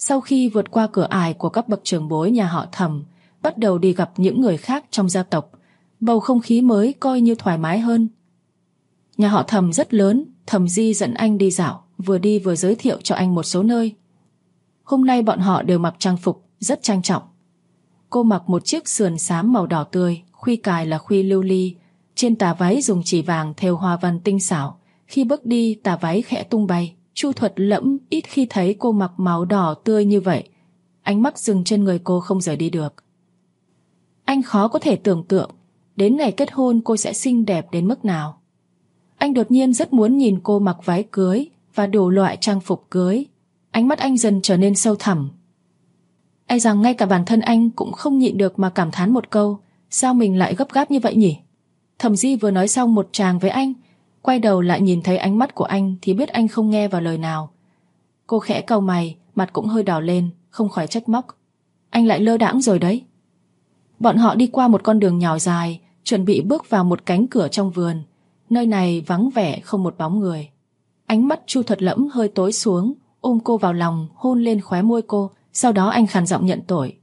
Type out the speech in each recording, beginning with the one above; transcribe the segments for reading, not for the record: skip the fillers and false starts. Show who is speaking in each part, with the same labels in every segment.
Speaker 1: Sau khi vượt qua cửa ải của các bậc trưởng bối nhà họ Thẩm, bắt đầu đi gặp những người khác trong gia tộc, bầu không khí mới coi như thoải mái hơn. Nhà họ Thẩm rất lớn, Thẩm Di dẫn anh đi dạo, vừa đi vừa giới thiệu cho anh một số nơi. Hôm nay bọn họ đều mặc trang phục rất trang trọng. Cô mặc một chiếc sườn xám màu đỏ tươi, khuy cài là khuy lưu ly, trên tà váy dùng chỉ vàng thêu hoa văn tinh xảo. Khi bước đi, tà váy khẽ tung bay. Chu Thuật Lẫm ít khi thấy cô mặc màu đỏ tươi như vậy. Ánh mắt dừng trên người cô không rời đi được. Anh khó có thể tưởng tượng đến ngày kết hôn cô sẽ xinh đẹp đến mức nào. Anh đột nhiên rất muốn nhìn cô mặc váy cưới và đủ loại trang phục cưới. Ánh mắt anh dần trở nên sâu thẳm. E rằng ngay cả bản thân anh cũng không nhịn được mà cảm thán một câu: sao mình lại gấp gáp như vậy nhỉ? Thẩm Di vừa nói xong một tràng với anh, quay đầu lại nhìn thấy ánh mắt của anh thì biết anh không nghe vào lời nào. Cô khẽ cau mày, mặt cũng hơi đỏ lên, không khỏi trách móc: anh lại lơ đãng rồi đấy. Bọn họ đi qua một con đường nhỏ dài, chuẩn bị bước vào một cánh cửa trong vườn. Nơi này vắng vẻ không một bóng người. Ánh mắt Chu Thuật Lẫm hơi tối xuống, ôm cô vào lòng, hôn lên khóe môi cô. Sau đó anh khàn giọng nhận tội: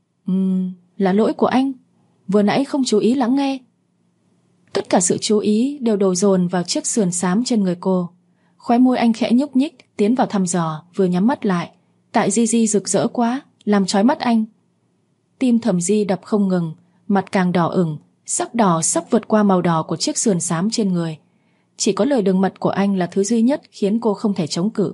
Speaker 1: là lỗi của anh, vừa nãy không chú ý lắng nghe. Tất cả sự chú ý đều đổ dồn vào chiếc sườn xám trên người cô. Khóe môi anh khẽ nhúc nhích, tiến vào thăm dò, vừa nhắm mắt lại. Tại Di rực rỡ quá, làm chói mắt anh. Tim Thẩm Di đập không ngừng, mặt càng đỏ ửng, sắc đỏ sắp vượt qua màu đỏ của chiếc sườn xám trên người. Chỉ có lời đường mật của anh là thứ duy nhất khiến cô không thể chống cự.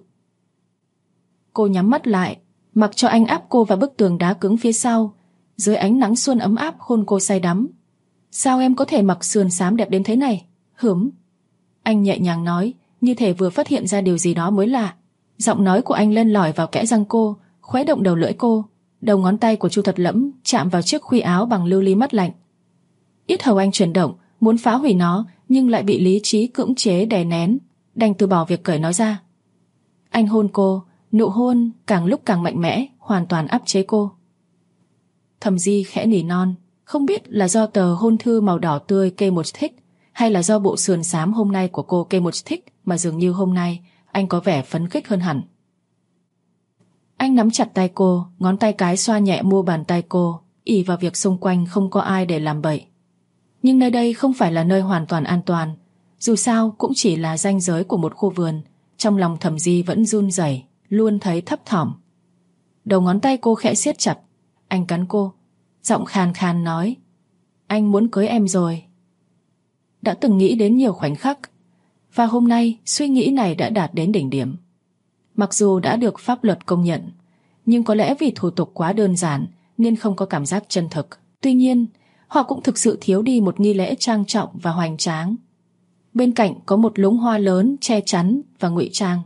Speaker 1: Cô nhắm mắt lại, mặc cho anh áp cô vào bức tường đá cứng phía sau. Dưới ánh nắng xuân ấm áp hôn cô say đắm. Sao em có thể mặc sườn xám đẹp đến thế này? Anh nhẹ nhàng nói, như thể vừa phát hiện ra điều gì đó mới lạ. Giọng nói của anh len lỏi vào kẽ răng cô, khuấy động đầu lưỡi cô. Đầu ngón tay của Chu Thuật Lẫm chạm vào chiếc khuy áo bằng lưu ly mát lạnh. Yết hầu anh chuyển động, muốn phá hủy nó, nhưng lại bị lý trí cưỡng chế đè nén, đành từ bỏ việc cởi nó ra. Anh hôn cô, nụ hôn càng lúc càng mạnh mẽ, hoàn toàn áp chế cô. Thẩm Di khẽ nỉ non, không biết là do tờ hôn thư màu đỏ tươi kê một thích, hay là do bộ sườn xám hôm nay của cô kê một thích, mà dường như hôm nay anh có vẻ phấn khích hơn hẳn. Anh nắm chặt tay cô, ngón tay cái xoa nhẹ mu bàn tay cô, ỷ vào việc xung quanh không có ai để làm bậy. Nhưng nơi đây không phải là nơi hoàn toàn an toàn, dù sao cũng chỉ là ranh giới của một khu vườn. Trong lòng Thẩm Di vẫn run rẩy, luôn thấy thấp thỏm. Đầu ngón tay cô khẽ siết chặt. Anh cắn cô, giọng khàn khàn nói: anh muốn cưới em rồi. Đã từng nghĩ đến nhiều khoảnh khắc, và hôm nay suy nghĩ này đã đạt đến đỉnh điểm. Mặc dù đã được pháp luật công nhận, nhưng có lẽ vì thủ tục quá đơn giản nên không có cảm giác chân thực. Tuy nhiên, họ cũng thực sự thiếu đi một nghi lễ trang trọng và hoành tráng. Bên cạnh có một luống hoa lớn che chắn và ngụy trang.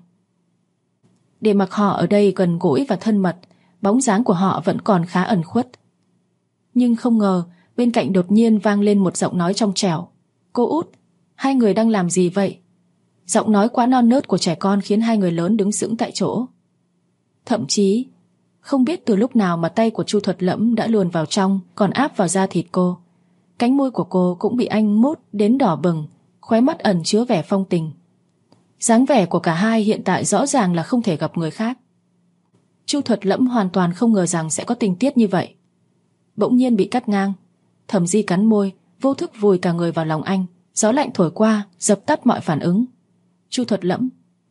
Speaker 1: Để mặc họ ở đây gần gũi và thân mật, bóng dáng của họ vẫn còn khá ẩn khuất. Nhưng không ngờ, bên cạnh đột nhiên vang lên một giọng nói trong trẻo: cô Út, hai người đang làm gì vậy? Giọng nói quá non nớt của trẻ con khiến hai người lớn đứng sững tại chỗ. Thậm chí, không biết từ lúc nào mà tay của Chu Thuật Lẫm đã luồn vào trong, còn áp vào da thịt cô. Cánh môi của cô cũng bị anh mút đến đỏ bừng, khóe mắt ẩn chứa vẻ phong tình. Dáng vẻ của cả hai hiện tại rõ ràng là không thể gặp người khác. Chu Thuật Lẫm hoàn toàn không ngờ rằng sẽ có tình tiết như vậy. Bỗng nhiên bị cắt ngang. Thẩm Di cắn môi, vô thức vùi cả người vào lòng anh. Gió lạnh thổi qua, dập tắt mọi phản ứng. Chu Thuật Lẫm.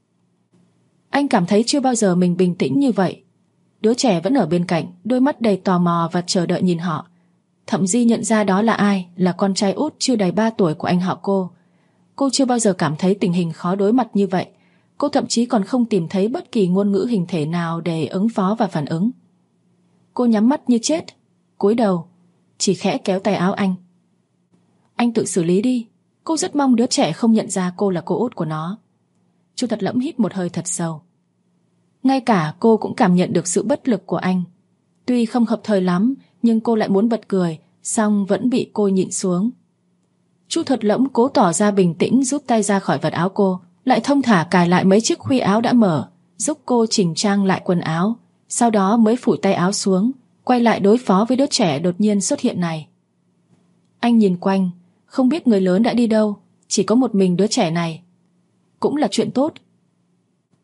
Speaker 1: Anh cảm thấy chưa bao giờ mình bình tĩnh như vậy. Đứa trẻ vẫn ở bên cạnh, đôi mắt đầy tò mò và chờ đợi nhìn họ. Thẩm Di nhận ra đó là ai, là con trai út chưa đầy 3 tuổi của anh họ cô. Cô chưa bao giờ cảm thấy tình hình khó đối mặt như vậy. Cô thậm chí còn không tìm thấy bất kỳ ngôn ngữ hình thể nào để ứng phó và phản ứng. Cô nhắm mắt như chết, cúi đầu, chỉ khẽ kéo tay áo anh. Anh tự xử lý đi. Cô rất mong đứa trẻ không nhận ra cô là cô út của nó. Chu Thuật Lẫm hít một hơi thật sâu. Ngay cả cô cũng cảm nhận được sự bất lực của anh. Tuy không hợp thời lắm, nhưng cô lại muốn bật cười, song vẫn bị cô nhịn xuống. Chu Thuật Lẫm cố tỏ ra bình tĩnh, rút tay ra khỏi vật áo cô, lại thông thả cài lại mấy chiếc khuy áo đã mở, giúp cô chỉnh trang lại quần áo. Sau đó mới phủi tay áo xuống, quay lại đối phó với đứa trẻ đột nhiên xuất hiện này. Anh nhìn quanh, không biết người lớn đã đi đâu, chỉ có một mình đứa trẻ này. Cũng là chuyện tốt.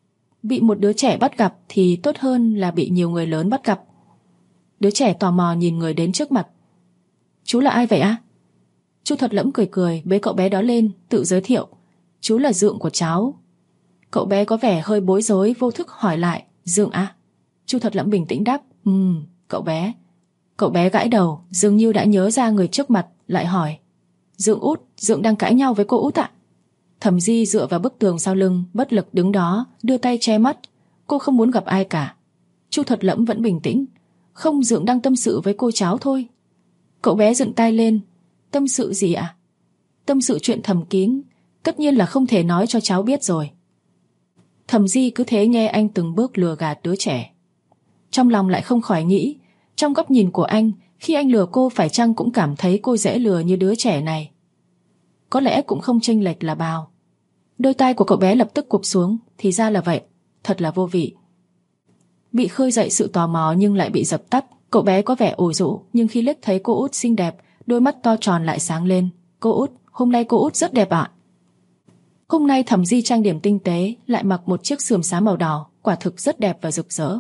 Speaker 1: bị một đứa trẻ bắt gặp thì tốt hơn là bị nhiều người lớn bắt gặp. Đứa trẻ tò mò nhìn người đến trước mặt. Chú là ai vậy á? Chu Thuật Lẫm cười cười bế cậu bé đó lên, tự giới thiệu. Chú là dượng của cháu. Cậu bé có vẻ hơi bối rối, vô thức hỏi lại. Dượng à? Chu Thuật Lẫm bình tĩnh đáp. Cậu bé. Cậu bé gãi đầu, dường như đã nhớ ra người trước mặt, lại hỏi. Dượng Út, dượng đang cãi nhau với cô Út ạ? Thẩm Di dựa vào bức tường sau lưng, bất lực đứng đó, đưa tay che mắt. Cô không muốn gặp ai cả. Chu Thuật Lẫm vẫn bình tĩnh. Không, dượng đang tâm sự với cô cháu thôi. Cậu bé dựng tay lên. Tâm sự gì ạ? Tâm sự chuyện thầm kín, tất nhiên là không thể nói cho cháu biết rồi. Thẩm Di cứ thế nghe anh từng bước lừa gạt đứa trẻ. Trong lòng lại không khỏi nghĩ, trong góc nhìn của anh, khi anh lừa cô phải chăng cũng cảm thấy cô dễ lừa như đứa trẻ này. Có lẽ cũng không chênh lệch là bao. Đôi tai của cậu bé lập tức cụp xuống. Thì ra là vậy, thật là vô vị. Bị khơi dậy sự tò mò nhưng lại bị dập tắt. Cậu bé có vẻ ủ rũ, nhưng khi liếc thấy cô Út xinh đẹp, đôi mắt to tròn lại sáng lên. Cô Út, hôm nay cô Út rất đẹp ạ. Hôm nay Thẩm Di trang điểm tinh tế, lại mặc một chiếc xườm xám màu đỏ, quả thực rất đẹp và rực rỡ.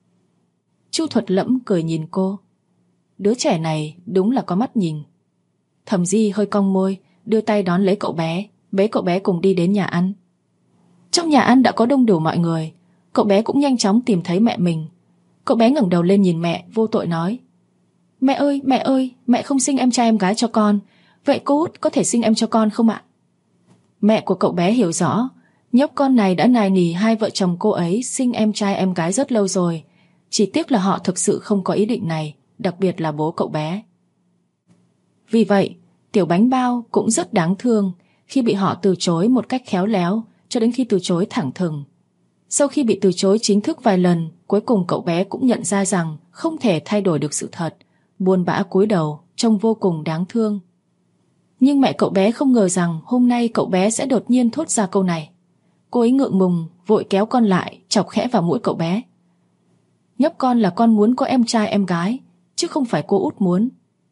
Speaker 1: Chu Thuật Lẫm cười nhìn cô. Đứa trẻ này đúng là có mắt nhìn. Thẩm Di hơi cong môi, đưa tay đón lấy cậu bé, bế cậu bé cùng đi đến nhà ăn. Trong nhà ăn đã có đông đủ mọi người. Cậu bé cũng nhanh chóng tìm thấy mẹ mình. Cậu bé ngẩng đầu lên nhìn mẹ, vô tội nói. Mẹ ơi, mẹ không sinh em trai em gái cho con. Vậy cô Út có thể sinh em cho con không ạ? Mẹ của cậu bé hiểu rõ, nhóc con này đã nài nỉ hai vợ chồng cô ấy sinh em trai em gái rất lâu rồi. Chỉ tiếc là họ thực sự không có ý định này, đặc biệt là bố cậu bé. Vì vậy, Tiểu Bánh Bao cũng rất đáng thương khi bị họ từ chối một cách khéo léo, cho đến khi từ chối thẳng thừng. Sau khi bị từ chối chính thức vài lần, cuối cùng cậu bé cũng nhận ra rằng không thể thay đổi được sự thật, buồn bã cúi đầu, trông vô cùng đáng thương. Nhưng mẹ cậu bé không ngờ rằng hôm nay cậu bé sẽ đột nhiên thốt ra câu này. Cô ấy ngượng ngùng, vội kéo con lại, chọc khẽ vào mũi cậu bé. Nhóc con là con muốn có em trai em gái, chứ không phải cô Út muốn.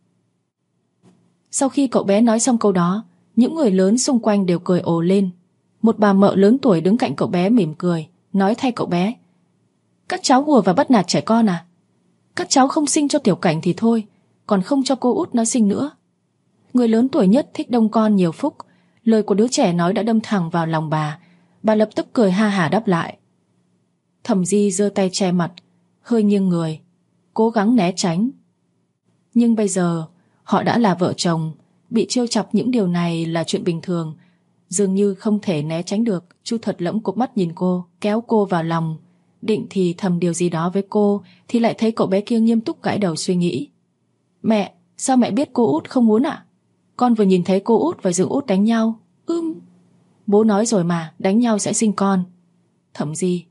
Speaker 1: Sau khi cậu bé nói xong câu đó, những người lớn xung quanh đều cười ồ lên. Một bà mợ lớn tuổi đứng cạnh cậu bé mỉm cười, nói thay cậu bé. Các cháu hùa và bắt nạt trẻ con à? Các cháu không sinh cho Tiểu Cảnh thì thôi, còn không cho cô Út nó sinh nữa. Người lớn tuổi nhất thích đông con nhiều phúc. Lời của đứa trẻ nói đã đâm thẳng vào lòng bà. Bà lập tức cười ha hả đáp lại. Thẩm Di giơ tay che mặt, hơi nghiêng người, cố gắng né tránh. Nhưng bây giờ họ đã là vợ chồng, bị trêu chọc những điều này là chuyện bình thường, dường như không thể né tránh được. Chu Thuật Lẫm cụp mắt nhìn cô, kéo cô vào lòng, định thì thầm điều gì đó với cô, thì lại thấy cậu bé kia nghiêm túc gãi đầu suy nghĩ. Mẹ, sao mẹ biết cô Út không muốn ạ? Con vừa nhìn thấy cô Út và dượng Út đánh nhau. Bố nói rồi mà, đánh nhau sẽ sinh con. Thẩm Di.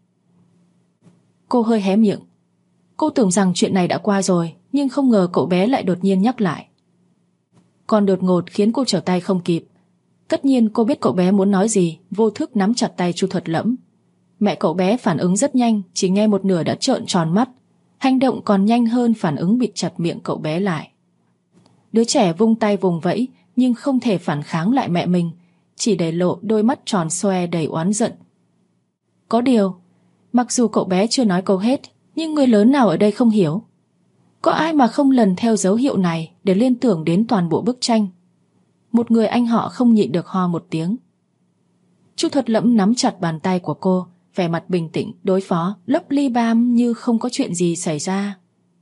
Speaker 1: Cô hơi hé miệng. Cô tưởng rằng chuyện này đã qua rồi, nhưng không ngờ cậu bé lại đột nhiên nhắc lại. Còn đột ngột khiến cô trở tay không kịp. Tất nhiên cô biết cậu bé muốn nói gì, vô thức nắm chặt tay Chu Thuật Lẫm. Mẹ cậu bé phản ứng rất nhanh, chỉ nghe một nửa đã trợn tròn mắt. Hành động còn nhanh hơn phản ứng bịt chặt miệng cậu bé lại. Đứa trẻ vung tay vùng vẫy, nhưng không thể phản kháng lại mẹ mình, chỉ để lộ đôi mắt tròn xoe đầy oán giận. Có điều, mặc dù cậu bé chưa nói câu hết, nhưng người lớn nào ở đây không hiểu? Có ai mà không lần theo dấu hiệu này để liên tưởng đến toàn bộ bức tranh? Một người anh họ không nhịn được ho một tiếng. Chu Thuật Lẫm nắm chặt bàn tay của cô, vẻ mặt bình tĩnh, đối phó, lấp li bam như không có chuyện gì xảy ra.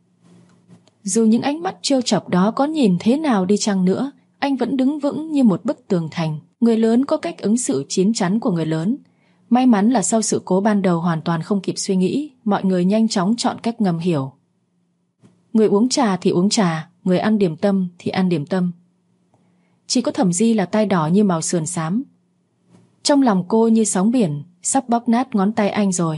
Speaker 1: Dù những ánh mắt trêu chọc đó có nhìn thế nào đi chăng nữa, anh vẫn đứng vững như một bức tường thành. Người lớn có cách ứng xử chín chắn của người lớn. May mắn là sau sự cố ban đầu hoàn toàn không kịp suy nghĩ, mọi người nhanh chóng chọn cách ngầm hiểu. Người uống trà thì uống trà, người ăn điểm tâm thì ăn điểm tâm. Chỉ có Thẩm Di là tai đỏ như màu sườn xám. Trong lòng cô như sóng biển, sắp bóp nát ngón tay anh rồi.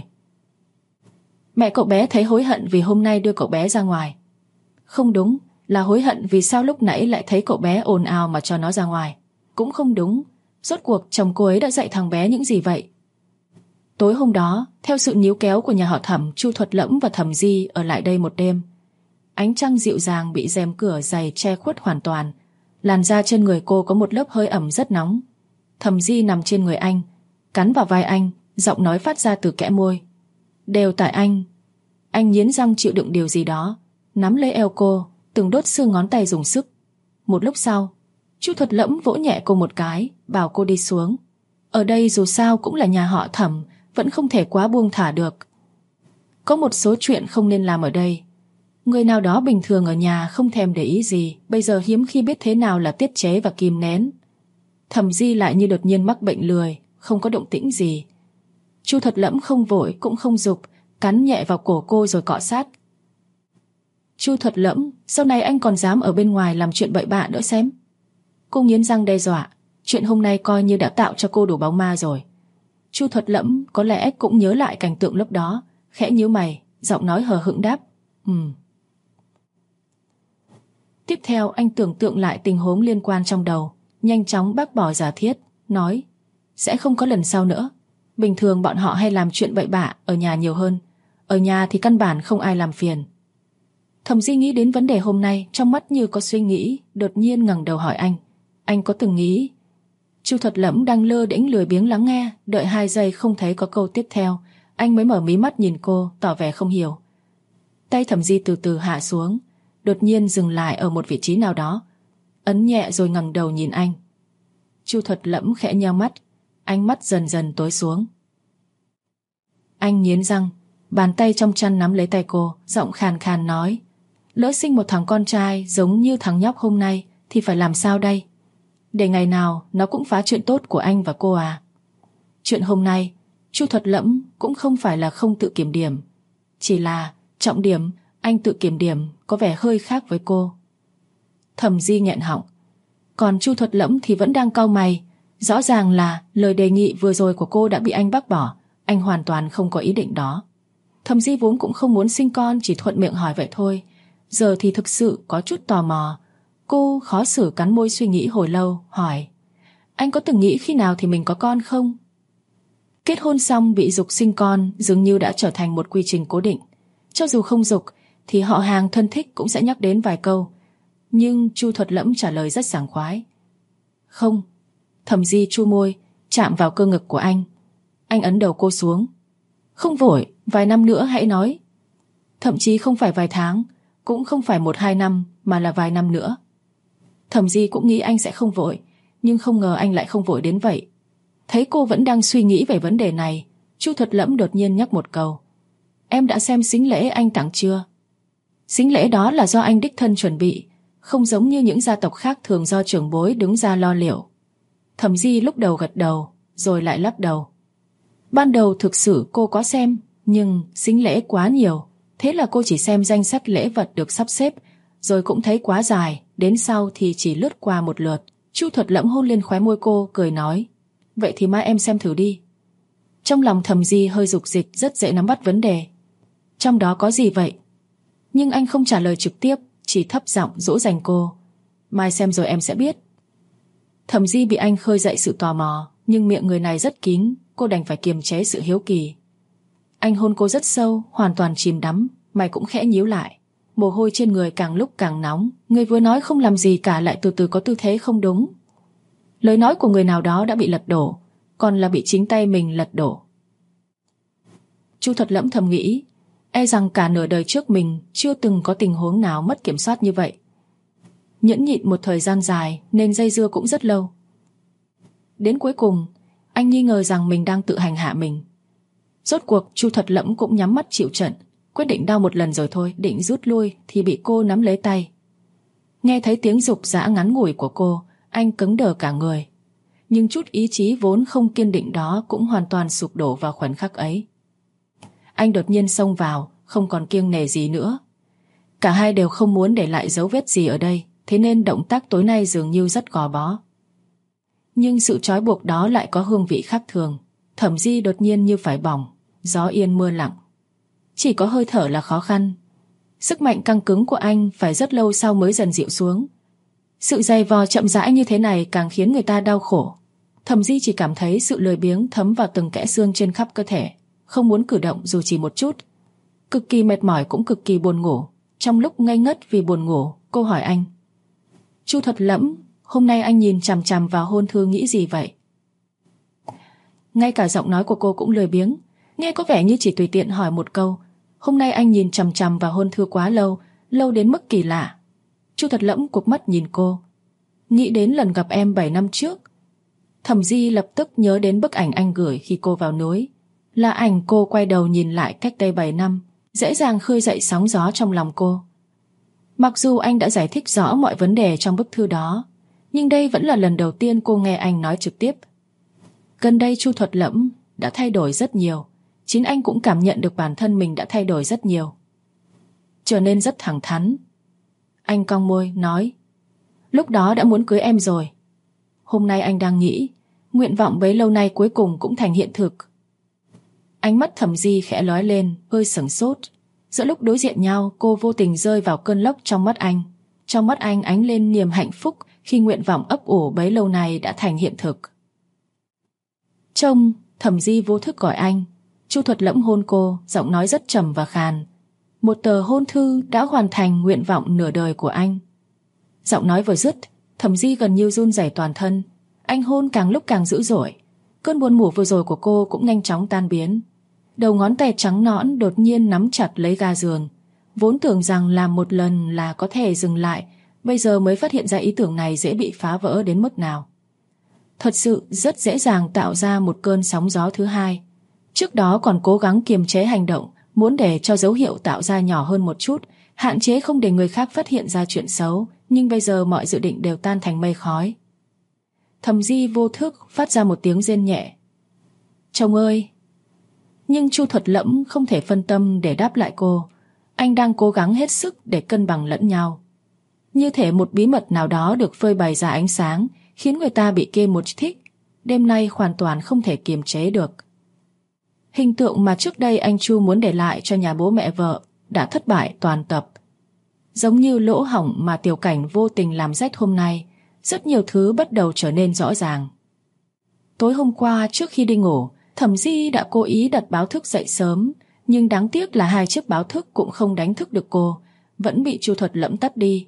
Speaker 1: Mẹ cậu bé thấy hối hận vì hôm nay đưa cậu bé ra ngoài. Không đúng, là hối hận vì sao lúc nãy lại thấy cậu bé ồn ào mà cho nó ra ngoài. Cũng không đúng, rốt cuộc chồng cô ấy đã dạy thằng bé những gì vậy? Tối hôm đó, theo sự níu kéo của nhà họ Thẩm, Chu Thuật Lẫm và Thẩm Di ở lại đây một đêm. Ánh trăng dịu dàng bị rèm cửa dày che khuất hoàn toàn. Làn da trên người cô có một lớp hơi ẩm rất nóng. Thẩm Di nằm trên người anh, cắn vào vai anh, giọng nói phát ra từ kẽ môi. Đều tại anh. Anh nghiến răng chịu đựng điều gì đó, nắm lấy eo cô, từng đốt xương ngón tay dùng sức. Một lúc sau, Chu Thuật Lẫm vỗ nhẹ cô một cái, bảo cô đi xuống. Ở đây dù sao cũng là nhà họ Thẩm, vẫn không thể quá buông thả được. Có một số chuyện không nên làm ở đây. Người nào đó bình thường ở nhà không thèm để ý gì, bây giờ hiếm khi biết thế nào là tiết chế và kìm nén. Thẩm Di lại như đột nhiên mắc bệnh lười, không có động tĩnh gì. Chu Thuật Lẫm không vội cũng không giục, cắn nhẹ vào cổ cô rồi cọ sát. Chu Thuật Lẫm, sau này anh còn dám ở bên ngoài làm chuyện bậy bạ nữa xem. Cô nghiến răng đe dọa. Chuyện hôm nay coi như đã tạo cho cô đủ bóng ma rồi. Chu Thuật Lẫm có lẽ cũng nhớ lại cảnh tượng lúc đó, khẽ nhíu mày, giọng nói hờ hững đáp. Tiếp theo anh tưởng tượng lại tình huống liên quan trong đầu, nhanh chóng bác bỏ giả thiết, nói sẽ không có lần sau nữa. Bình thường bọn họ hay làm chuyện bậy bạ ở nhà nhiều hơn. Ở nhà thì căn bản không ai làm phiền. Thẩm Di nghĩ đến vấn đề hôm nay, trong mắt như có suy nghĩ, đột nhiên ngẩng đầu hỏi anh. Anh có từng nghĩ? Chu Thuật Lẫm đang lơ đễnh lười biếng lắng nghe, đợi 2 giây không thấy có câu tiếp theo, anh mới mở mí mắt nhìn cô, tỏ vẻ không hiểu. Tay Thẩm Di từ từ hạ xuống, đột nhiên dừng lại ở một vị trí nào đó, ấn nhẹ rồi ngẩng đầu nhìn anh. Chu Thuật Lẫm khẽ nheo mắt, ánh mắt dần dần tối xuống. Anh nghiến răng, bàn tay trong chăn nắm lấy tay cô, giọng khàn khàn nói. Lỡ sinh một thằng con trai giống như thằng nhóc hôm nay thì phải làm sao đây? Để ngày nào nó cũng phá chuyện tốt của anh và cô à? Chuyện hôm nay, Chu Thuật Lẫm cũng không phải là không tự kiểm điểm, chỉ là trọng điểm anh tự kiểm điểm có vẻ hơi khác với cô. Thẩm Di nghẹn họng, còn Chu Thuật Lẫm thì vẫn đang cau mày. Rõ ràng là lời đề nghị vừa rồi của cô đã bị anh bác bỏ. Anh hoàn toàn không có ý định đó. Thẩm Di vốn cũng không muốn sinh con, chỉ thuận miệng hỏi vậy thôi. Giờ thì thực sự có chút tò mò. Cô khó xử cắn môi suy nghĩ hồi lâu, hỏi. Anh có từng nghĩ khi nào thì mình có con không? Kết hôn xong bị giục sinh con dường như đã trở thành một quy trình cố định. Cho dù không giục thì họ hàng thân thích cũng sẽ nhắc đến vài câu. Nhưng Chu Thuật Lẫm trả lời rất sảng khoái. Không. Thẩm Di chu môi, chạm vào cơ ngực của anh. Anh ấn đầu cô xuống. Không vội, vài năm nữa hãy nói. Thậm chí không phải vài tháng, cũng không phải 1-2 năm, mà là vài năm nữa. Thẩm Di cũng nghĩ anh sẽ không vội, nhưng không ngờ anh lại không vội đến vậy. Thấy cô vẫn đang suy nghĩ về vấn đề này, Chu Thuật Lẫm đột nhiên nhắc một câu. Em đã xem sính lễ anh tặng chưa? Sính lễ đó là do anh đích thân chuẩn bị, không giống như những gia tộc khác thường do trưởng bối đứng ra lo liệu. Thẩm Di lúc đầu gật đầu, rồi lại lắc đầu. Ban đầu thực sự cô có xem, nhưng sính lễ quá nhiều, thế là cô chỉ xem danh sách lễ vật được sắp xếp, rồi cũng thấy quá dài, đến sau thì chỉ lướt qua một lượt. Chu Thuật Lẫm hôn lên khóe môi cô, cười nói. Vậy thì mai em xem thử đi. Trong lòng Thẩm Di hơi dục dịch, rất dễ nắm bắt vấn đề. Trong đó có gì vậy? Nhưng anh không trả lời trực tiếp, chỉ thấp giọng dỗ dành cô. Mai xem rồi em sẽ biết. Thẩm Di bị anh khơi dậy sự tò mò, nhưng miệng người này rất kín, cô đành phải kiềm chế sự hiếu kỳ. Anh hôn cô rất sâu, hoàn toàn chìm đắm, mày cũng khẽ nhíu lại. Mồ hôi trên người càng lúc càng nóng, người vừa nói không làm gì cả lại từ từ có tư thế không đúng. Lời nói của người nào đó đã bị lật đổ, còn là bị chính tay mình lật đổ. Chu Thuật Lẫm thầm nghĩ, e rằng cả nửa đời trước mình chưa từng có tình huống nào mất kiểm soát như vậy. Nhẫn nhịn một thời gian dài nên dây dưa cũng rất lâu. Đến cuối cùng, anh nghi ngờ rằng mình đang tự hành hạ mình. Rốt cuộc Chu Thuật Lẫm cũng nhắm mắt chịu trận, quyết định đau một lần rồi thôi, định rút lui thì bị cô nắm lấy tay. Nghe thấy tiếng giục giã ngắn ngủi của cô, anh cứng đờ cả người. Nhưng chút ý chí vốn không kiên định đó cũng hoàn toàn sụp đổ vào khoảnh khắc ấy. Anh đột nhiên xông vào, không còn kiêng nể gì nữa. Cả hai đều không muốn để lại dấu vết gì ở đây, thế nên động tác tối nay dường như rất gò bó. Nhưng sự trói buộc đó lại có hương vị khác thường. Thẩm Di đột nhiên như phải bỏng, gió yên mưa lặng. Chỉ có hơi thở là khó khăn. Sức mạnh căng cứng của anh phải rất lâu sau mới dần dịu xuống. Sự dày vò chậm rãi như thế này càng khiến người ta đau khổ. Thẩm Di chỉ cảm thấy sự lười biếng thấm vào từng kẽ xương trên khắp cơ thể, không muốn cử động dù chỉ một chút. Cực kỳ mệt mỏi cũng cực kỳ buồn ngủ. Trong lúc ngây ngất vì buồn ngủ, cô hỏi anh. Chu Thuật Lẫm, hôm nay anh nhìn chằm chằm vào hôn thư nghĩ gì vậy? Ngay cả giọng nói của cô cũng lười biếng, nghe có vẻ như chỉ tùy tiện hỏi một câu. Hôm nay anh nhìn chằm chằm vào hôn thư quá lâu, lâu đến mức kỳ lạ. Chu Thuật Lẫm cụp mắt nhìn cô. Nghĩ đến lần gặp em 7 năm trước. Thẩm Di lập tức nhớ đến bức ảnh anh gửi khi cô vào núi. Là ảnh cô quay đầu nhìn lại cách đây 7 năm, dễ dàng khơi dậy sóng gió trong lòng cô. Mặc dù anh đã giải thích rõ mọi vấn đề trong bức thư đó, nhưng đây vẫn là lần đầu tiên cô nghe anh nói trực tiếp. Gần đây Chu Thuật Lẫm đã thay đổi rất nhiều. Chính anh cũng cảm nhận được bản thân mình đã thay đổi rất nhiều, trở nên rất thẳng thắn. Anh cong môi nói, lúc đó đã muốn cưới em rồi. Hôm nay anh đang nghĩ, nguyện vọng bấy lâu nay cuối cùng cũng thành hiện thực. Ánh mắt Thẩm Di khẽ lóe lên, hơi sửng sốt. Giữa lúc đối diện nhau, cô vô tình rơi vào cơn lốc trong mắt anh. Trong mắt anh ánh lên niềm hạnh phúc khi nguyện vọng ấp ủ bấy lâu nay đã thành hiện thực. Trông, Thẩm Di vô thức gọi anh. Chu Thuật Lẫm hôn cô, giọng nói rất trầm và khàn. Một tờ hôn thư đã hoàn thành nguyện vọng nửa đời của anh. Giọng nói vừa dứt, Thẩm Di gần như run rẩy toàn thân. Anh hôn càng lúc càng dữ dội. Cơn buồn ngủ vừa rồi của cô cũng nhanh chóng tan biến. Đầu ngón tay trắng nõn đột nhiên nắm chặt lấy ga giường. Vốn tưởng rằng làm một lần là có thể dừng lại, bây giờ mới phát hiện ra ý tưởng này dễ bị phá vỡ đến mức nào. Thật sự rất dễ dàng tạo ra một cơn sóng gió thứ hai. Trước đó còn cố gắng kiềm chế hành động, muốn để cho dấu hiệu tạo ra nhỏ hơn một chút, hạn chế không để người khác phát hiện ra chuyện xấu, nhưng bây giờ mọi dự định đều tan thành mây khói. Thẩm Di vô thức phát ra một tiếng rên nhẹ. Chồng ơi! Nhưng Chu Thuật Lẫm không thể phân tâm để đáp lại cô. Anh đang cố gắng hết sức để cân bằng lẫn nhau. Như thể một bí mật nào đó được phơi bày ra ánh sáng, khiến người ta bị kê một thích. Đêm nay hoàn toàn không thể kiềm chế được. Hình tượng mà trước đây anh Chu muốn để lại cho nhà bố mẹ vợ đã thất bại toàn tập. Giống như lỗ hổng mà Tiểu Cảnh vô tình làm rách hôm nay, rất nhiều thứ bắt đầu trở nên rõ ràng. Tối hôm qua trước khi đi ngủ, Thẩm Di đã cố ý đặt báo thức dậy sớm, nhưng đáng tiếc là 2 chiếc báo thức cũng không đánh thức được cô, vẫn bị Chu Thuật Lẫm tắt đi.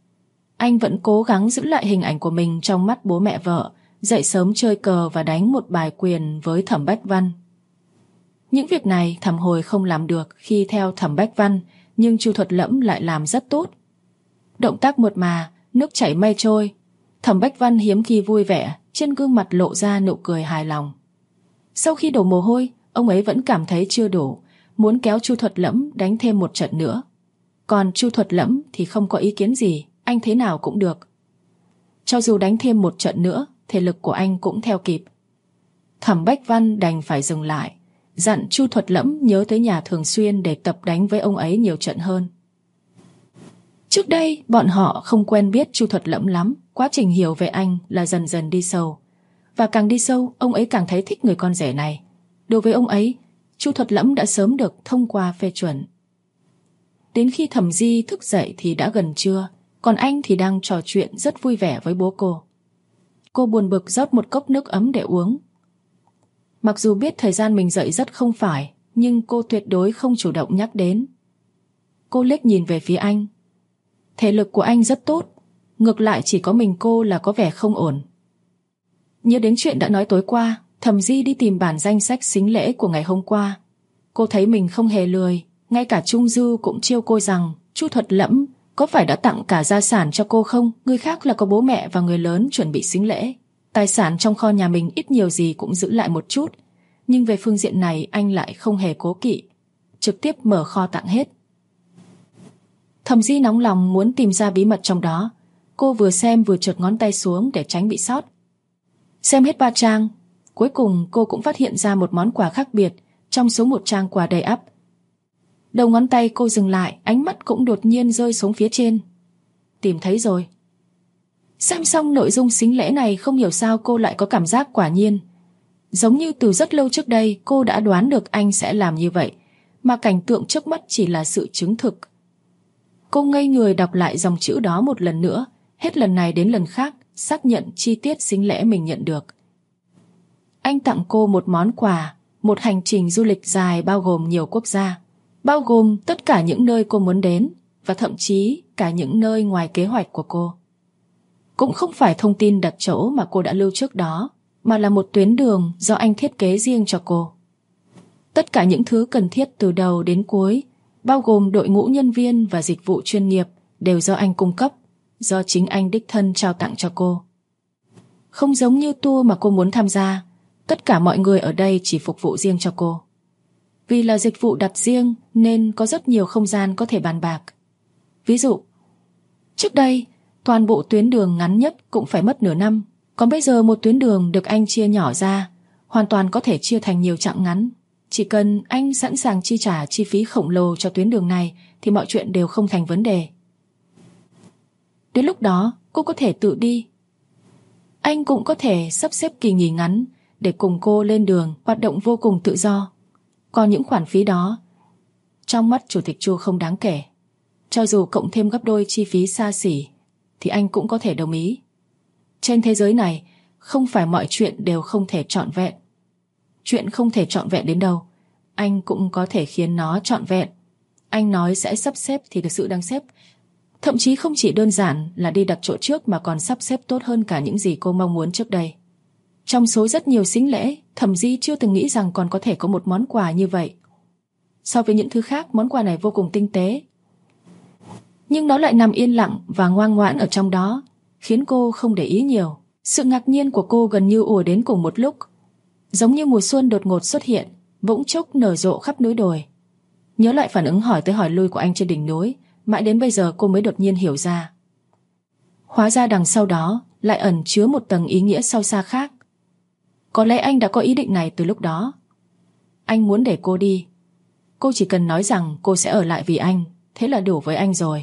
Speaker 1: Anh vẫn cố gắng giữ lại hình ảnh của mình trong mắt bố mẹ vợ, dậy sớm chơi cờ và đánh một bài quyền với Thẩm Bách Văn. Những việc này Thẩm Hồi không làm được khi theo Thẩm Bách Văn, nhưng Chu Thuật Lẫm lại làm rất tốt. Động tác mượt mà, nước chảy mây trôi. Thẩm Bách Văn hiếm khi vui vẻ, trên gương mặt lộ ra nụ cười hài lòng. Sau khi đổ mồ hôi, ông ấy vẫn cảm thấy chưa đủ, muốn kéo Chu Thuật Lẫm đánh thêm một trận nữa. Còn Chu Thuật Lẫm thì không có ý kiến gì, anh thế nào cũng được. Cho dù đánh thêm một trận nữa, thể lực của anh cũng theo kịp. Thẩm Bách Văn đành phải dừng lại, dặn Chu Thuật Lẫm nhớ tới nhà thường xuyên để tập đánh với ông ấy nhiều trận hơn. Trước đây, bọn họ không quen biết Chu Thuật Lẫm lắm, quá trình hiểu về anh là dần dần đi sâu. Và càng đi sâu, ông ấy càng thấy thích người con rể này. Đối với ông ấy, Chu Thuật Lẫm đã sớm được thông qua phê chuẩn. Đến khi Thẩm Di thức dậy thì đã gần trưa, còn anh thì đang trò chuyện rất vui vẻ với bố cô. Cô buồn bực rót một cốc nước ấm để uống. Mặc dù biết thời gian mình dậy rất không phải, nhưng cô tuyệt đối không chủ động nhắc đến. Cô liếc nhìn về phía anh. Thể lực của anh rất tốt, ngược lại chỉ có mình cô là có vẻ không ổn. Nhớ đến chuyện đã nói tối qua, Thẩm Di đi tìm bản danh sách sính lễ của ngày hôm qua. Cô thấy mình không hề lười, ngay cả Trung Dư cũng trêu cô rằng Chu Thuật Lẫm có phải đã tặng cả gia sản cho cô không? Người khác là có bố mẹ và người lớn chuẩn bị sính lễ. Tài sản trong kho nhà mình ít nhiều gì cũng giữ lại một chút. Nhưng về phương diện này anh lại không hề cố kỵ, trực tiếp mở kho tặng hết. Thẩm Di nóng lòng muốn tìm ra bí mật trong đó. Cô vừa xem vừa trượt ngón tay xuống để tránh bị sót. Xem hết 3 trang, cuối cùng cô cũng phát hiện ra một món quà khác biệt trong số một trang quà đầy ắp. Đầu ngón tay cô dừng lại, ánh mắt cũng đột nhiên rơi xuống phía trên. Tìm thấy rồi. Xem xong nội dung sính lễ này, không hiểu sao cô lại có cảm giác quả nhiên. Giống như từ rất lâu trước đây cô đã đoán được anh sẽ làm như vậy, mà cảnh tượng trước mắt chỉ là sự chứng thực. Cô ngây người đọc lại dòng chữ đó một lần nữa, hết lần này đến lần khác xác nhận chi tiết sính lễ mình nhận được. Anh tặng cô một món quà, một hành trình du lịch dài bao gồm nhiều quốc gia, bao gồm tất cả những nơi cô muốn đến, và thậm chí cả những nơi ngoài kế hoạch của cô. Cũng không phải thông tin đặt chỗ mà cô đã lưu trước đó, mà là một tuyến đường do anh thiết kế riêng cho cô. Tất cả những thứ cần thiết từ đầu đến cuối, bao gồm đội ngũ nhân viên và dịch vụ chuyên nghiệp, đều do anh cung cấp, do chính anh đích thân trao tặng cho cô. Không giống như tour mà cô muốn tham gia, tất cả mọi người ở đây chỉ phục vụ riêng cho cô. Vì là dịch vụ đặt riêng nên có rất nhiều không gian có thể bàn bạc. Ví dụ, trước đây, toàn bộ tuyến đường ngắn nhất cũng phải mất nửa năm, còn bây giờ một tuyến đường được anh chia nhỏ ra, hoàn toàn có thể chia thành nhiều chặng ngắn. Chỉ cần anh sẵn sàng chi trả chi phí khổng lồ cho tuyến đường này thì mọi chuyện đều không thành vấn đề. Đến lúc đó, cô có thể tự đi. Anh cũng có thể sắp xếp kỳ nghỉ ngắn để cùng cô lên đường hoạt động vô cùng tự do. Còn những khoản phí đó, trong mắt Chủ tịch Chu không đáng kể. Cho dù cộng thêm gấp đôi chi phí xa xỉ thì anh cũng có thể đồng ý. Trên thế giới này, không phải mọi chuyện đều không thể trọn vẹn. Chuyện không thể trọn vẹn đến đâu, anh cũng có thể khiến nó trọn vẹn. Anh nói sẽ sắp xếp thì thực sự đang xếp. Thậm chí không chỉ đơn giản là đi đặt chỗ trước mà còn sắp xếp tốt hơn cả những gì cô mong muốn trước đây. Trong số rất nhiều sính lễ, Thẩm Di chưa từng nghĩ rằng còn có thể có một món quà như vậy. So với những thứ khác, món quà này vô cùng tinh tế. Nhưng nó lại nằm yên lặng và ngoan ngoãn ở trong đó, khiến cô không để ý nhiều. Sự ngạc nhiên của cô gần như ùa đến cùng một lúc. Giống như mùa xuân đột ngột xuất hiện, bỗng chốc nở rộ khắp núi đồi. Nhớ lại phản ứng hỏi tới hỏi lui của anh trên đỉnh núi, mãi đến bây giờ cô mới đột nhiên hiểu ra. Hóa ra đằng sau đó lại ẩn chứa một tầng ý nghĩa sâu xa khác. Có lẽ anh đã có ý định này từ lúc đó. Anh muốn để cô đi. Cô chỉ cần nói rằng cô sẽ ở lại vì anh, thế là đủ với anh rồi.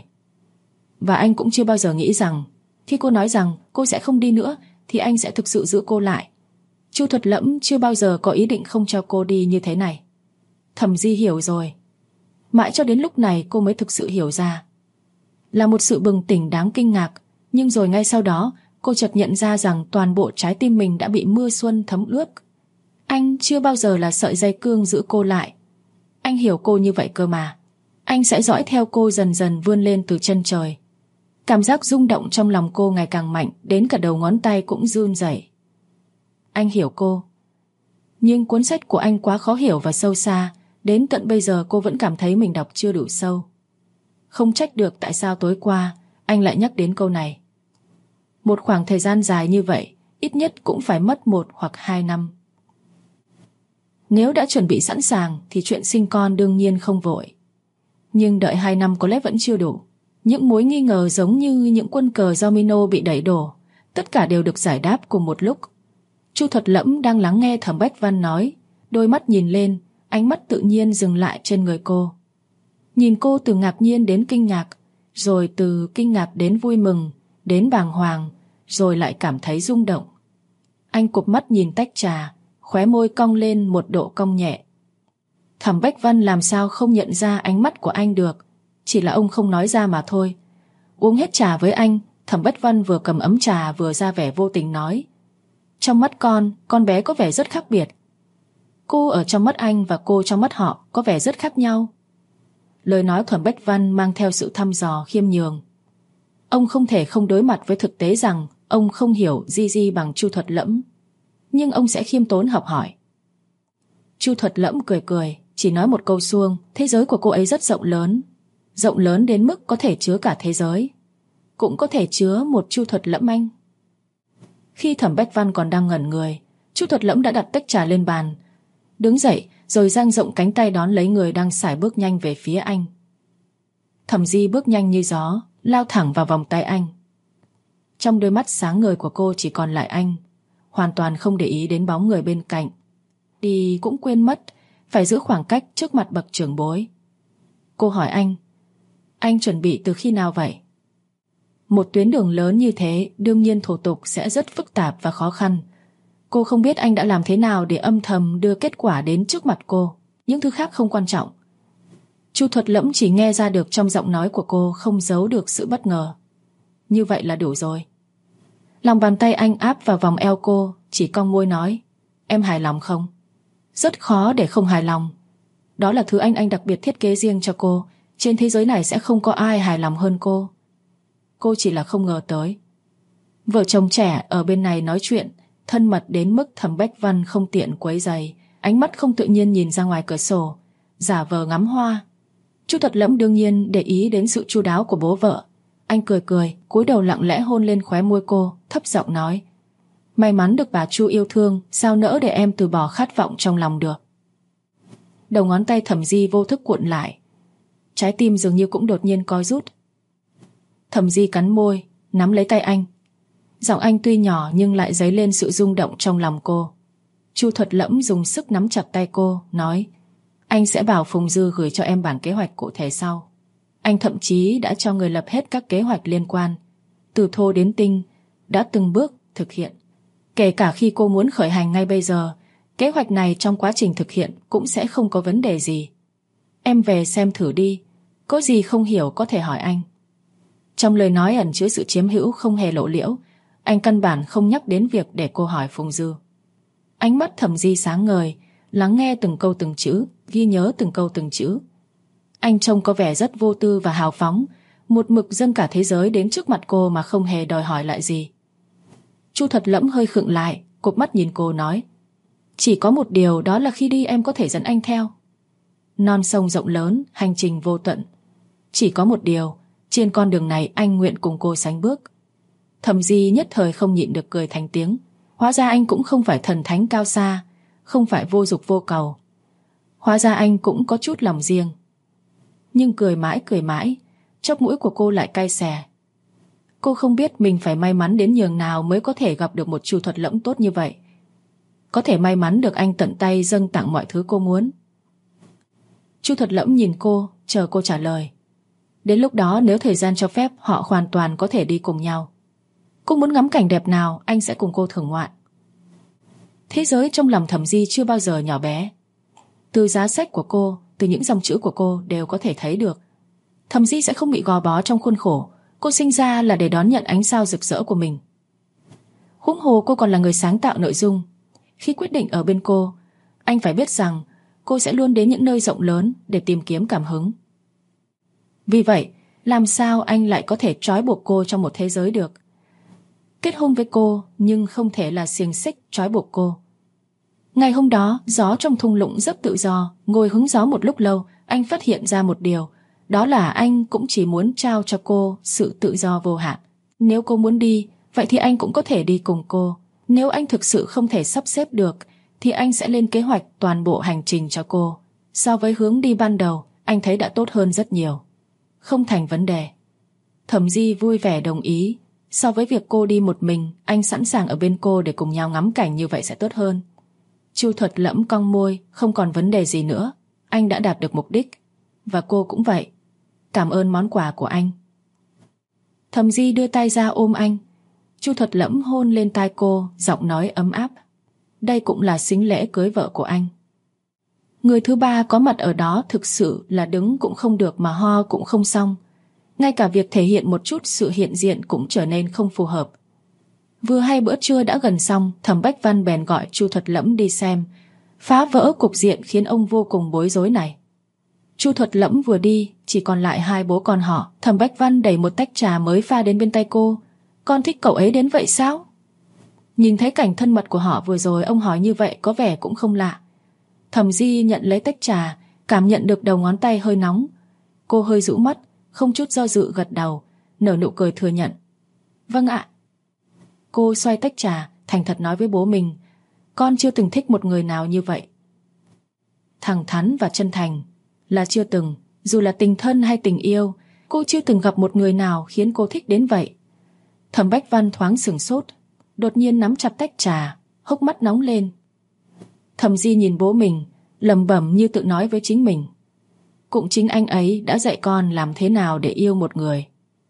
Speaker 1: Và anh cũng chưa bao giờ nghĩ rằng khi cô nói rằng cô sẽ không đi nữa thì anh sẽ thực sự giữ cô lại. Chu Thuật Lẫm chưa bao giờ có ý định không cho cô đi như thế này. Thẩm Di hiểu rồi. Mãi cho đến lúc này cô mới thực sự hiểu ra. Là một sự bừng tỉnh đáng kinh ngạc, nhưng rồi ngay sau đó cô chợt nhận ra rằng toàn bộ trái tim mình đã bị mưa xuân thấm ướt. Anh chưa bao giờ là sợi dây cương giữ cô lại. Anh hiểu cô như vậy cơ mà. Anh sẽ dõi theo cô dần dần vươn lên từ chân trời. Cảm giác rung động trong lòng cô ngày càng mạnh, đến cả đầu ngón tay cũng run rẩy. Anh hiểu cô. Nhưng cuốn sách của anh quá khó hiểu và sâu xa, đến tận bây giờ cô vẫn cảm thấy mình đọc chưa đủ sâu. Không trách được tại sao tối qua anh lại nhắc đến câu này. Một khoảng thời gian dài như vậy, ít nhất cũng phải mất 1 hoặc 2 năm. Nếu đã chuẩn bị sẵn sàng thì chuyện sinh con đương nhiên không vội. Nhưng đợi 2 năm có lẽ vẫn chưa đủ. Những mối nghi ngờ giống như những quân cờ domino bị đẩy đổ, tất cả đều được giải đáp cùng một lúc. Chu Thuật Lẫm đang lắng nghe Thẩm Bách Văn nói, đôi mắt nhìn lên, ánh mắt tự nhiên dừng lại trên người cô. Nhìn cô từ ngạc nhiên đến kinh ngạc, rồi từ kinh ngạc đến vui mừng, đến bàng hoàng, rồi lại cảm thấy rung động. Anh cụp mắt nhìn tách trà, khóe môi cong lên một độ cong nhẹ. Thẩm Bách Văn làm sao không nhận ra ánh mắt của anh được, chỉ là ông không nói ra mà thôi. Uống hết trà với anh, Thẩm Bách Văn vừa cầm ấm trà vừa ra vẻ vô tình nói, trong mắt con bé có vẻ rất khác biệt. Cô ở trong mắt anh và cô trong mắt họ có vẻ rất khác nhau. Lời nói Thẩm Bách Văn mang theo sự thăm dò khiêm nhường. Ông không thể không đối mặt với thực tế rằng ông không hiểu Gigi bằng Chu Thuật Lẫm, nhưng ông sẽ khiêm tốn học hỏi. Chu Thuật Lẫm cười cười, chỉ nói một câu suông, thế giới của cô ấy rất rộng lớn đến mức có thể chứa cả thế giới, cũng có thể chứa một Chu Thuật Lẫm anh. Khi Thẩm Bách Văn còn đang ngẩn người, Chu Thuật Lẫm đã đặt tách trà lên bàn, đứng dậy rồi dang rộng cánh tay đón lấy người đang sải bước nhanh về phía anh. Thẩm Di bước nhanh như gió, lao thẳng vào vòng tay anh. Trong đôi mắt sáng ngời của cô chỉ còn lại anh, hoàn toàn không để ý đến bóng người bên cạnh. Đi cũng quên mất phải giữ khoảng cách trước mặt bậc trưởng bối. Cô hỏi anh chuẩn bị từ khi nào vậy? Một tuyến đường lớn như thế, đương nhiên thủ tục sẽ rất phức tạp và khó khăn. Cô không biết anh đã làm thế nào để âm thầm đưa kết quả đến trước mặt cô. Những thứ khác không quan trọng. Chu Thuật Lẫm chỉ nghe ra được trong giọng nói của cô không giấu được sự bất ngờ. Như vậy là đủ rồi. Lòng bàn tay anh áp vào vòng eo cô, chỉ cong môi nói, em hài lòng không? Rất khó để không hài lòng. Đó là thứ anh đặc biệt thiết kế riêng cho cô. Trên thế giới này sẽ không có ai hài lòng hơn cô. Cô chỉ là không ngờ tới. Vợ chồng trẻ ở bên này nói chuyện, thân mật đến mức Thẩm Bách Văn không tiện quấy rầy, ánh mắt không tự nhiên nhìn ra ngoài cửa sổ, giả vờ ngắm hoa. Chu Thuật Lẫm đương nhiên để ý đến sự chu đáo của bố vợ. Anh cười cười, cúi đầu lặng lẽ hôn lên khóe môi cô, thấp giọng nói: may mắn được bà Chu yêu thương, sao nỡ để em từ bỏ khát vọng trong lòng được. Đầu ngón tay Thẩm Di vô thức cuộn lại, trái tim dường như cũng đột nhiên co rút. Thẩm Di cắn môi, nắm lấy tay anh. Giọng anh tuy nhỏ nhưng lại dấy lên sự rung động trong lòng cô. Chu Thuật Lẫm dùng sức nắm chặt tay cô, nói: anh sẽ bảo Phùng Dư gửi cho em bản kế hoạch cụ thể sau. Anh thậm chí đã cho người lập hết các kế hoạch liên quan, từ thô đến tinh, đã từng bước thực hiện. Kể cả khi cô muốn khởi hành ngay bây giờ, kế hoạch này trong quá trình thực hiện cũng sẽ không có vấn đề gì. Em về xem thử đi, có gì không hiểu có thể hỏi anh. Trong lời nói ẩn chứa sự chiếm hữu không hề lộ liễu. Anh căn bản không nhắc đến việc để cô hỏi Phùng Dư. Ánh mắt Thẩm Di sáng ngời, lắng nghe từng câu từng chữ, ghi nhớ từng câu từng chữ. Anh trông có vẻ rất vô tư và hào phóng, một mực dâng cả thế giới đến trước mặt cô mà không hề đòi hỏi lại gì. Chu Thuật Lẫm hơi khựng lại, cụp mắt nhìn cô nói: chỉ có một điều, đó là khi đi em có thể dẫn anh theo. Non sông rộng lớn, hành trình vô tận. Chỉ có một điều, trên con đường này anh nguyện cùng cô sánh bước. Thẩm Di nhất thời không nhịn được cười thành tiếng. Hóa ra anh cũng không phải thần thánh cao xa, không phải vô dục vô cầu. Hóa ra anh cũng có chút lòng riêng. Nhưng cười mãi, chóp mũi của cô lại cay xè. Cô không biết mình phải may mắn đến nhường nào mới có thể gặp được một Chu Thuật Lẫm tốt như vậy. Có thể may mắn được anh tận tay dâng tặng mọi thứ cô muốn. Chu Thuật Lẫm nhìn cô, chờ cô trả lời. Đến lúc đó nếu thời gian cho phép, họ hoàn toàn có thể đi cùng nhau. Cô muốn ngắm cảnh đẹp nào, anh sẽ cùng cô thưởng ngoạn. Thế giới trong lòng Thẩm Di chưa bao giờ nhỏ bé. Từ giá sách của cô, từ những dòng chữ của cô đều có thể thấy được. Thẩm Di sẽ không bị gò bó trong khuôn khổ. Cô sinh ra là để đón nhận ánh sao rực rỡ của mình. Huống hồ cô còn là người sáng tạo nội dung. Khi quyết định ở bên cô, anh phải biết rằng cô sẽ luôn đến những nơi rộng lớn để tìm kiếm cảm hứng. Vì vậy, làm sao anh lại có thể trói buộc cô trong một thế giới được? Kết hôn với cô nhưng không thể là xiềng xích trói buộc cô. Ngày hôm đó, gió trong thung lũng rất tự do. Ngồi hứng gió một lúc lâu, anh phát hiện ra một điều. Đó là anh cũng chỉ muốn trao cho cô sự tự do vô hạn. Nếu cô muốn đi, vậy thì anh cũng có thể đi cùng cô. Nếu anh thực sự không thể sắp xếp được, thì anh sẽ lên kế hoạch toàn bộ hành trình cho cô. So với hướng đi ban đầu, anh thấy đã tốt hơn rất nhiều. Không thành vấn đề. Thẩm Di vui vẻ đồng ý. So với việc cô đi một mình, anh sẵn sàng ở bên cô để cùng nhau ngắm cảnh, như vậy sẽ tốt hơn. Chu Thuật Lẫm cong môi, không còn vấn đề gì nữa. Anh đã đạt được mục đích. Và cô cũng vậy. Cảm ơn món quà của anh. Thẩm Di đưa tay ra ôm anh. Chu Thuật Lẫm hôn lên tai cô, giọng nói ấm áp. Đây cũng là sính lễ cưới vợ của anh. Người thứ ba có mặt ở đó thực sự là đứng cũng không được mà ho cũng không xong. Ngay cả việc thể hiện một chút sự hiện diện cũng trở nên không phù hợp. Vừa hay bữa trưa đã gần xong, Thẩm Bách Văn bèn gọi Chu Thuật Lẫm đi xem, phá vỡ cục diện khiến ông vô cùng bối rối này. Chu Thuật Lẫm vừa đi, chỉ còn lại hai bố con họ. Thẩm Bách Văn đẩy một tách trà mới pha đến bên tay cô. Con thích cậu ấy đến vậy sao? Nhìn thấy cảnh thân mật của họ vừa rồi, ông hỏi như vậy có vẻ cũng không lạ. Thẩm Di nhận lấy tách trà, cảm nhận được đầu ngón tay hơi nóng. Cô hơi rũ mắt, không chút do dự gật đầu, nở nụ cười thừa nhận. Vâng ạ. Cô xoay tách trà, thành thật nói với bố mình, con chưa từng thích một người nào như vậy. Thẳng thắn và chân thành là chưa từng. Dù là tình thân hay tình yêu, cô chưa từng gặp một người nào khiến cô thích đến vậy. Thẩm Bách Văn thoáng sửng sốt, đột nhiên nắm chặt tách trà, hốc mắt nóng lên. Thẩm Di nhìn bố mình, lẩm bẩm như tự nói với chính mình. Cũng chính anh ấy đã dạy con làm thế nào để yêu một người.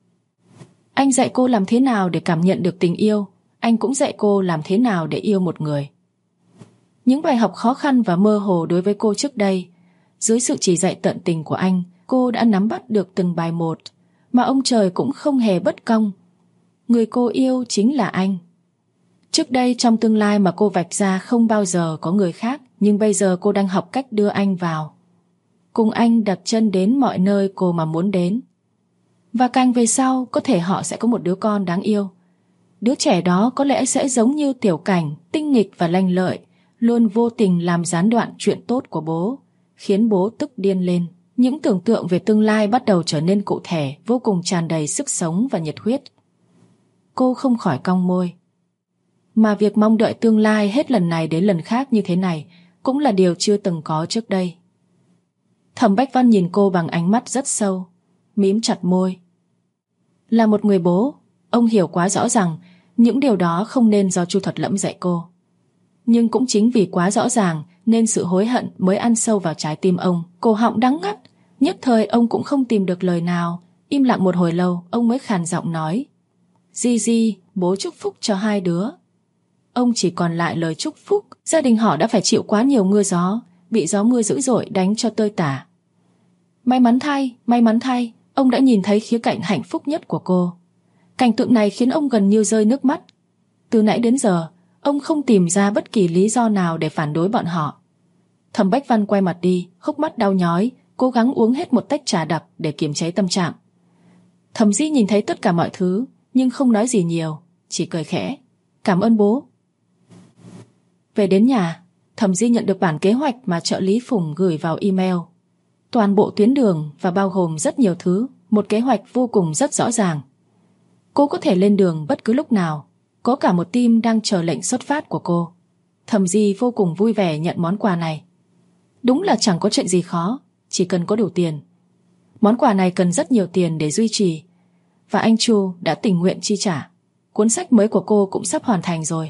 Speaker 1: Anh dạy cô làm thế nào để cảm nhận được tình yêu, anh cũng dạy cô làm thế nào để yêu một người. Những bài học khó khăn và mơ hồ đối với cô trước đây, dưới sự chỉ dạy tận tình của anh, cô đã nắm bắt được từng bài một, mà ông trời cũng không hề bất công. Người cô yêu chính là anh. Trước đây trong tương lai mà cô vạch ra không bao giờ có người khác, nhưng bây giờ cô đang học cách đưa anh vào. Cùng anh đặt chân đến mọi nơi cô mà muốn đến. Và càng về sau, có thể họ sẽ có một đứa con đáng yêu. Đứa trẻ đó có lẽ sẽ giống như Tiểu Cảnh, tinh nghịch và lanh lợi, luôn vô tình làm gián đoạn chuyện tốt của bố, khiến bố tức điên lên. Những tưởng tượng về tương lai bắt đầu trở nên cụ thể, vô cùng tràn đầy sức sống và nhiệt huyết. Cô không khỏi cong môi. Mà việc mong đợi tương lai hết lần này đến lần khác như thế này cũng là điều chưa từng có trước đây. Thẩm Bách Văn nhìn cô bằng ánh mắt rất sâu, mím chặt môi. Là một người bố, ông hiểu quá rõ rằng những điều đó không nên do Chu Thuật Lẫm dạy cô. Nhưng cũng chính vì quá rõ ràng nên sự hối hận mới ăn sâu vào trái tim ông. Cổ họng đắng ngắt, nhất thời ông cũng không tìm được lời nào. Im lặng một hồi lâu, ông mới khàn giọng nói: Di, bố chúc phúc cho hai đứa. Ông chỉ còn lại lời chúc phúc. Gia đình họ đã phải chịu quá nhiều mưa gió, bị gió mưa dữ dội đánh cho tơi tả. May mắn thay, ông đã nhìn thấy khía cạnh hạnh phúc nhất của cô. Cảnh tượng này khiến ông gần như rơi nước mắt. Từ nãy đến giờ, ông không tìm ra bất kỳ lý do nào để phản đối bọn họ. Thẩm Bách Văn quay mặt đi, hốc mắt đau nhói, cố gắng uống hết một tách trà đặc để kiềm chế tâm trạng. Thẩm Di nhìn thấy tất cả mọi thứ, nhưng không nói gì nhiều, chỉ cười khẽ. Cảm ơn bố. Về đến nhà, Thẩm Di nhận được bản kế hoạch mà trợ lý Phùng gửi vào email. Toàn bộ tuyến đường và bao gồm rất nhiều thứ, một kế hoạch vô cùng rất rõ ràng. Cô có thể lên đường bất cứ lúc nào, có cả một team đang chờ lệnh xuất phát của cô. Thẩm Di vô cùng vui vẻ nhận món quà này. Đúng là chẳng có chuyện gì khó, chỉ cần có đủ tiền. Món quà này cần rất nhiều tiền để duy trì, và anh Chu đã tình nguyện chi trả. Cuốn sách mới của cô cũng sắp hoàn thành rồi.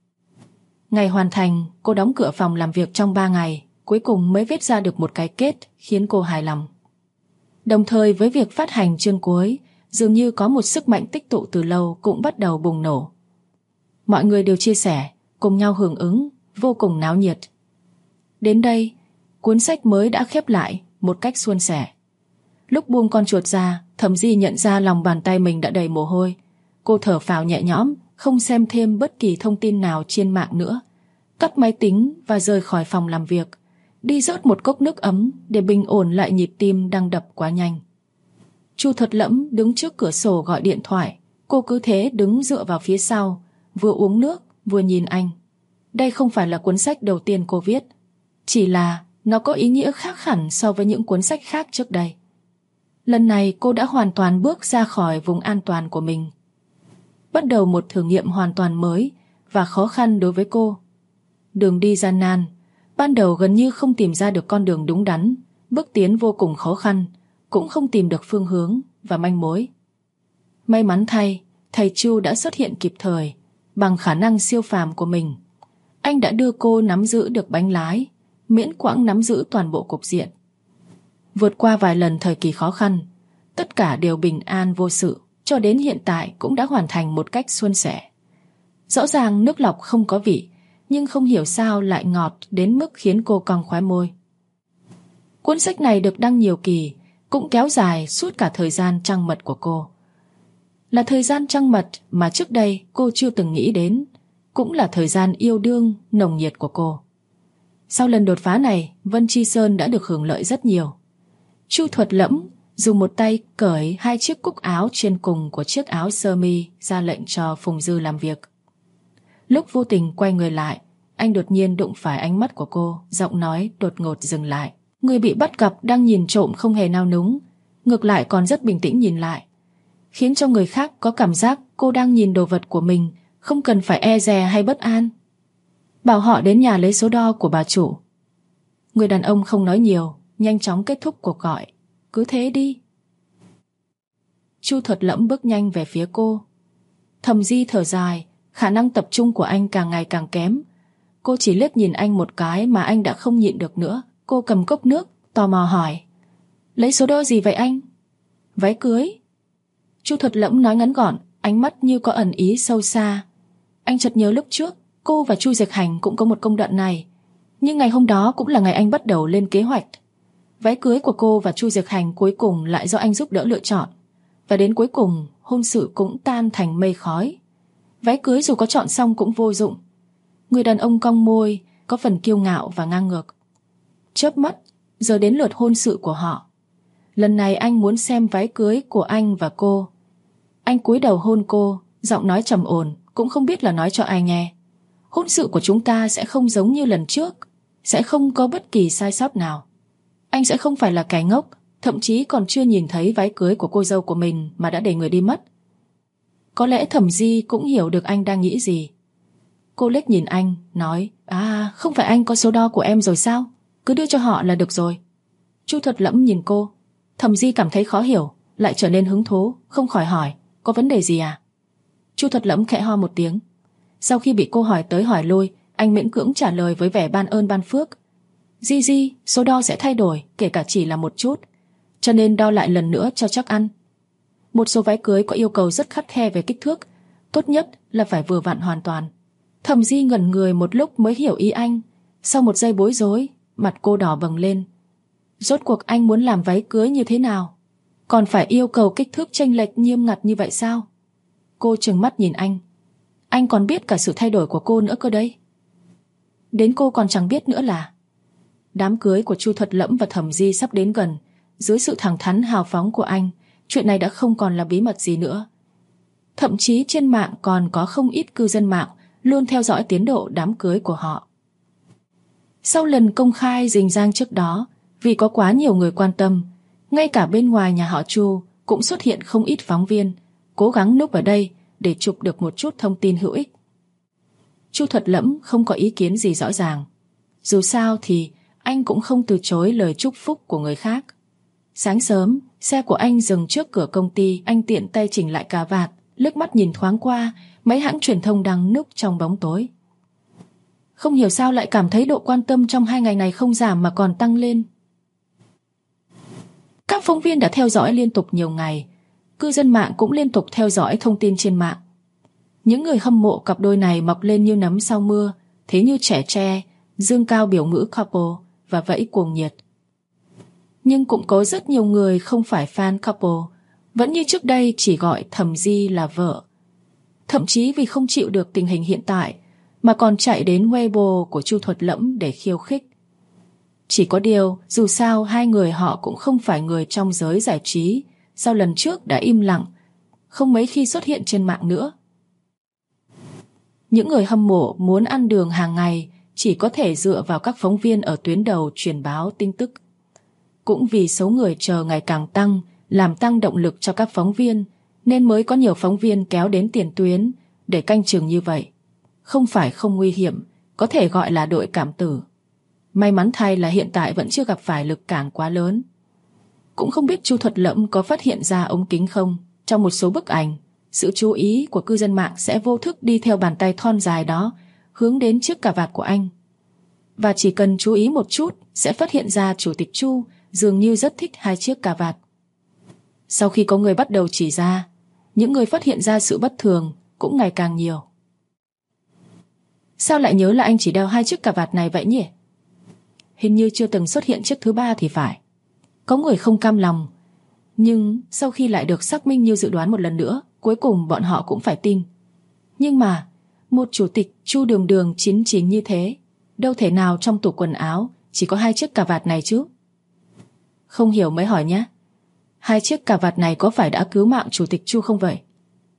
Speaker 1: Ngày hoàn thành, cô đóng cửa phòng làm việc trong 3 ngày, cuối cùng mới viết ra được một cái kết khiến cô hài lòng. Đồng thời với việc phát hành chương cuối, dường như có một sức mạnh tích tụ từ lâu cũng bắt đầu bùng nổ. Mọi người đều chia sẻ, cùng nhau hưởng ứng, vô cùng náo nhiệt. Đến đây, cuốn sách mới đã khép lại một cách suôn sẻ. Lúc buông con chuột ra, Thẩm Di nhận ra lòng bàn tay mình đã đầy mồ hôi. Cô thở phào nhẹ nhõm, không xem thêm bất kỳ thông tin nào trên mạng nữa. Tắt máy tính và rời khỏi phòng làm việc, đi rót một cốc nước ấm để bình ổn lại nhịp tim đang đập quá nhanh. Chu Thuật Lẫm đứng trước cửa sổ gọi điện thoại. Cô cứ thế đứng dựa vào phía sau, vừa uống nước vừa nhìn anh. Đây không phải là cuốn sách đầu tiên cô viết, chỉ là nó có ý nghĩa khác hẳn so với những cuốn sách khác trước đây. Lần này cô đã hoàn toàn bước ra khỏi vùng an toàn của mình, bắt đầu một thử nghiệm hoàn toàn mới và khó khăn đối với cô. Đường đi gian nan, ban đầu gần như không tìm ra được con đường đúng đắn, bước tiến vô cùng khó khăn, cũng không tìm được phương hướng và manh mối. May mắn thay, thầy Chu đã xuất hiện kịp thời. Bằng khả năng siêu phàm của mình, anh đã đưa cô nắm giữ được bánh lái, miễn cưỡng nắm giữ toàn bộ cục diện. Vượt qua vài lần thời kỳ khó khăn, tất cả đều bình an vô sự, cho đến hiện tại cũng đã hoàn thành một cách suôn sẻ. Rõ ràng nước lọc không có vị, nhưng không hiểu sao lại ngọt đến mức khiến cô cong khóe môi. Cuốn sách này được đăng nhiều kỳ, cũng kéo dài suốt cả thời gian trăng mật của cô. Là thời gian trăng mật mà trước đây cô chưa từng nghĩ đến, cũng là thời gian yêu đương nồng nhiệt của cô. Sau lần đột phá này, Vân Chi Sơn đã được hưởng lợi rất nhiều. Chu Thuật Lẫm dùng một tay cởi 2 chiếc cúc áo trên cùng của chiếc áo sơ mi, ra lệnh cho Phùng Dư làm việc. Lúc vô tình quay người lại, anh đột nhiên đụng phải ánh mắt của cô, giọng nói đột ngột dừng lại. Người bị bắt gặp đang nhìn trộm không hề nao núng, ngược lại còn rất bình tĩnh nhìn lại, khiến cho người khác có cảm giác cô đang nhìn đồ vật của mình, không cần phải e dè hay bất an. Bảo họ đến nhà lấy số đo của bà chủ. Người đàn ông không nói nhiều, nhanh chóng kết thúc cuộc gọi. Cứ thế đi. Chu Thuật Lẫm bước nhanh về phía cô. Thẩm Di thở dài, khả năng tập trung của anh càng ngày càng kém. Cô chỉ liếc nhìn anh một cái mà anh đã không nhịn được nữa. Cô cầm cốc nước, tò mò hỏi: lấy số đo gì vậy anh? Váy cưới. Chu Thuật Lẫm nói ngắn gọn, ánh mắt như có ẩn ý sâu xa. Anh chợt nhớ lúc trước cô và Chu Diệc Hành cũng có một công đoạn này, nhưng ngày hôm đó cũng là ngày anh bắt đầu lên kế hoạch. Váy cưới của cô và Chu Diệc Hành cuối cùng lại do anh giúp đỡ lựa chọn, và đến cuối cùng hôn sự cũng tan thành mây khói. Váy cưới dù có chọn xong cũng vô dụng. Người đàn ông cong môi, có phần kiêu ngạo và ngang ngược. Chớp mắt, giờ đến lượt hôn sự của họ. Lần này anh muốn xem váy cưới của anh và cô. Anh cúi đầu hôn cô, giọng nói trầm ổn, cũng không biết là nói cho ai nghe. Hôn sự của chúng ta sẽ không giống như lần trước, sẽ không có bất kỳ sai sót nào. Anh sẽ không phải là kẻ ngốc, thậm chí còn chưa nhìn thấy váy cưới của cô dâu của mình mà đã để người đi mất. Có lẽ Thẩm Di cũng hiểu được anh đang nghĩ gì. Cô liếc nhìn anh, nói: không phải anh có số đo của em rồi sao? Cứ đưa cho họ là được rồi. Chu Thuật Lẫm nhìn cô. Thẩm Di cảm thấy khó hiểu, lại trở nên hứng thú, không khỏi hỏi: có vấn đề gì à? Chu Thuật Lẫm khẽ ho một tiếng. Sau khi bị cô hỏi tới hỏi lui, anh miễn cưỡng trả lời với vẻ ban ơn ban phước: Di, số đo sẽ thay đổi, kể cả chỉ là một chút, cho nên đo lại lần nữa cho chắc ăn. Một số váy cưới có yêu cầu rất khắt khe về kích thước, tốt nhất là phải vừa vặn hoàn toàn. Thẩm Di ngẩn người một lúc mới hiểu ý anh. Sau một giây bối rối, mặt cô đỏ bừng lên. Rốt cuộc anh muốn làm váy cưới như thế nào? Còn phải yêu cầu kích thước chênh lệch nghiêm ngặt như vậy sao? Cô trừng mắt nhìn anh. Anh còn biết cả sự thay đổi của cô nữa cơ đấy. Đến cô còn chẳng biết nữa là đám cưới của Chu Thuật Lẫm và Thẩm Di sắp đến gần. Dưới sự thẳng thắn hào phóng của anh, chuyện này đã không còn là bí mật gì nữa. Thậm chí trên mạng còn có không ít cư dân mạng luôn theo dõi tiến độ đám cưới của họ. Sau lần công khai rình rang trước đó, vì có quá nhiều người quan tâm, ngay cả bên ngoài nhà họ Chu cũng xuất hiện không ít phóng viên, cố gắng núp ở đây để chụp được một chút thông tin hữu ích. Chu Thuật Lẫm không có ý kiến gì rõ ràng. Dù sao thì anh cũng không từ chối lời chúc phúc của người khác. Sáng sớm, xe của anh dừng trước cửa công ty, anh tiện tay chỉnh lại cà vạt, liếc mắt nhìn thoáng qua mấy hãng truyền thông đang núp trong bóng tối. Không hiểu sao lại cảm thấy độ quan tâm trong 2 ngày này không giảm mà còn tăng lên. Các phóng viên đã theo dõi liên tục nhiều ngày, cư dân mạng cũng liên tục theo dõi thông tin trên mạng. Những người hâm mộ cặp đôi này mọc lên như nấm sau mưa, thế như trẻ tre, dương cao biểu ngữ couple và vẫy cuồng nhiệt. Nhưng cũng có rất nhiều người không phải fan couple, vẫn như trước đây chỉ gọi Thẩm Di là vợ. Thậm chí vì không chịu được tình hình hiện tại mà còn chạy đến Weibo của Chu Thuật Lẫm để khiêu khích. Chỉ có điều, dù sao hai người họ cũng không phải người trong giới giải trí, sau lần trước đã im lặng, không mấy khi xuất hiện trên mạng nữa. Những người hâm mộ muốn ăn đường hàng ngày chỉ có thể dựa vào các phóng viên ở tuyến đầu truyền báo tin tức. Cũng vì số người chờ ngày càng tăng, làm tăng động lực cho các phóng viên, nên mới có nhiều phóng viên kéo đến tiền tuyến để canh chừng như vậy. Không phải không nguy hiểm, có thể gọi là đội cảm tử. May mắn thay là hiện tại vẫn chưa gặp phải lực cản quá lớn. Cũng không biết Chu Thuật Lẫm có phát hiện ra ống kính không. Trong một số bức ảnh, sự chú ý của cư dân mạng sẽ vô thức đi theo bàn tay thon dài đó, hướng đến chiếc cà vạt của anh. Và chỉ cần chú ý một chút sẽ phát hiện ra Chủ tịch Chu dường như rất thích hai chiếc cà vạt. Sau khi có người bắt đầu chỉ ra, những người phát hiện ra sự bất thường cũng ngày càng nhiều. Sao lại nhớ là anh chỉ đeo hai chiếc cà vạt này vậy nhỉ? Hình như chưa từng xuất hiện chiếc thứ ba thì phải. Có người không cam lòng, nhưng sau khi lại được xác minh như dự đoán một lần nữa, cuối cùng bọn họ cũng phải tin. Nhưng mà một chủ tịch Chu đường đường chín chính như thế, đâu thể nào trong tủ quần áo chỉ có hai chiếc cà vạt này chứ? Không hiểu mới hỏi nhé. Hai chiếc cà vạt này có phải đã cứu mạng chủ tịch Chu không vậy?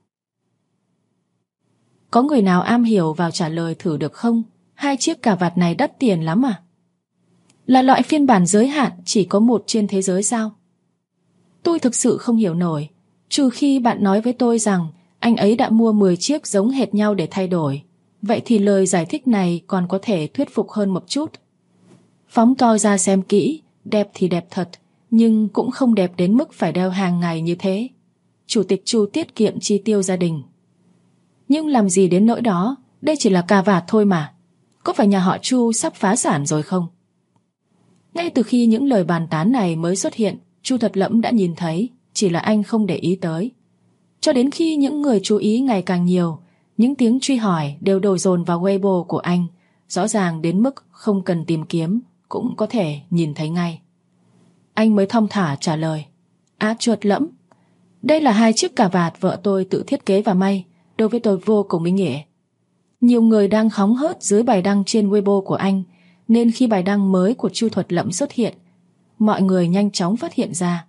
Speaker 1: Có người nào am hiểu vào trả lời thử được không? Hai chiếc cà vạt này đắt tiền lắm à? Là loại phiên bản giới hạn chỉ có một trên thế giới sao? Tôi thực sự không hiểu nổi, trừ khi bạn nói với tôi rằng anh ấy đã mua 10 chiếc giống hệt nhau để thay đổi. Vậy thì lời giải thích này còn có thể thuyết phục hơn một chút. Phóng to ra xem kỹ, đẹp thì đẹp thật, nhưng cũng không đẹp đến mức phải đeo hàng ngày như thế. Chủ tịch Chu tiết kiệm chi tiêu gia đình. Nhưng làm gì đến nỗi đó, đây chỉ là cà vạt thôi mà. Có phải nhà họ Chu sắp phá sản rồi không? Ngay từ khi những lời bàn tán này mới xuất hiện, Chu Thuật Lẫm đã nhìn thấy, chỉ là anh không để ý tới. Cho đến khi những người chú ý ngày càng nhiều, những tiếng truy hỏi đều đổ dồn vào Weibo của anh, rõ ràng đến mức không cần tìm kiếm cũng có thể nhìn thấy ngay. Anh mới thong thả trả lời: Thuật Lẫm, đây là hai chiếc cà vạt vợ tôi tự thiết kế và may, đối với tôi vô cùng ý nghĩa. Nhiều người đang hóng hớt dưới bài đăng trên Weibo của anh, nên khi bài đăng mới của Chu Thuật Lẫm xuất hiện, mọi người nhanh chóng phát hiện ra.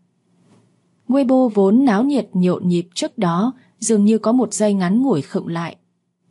Speaker 1: Weibo vốn náo nhiệt nhộn nhịp trước đó dường như có một giây ngắn ngủi khựng lại.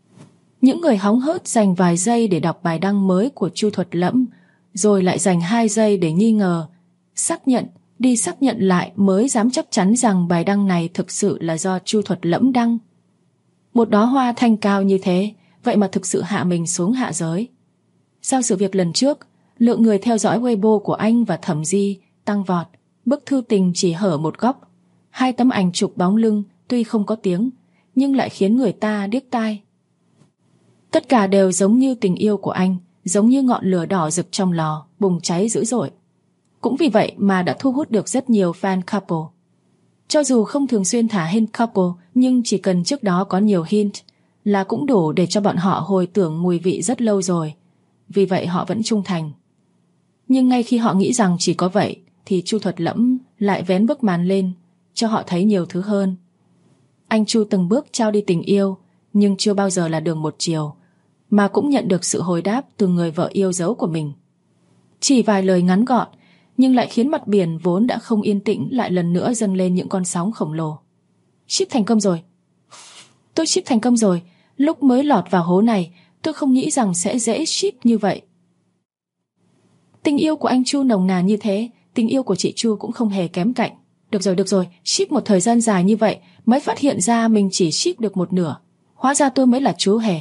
Speaker 1: Những người hóng hớt dành vài giây để đọc bài đăng mới của Chu Thuật Lẫm, rồi lại dành 2 giây để nghi ngờ, xác nhận lại mới dám chắc chắn rằng bài đăng này thực sự là do Chu Thuật Lẫm đăng. Một đóa hoa thanh cao như thế, vậy mà thực sự hạ mình xuống hạ giới. Sau sự việc lần trước, lượng người theo dõi Weibo của anh và Thẩm Di tăng vọt. Bức thư tình chỉ hở một góc. 2 tấm ảnh chụp bóng lưng tuy không có tiếng, nhưng lại khiến người ta điếc tai. Tất cả đều giống như tình yêu của anh, giống như ngọn lửa đỏ rực trong lò, bùng cháy dữ dội. Cũng vì vậy mà đã thu hút được rất nhiều fan couple. Cho dù không thường xuyên thả hint couple, nhưng chỉ cần trước đó có nhiều hint là cũng đủ để cho bọn họ hồi tưởng mùi vị rất lâu rồi. Vì vậy họ vẫn trung thành. Nhưng ngay khi họ nghĩ rằng chỉ có vậy, thì Chu Thuật Lẫm lại vén bức màn lên, cho họ thấy nhiều thứ hơn. Anh Chu từng bước trao đi tình yêu, nhưng chưa bao giờ là đường một chiều, mà cũng nhận được sự hồi đáp từ người vợ yêu dấu của mình. Chỉ vài lời ngắn gọn, nhưng lại khiến mặt biển vốn đã không yên tĩnh lại lần nữa dâng lên những con sóng khổng lồ. Ship thành công rồi. Tôi ship thành công rồi. Lúc mới lọt vào hố này, tôi không nghĩ rằng sẽ dễ ship như vậy. Tình yêu của anh Chu nồng nàn như thế, tình yêu của chị Chu cũng không hề kém cạnh. Được rồi, ship một thời gian dài như vậy mới phát hiện ra mình chỉ ship được một nửa. Hóa ra tôi mới là chú hề.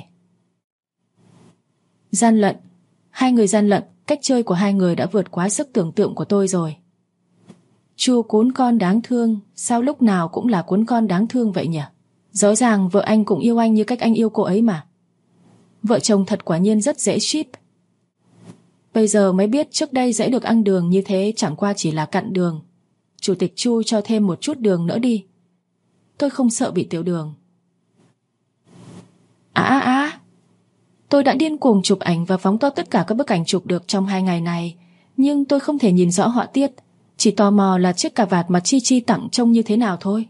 Speaker 1: Gian lận. 2 người gian lận, cách chơi của 2 người đã vượt quá sức tưởng tượng của tôi rồi. Chu cuốn con đáng thương, sao lúc nào cũng là cuốn con đáng thương vậy nhỉ? Rõ ràng vợ anh cũng yêu anh như cách anh yêu cô ấy mà. Vợ chồng thật quả nhiên rất dễ ship. Bây giờ mới biết trước đây dễ được ăn đường như thế chẳng qua chỉ là cặn đường. Chủ tịch Chu cho thêm một chút đường nữa đi. Tôi không sợ bị tiểu đường. Tôi đã điên cuồng chụp ảnh và phóng to tất cả các bức ảnh chụp được trong 2 ngày này, nhưng tôi không thể nhìn rõ họa tiết. Chỉ tò mò là chiếc cà vạt mà Chi Chi tặng trông như thế nào thôi.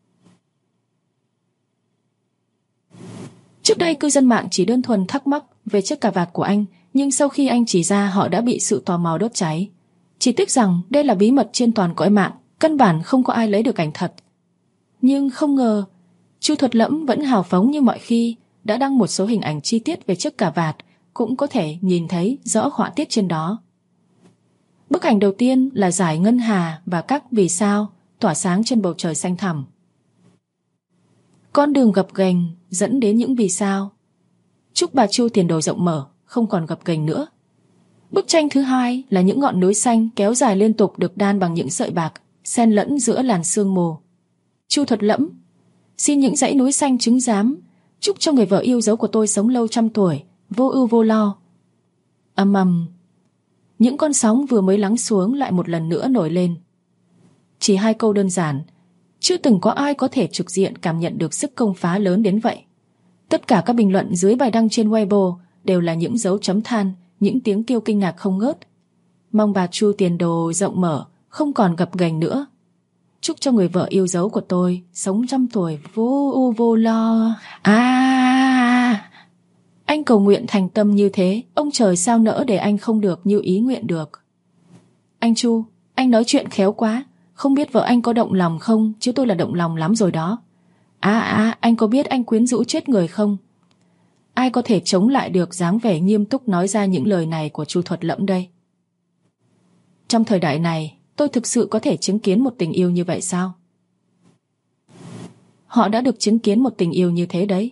Speaker 1: Trước đây cư dân mạng chỉ đơn thuần thắc mắc về chiếc cà vạt của anh, nhưng sau khi anh chỉ ra họ đã bị sự tò mò đốt cháy. Chỉ tiếc rằng đây là bí mật trên toàn cõi mạng, căn bản không có ai lấy được ảnh thật. Nhưng không ngờ, Chu Thuật Lẫm vẫn hào phóng như mọi khi, đã đăng một số hình ảnh chi tiết về chiếc cà vạt, cũng có thể nhìn thấy rõ họa tiết trên đó. Bức ảnh đầu tiên là dải ngân hà và các vì sao tỏa sáng trên bầu trời xanh thẳm. Con đường gập ghềnh dẫn đến những vì sao. Chúc bà Chu tiền đồ rộng mở, không còn gập ghềnh nữa. Bức tranh thứ hai là những ngọn núi xanh kéo dài liên tục được đan bằng những sợi bạc, xen lẫn giữa làn sương mù. Chu Thuật Lẫm, xin những dãy núi xanh chứng giám, chúc cho người vợ yêu dấu của tôi sống lâu trăm tuổi, vô ưu vô lo. Ầm ầm, những con sóng vừa mới lắng xuống lại một lần nữa nổi lên. Chỉ 2 câu đơn giản, chưa từng có ai có thể trực diện cảm nhận được sức công phá lớn đến vậy. Tất cả các bình luận dưới bài đăng trên Weibo đều là những dấu chấm than, những tiếng kêu kinh ngạc không ngớt. Mong bà Chu tiền đồ rộng mở, không còn gập ghềnh nữa. Chúc cho người vợ yêu dấu của tôi sống trăm tuổi vô ưu vô lo. Anh cầu nguyện thành tâm như thế, ông trời sao nỡ để anh không được như ý nguyện được. Anh Chu, anh nói chuyện khéo quá, không biết vợ anh có động lòng không, chứ tôi là động lòng lắm rồi đó. Anh có biết anh quyến rũ chết người không? Ai có thể chống lại được dáng vẻ nghiêm túc nói ra những lời này của Chu Thuật Lẫm đây? Trong thời đại này, tôi thực sự có thể chứng kiến một tình yêu như vậy sao? Họ đã được chứng kiến một tình yêu như thế đấy.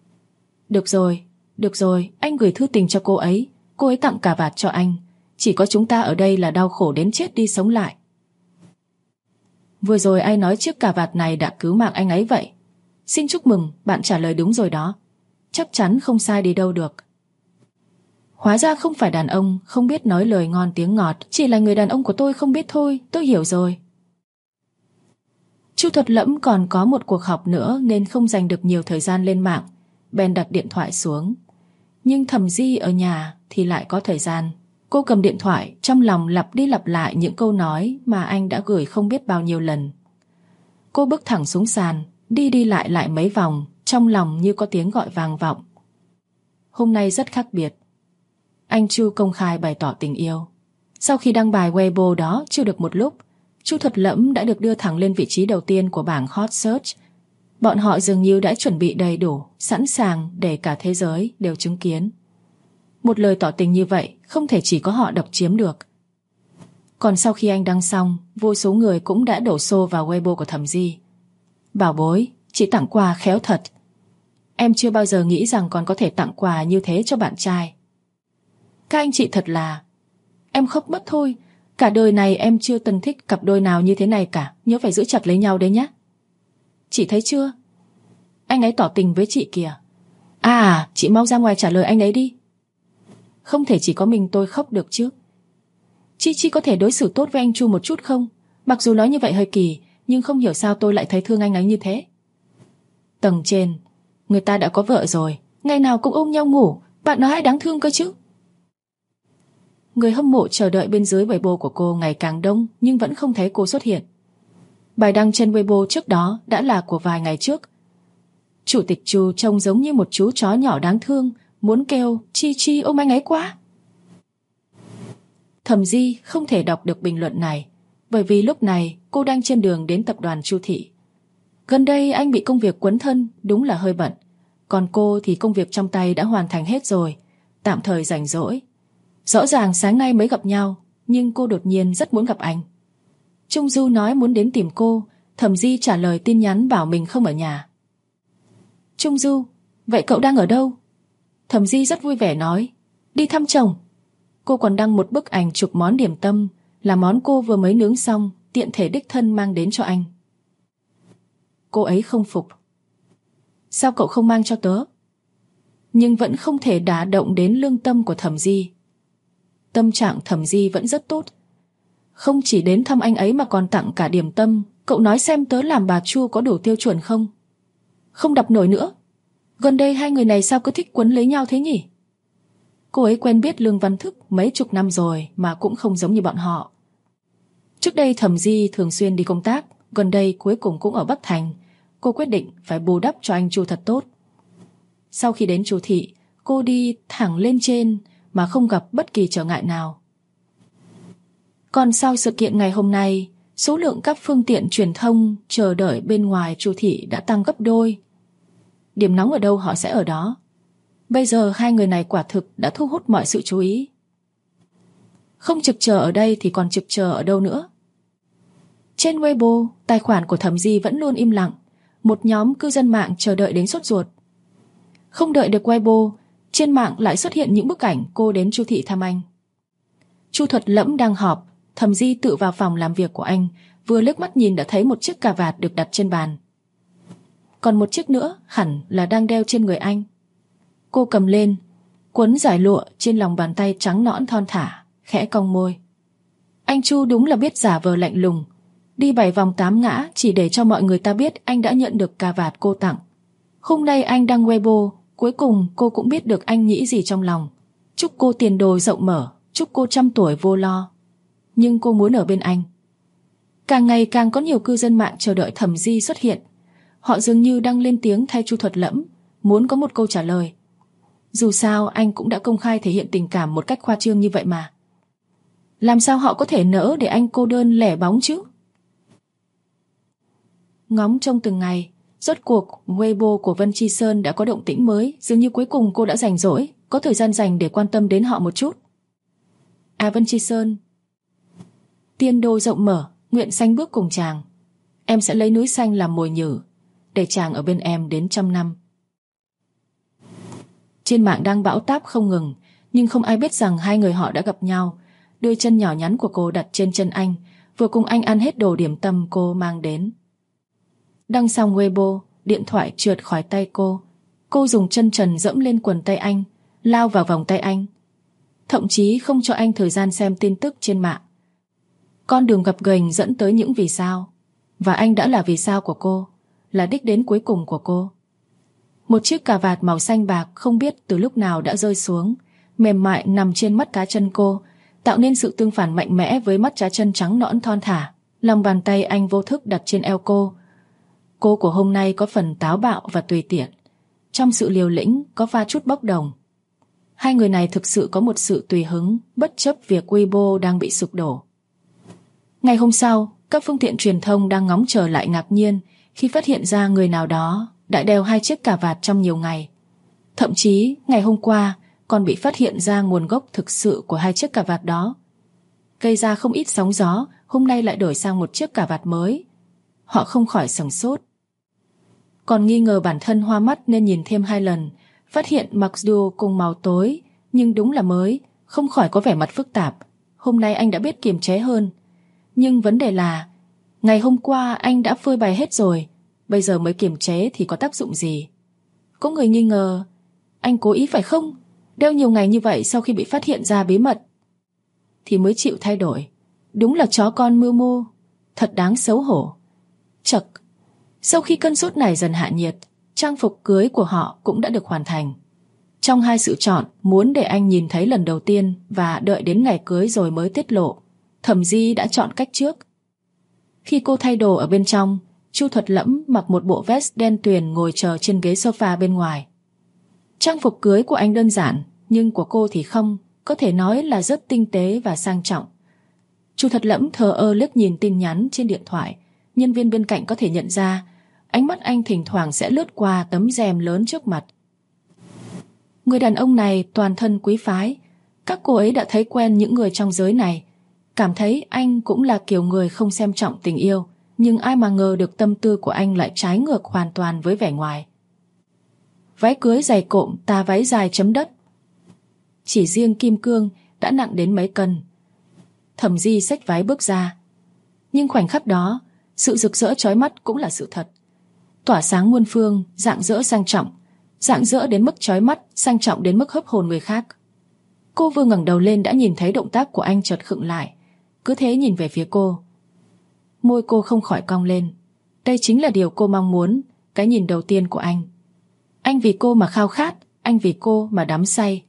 Speaker 1: Được rồi, anh gửi thư tình cho cô ấy tặng cà vạt cho anh. Chỉ có chúng ta ở đây là đau khổ đến chết đi sống lại. Vừa rồi ai nói chiếc cà vạt này đã cứu mạng anh ấy vậy? Xin chúc mừng, bạn trả lời đúng rồi đó. Chắc chắn không sai đi đâu được. Hóa ra không phải đàn ông không biết nói lời ngon tiếng ngọt, chỉ là người đàn ông của tôi không biết thôi, tôi hiểu rồi. Chu Thuật Lẫm còn có một cuộc họp nữa nên không dành được nhiều thời gian lên mạng, bèn đặt điện thoại xuống. Nhưng Thẩm Di ở nhà thì lại có thời gian. Cô cầm điện thoại, trong lòng lặp đi lặp lại những câu nói mà anh đã gửi không biết bao nhiêu lần. Cô bước thẳng xuống sàn, đi lại mấy vòng, trong lòng như có tiếng gọi vang vọng. Hôm nay rất khác biệt. Anh Chu công khai bày tỏ tình yêu. Sau khi đăng bài Weibo đó chưa được một lúc, Chu Thuật Lẫm đã được đưa thẳng lên vị trí đầu tiên của bảng Hot Search. Bọn họ dường như đã chuẩn bị đầy đủ, sẵn sàng để cả thế giới đều chứng kiến. Một lời tỏ tình như vậy không thể chỉ có họ độc chiếm được. Còn sau khi anh đăng xong, vô số người cũng đã đổ xô vào Weibo của Thẩm Di. Bảo bối, chị tặng quà khéo thật. Em chưa bao giờ nghĩ rằng còn có thể tặng quà như thế cho bạn trai. Các anh chị thật là... Em khóc mất thôi. Cả đời này em chưa từng thích cặp đôi nào như thế này cả. Nhớ phải giữ chặt lấy nhau đấy nhé. Chị thấy chưa? Anh ấy tỏ tình với chị kìa. À, chị mau ra ngoài trả lời anh ấy đi. Không thể chỉ có mình tôi khóc được chứ. Chị có thể đối xử tốt với anh Chu một chút không? Mặc dù nói như vậy hơi kỳ, nhưng không hiểu sao tôi lại thấy thương anh ấy như thế. Tầng trên, người ta đã có vợ rồi, ngày nào cũng ôm nhau ngủ, bạn nói ai đáng thương cơ chứ? Người hâm mộ chờ đợi bên dưới Weibo của cô ngày càng đông, nhưng vẫn không thấy cô xuất hiện. Bài đăng trên Weibo trước đó đã là của vài ngày trước. Chủ tịch Chu trông giống như một chú chó nhỏ đáng thương, muốn kêu Chi ôm anh ấy quá. Thẩm Di không thể đọc được bình luận này, bởi vì lúc này cô đang trên đường đến tập đoàn Chu Thị. Gần đây anh bị công việc quấn thân, đúng là hơi bận. Còn cô thì công việc trong tay đã hoàn thành hết rồi, tạm thời rảnh rỗi. Rõ ràng sáng nay mới gặp nhau, nhưng cô đột nhiên rất muốn gặp anh. Trung Du nói muốn đến tìm cô, Thẩm Di trả lời tin nhắn bảo mình không ở nhà. Trung Du, vậy cậu đang ở đâu? Thẩm Di rất vui vẻ nói, đi thăm chồng. Cô còn đăng một bức ảnh chụp món điểm tâm, là món cô vừa mới nướng xong, tiện thể đích thân mang đến cho anh. Cô ấy không phục. Sao cậu không mang cho tớ? Nhưng vẫn không thể đả động đến lương tâm của Thẩm Di. Tâm trạng Thẩm Di vẫn rất tốt. Không chỉ đến thăm anh ấy mà còn tặng cả điểm tâm. Cậu nói xem tớ làm bà Chu có đủ tiêu chuẩn không? Không đập nổi nữa. Gần đây hai người này sao cứ thích quấn lấy nhau thế nhỉ? Cô ấy quen biết Lương Văn Thức mấy chục năm rồi mà cũng không giống như bọn họ. Trước đây Thẩm Di thường xuyên đi công tác, gần đây cuối cùng cũng ở Bắc Thành. Cô quyết định phải bù đắp cho anh Chu thật tốt. Sau khi đến Chu Thị, cô đi thẳng lên trên mà không gặp bất kỳ trở ngại nào. Còn sau sự kiện ngày hôm nay, số lượng các phương tiện truyền thông chờ đợi bên ngoài Chu Thị đã tăng gấp đôi. Điểm nóng ở đâu họ sẽ ở đó. Bây giờ hai người này quả thực đã thu hút mọi sự chú ý. Không trực chờ ở đây thì còn trực chờ ở đâu nữa. Trên Weibo, tài khoản của Thẩm Di vẫn luôn im lặng. Một nhóm cư dân mạng chờ đợi đến sốt ruột. Không đợi được Weibo, trên mạng lại xuất hiện những bức ảnh cô đến Chu Thị thăm anh. Chu Thuật Lẫm đang họp, Thẩm Di tự vào phòng làm việc của anh, vừa liếc mắt nhìn đã thấy một chiếc cà vạt được đặt trên bàn. Còn một chiếc nữa hẳn là đang đeo trên người anh. Cô cầm lên, quấn giải lụa trên lòng bàn tay trắng nõn thon thả, khẽ cong môi. Anh Chu đúng là biết giả vờ lạnh lùng, đi 7 vòng 8 ngã chỉ để cho mọi người ta biết anh đã nhận được cà vạt cô tặng. Hôm nay anh đăng Weibo, cuối cùng cô cũng biết được anh nghĩ gì trong lòng. Chúc cô tiền đồ rộng mở, chúc cô trăm tuổi vô lo. Nhưng cô muốn ở bên anh. Càng ngày càng có nhiều cư dân mạng chờ đợi Thẩm Di xuất hiện. Họ dường như đang lên tiếng thay Chu Thuật Lẫm, muốn có một câu trả lời. Dù sao anh cũng đã công khai thể hiện tình cảm một cách khoa trương như vậy mà. Làm sao họ có thể nỡ để anh cô đơn lẻ bóng chứ? Ngóng trông từng ngày, rốt cuộc Weibo của Vân Chi Sơn đã có động tĩnh mới. Dường như cuối cùng cô đã rảnh rỗi, có thời gian dành để quan tâm đến họ một chút. À, Vân Chi Sơn, tiên đô rộng mở, nguyện sanh bước cùng chàng. Em sẽ lấy núi xanh làm mồi nhử, để chàng ở bên em đến 100 năm. Trên mạng đang bão táp không ngừng, nhưng không ai biết rằng hai người họ đã gặp nhau. Đôi chân nhỏ nhắn của cô đặt trên chân anh, vừa cùng anh ăn hết đồ điểm tâm cô mang đến. Đăng xong Weibo, điện thoại trượt khỏi tay cô. Cô dùng chân trần dẫm lên quần tay anh, lao vào vòng tay anh. Thậm chí không cho anh thời gian xem tin tức trên mạng. Con đường gập ghềnh dẫn tới những vì sao. Và anh đã là vì sao của cô, là đích đến cuối cùng của cô. Một chiếc cà vạt màu xanh bạc không biết từ lúc nào đã rơi xuống, mềm mại nằm trên mắt cá chân cô, tạo nên sự tương phản mạnh mẽ với mắt cá chân trắng nõn thon thả. Lòng bàn tay anh vô thức đặt trên eo cô. Cô của hôm nay có phần táo bạo và tùy tiện. Trong sự liều lĩnh có pha chút bốc đồng. Hai người này thực sự có một sự tùy hứng, bất chấp việc Weibo đang bị sụp đổ. Ngày hôm sau, các phương tiện truyền thông đang ngóng chờ lại ngạc nhiên khi phát hiện ra người nào đó đã đeo 2 chiếc cà vạt trong nhiều ngày. Thậm chí ngày hôm qua còn bị phát hiện ra nguồn gốc thực sự của 2 chiếc cà vạt đó. Gây ra không ít sóng gió, hôm nay lại đổi sang một chiếc cà vạt mới. Họ không khỏi sửng sốt. Còn nghi ngờ bản thân hoa mắt nên nhìn thêm 2 lần, phát hiện mặc dù cùng màu tối nhưng đúng là mới, không khỏi có vẻ mặt phức tạp. Hôm nay anh đã biết kiềm chế hơn. Nhưng vấn đề là ngày hôm qua anh đã phơi bày hết rồi, bây giờ mới kiềm chế thì có tác dụng gì? Có người nghi ngờ anh cố ý phải không? Đeo nhiều ngày như vậy sau khi bị phát hiện ra bí mật thì mới chịu thay đổi. Đúng là chó con mưu mô, thật đáng xấu hổ. Chậc. Sau khi cơn sốt này dần hạ nhiệt, trang phục cưới của họ cũng đã được hoàn thành. Trong 2 sự chọn, muốn để anh nhìn thấy lần đầu tiên và đợi đến ngày cưới rồi mới tiết lộ, Thẩm Di đã chọn cách trước. Khi cô thay đồ ở bên trong, Chu Thuật Lẫm mặc một bộ vest đen tuyền ngồi chờ trên ghế sofa bên ngoài. Trang phục cưới của anh đơn giản, nhưng của cô thì không, có thể nói là rất tinh tế và sang trọng. Chu Thuật Lẫm thờ ơ liếc nhìn tin nhắn trên điện thoại. Nhân viên bên cạnh có thể nhận ra, ánh mắt anh thỉnh thoảng sẽ lướt qua tấm rèm lớn trước mặt. Người đàn ông này toàn thân quý phái. Các cô ấy đã thấy quen những người trong giới này, cảm thấy anh cũng là kiểu người không xem trọng tình yêu. Nhưng ai mà ngờ được tâm tư của anh lại trái ngược hoàn toàn với vẻ ngoài. Váy cưới dày cộm, tà váy dài chấm đất. Chỉ riêng kim cương đã nặng đến mấy cân. Thẩm Di xách váy bước ra. Nhưng khoảnh khắc đó, sự rực rỡ chói mắt cũng là sự thật. Tỏa sáng muôn phương, rạng rỡ sang trọng. Rạng rỡ đến mức chói mắt, sang trọng đến mức hấp hồn người khác. Cô vừa ngẩng đầu lên đã nhìn thấy động tác của anh chợt khựng lại. Cứ thế nhìn về phía cô. Môi cô không khỏi cong lên. Đây chính là điều cô mong muốn, cái nhìn đầu tiên của anh. Anh vì cô mà khao khát, anh vì cô mà đắm say.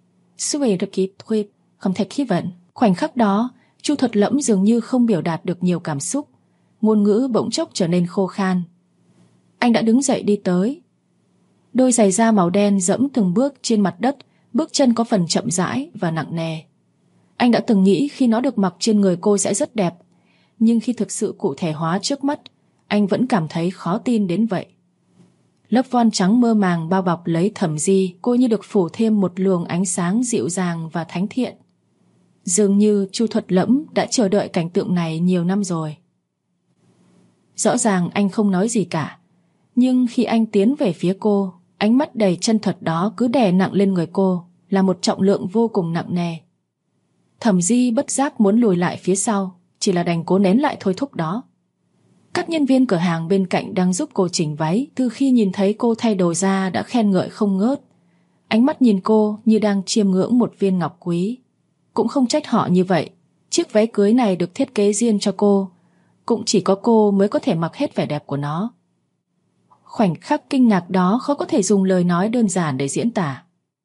Speaker 1: Không thể khí vận. Khoảnh khắc đó, Chu Thuật Lẫm dường như không biểu đạt được nhiều cảm xúc. Ngôn ngữ bỗng chốc trở nên khô khan. Anh đã đứng dậy đi tới. Đôi giày da màu đen dẫm từng bước trên mặt đất, bước chân có phần chậm rãi và nặng nề. Anh đã từng nghĩ khi nó được mặc trên người cô sẽ rất đẹp, nhưng khi thực sự cụ thể hóa trước mắt, anh vẫn cảm thấy khó tin đến vậy. Lớp voan trắng mơ màng bao bọc lấy Thẩm Di, cô như được phủ thêm một luồng ánh sáng dịu dàng và thánh thiện. Dường như Chu Thuật Lẫm đã chờ đợi cảnh tượng này nhiều năm rồi. Rõ ràng anh không nói gì cả, nhưng khi anh tiến về phía cô, ánh mắt đầy chân thật đó cứ đè nặng lên người cô, là một trọng lượng vô cùng nặng nề. Thẩm Di bất giác muốn lùi lại phía sau, chỉ là đành cố nén lại thôi thúc đó. Các nhân viên cửa hàng bên cạnh đang giúp cô chỉnh váy, từ khi nhìn thấy cô thay đồ ra đã khen ngợi không ngớt. Ánh mắt nhìn cô như đang chiêm ngưỡng một viên ngọc quý. Cũng không trách họ như vậy, chiếc váy cưới này được thiết kế riêng cho cô, cũng chỉ có cô mới có thể mặc hết vẻ đẹp của nó. Khoảnh khắc kinh ngạc đó khó có thể dùng lời nói đơn giản để diễn tả.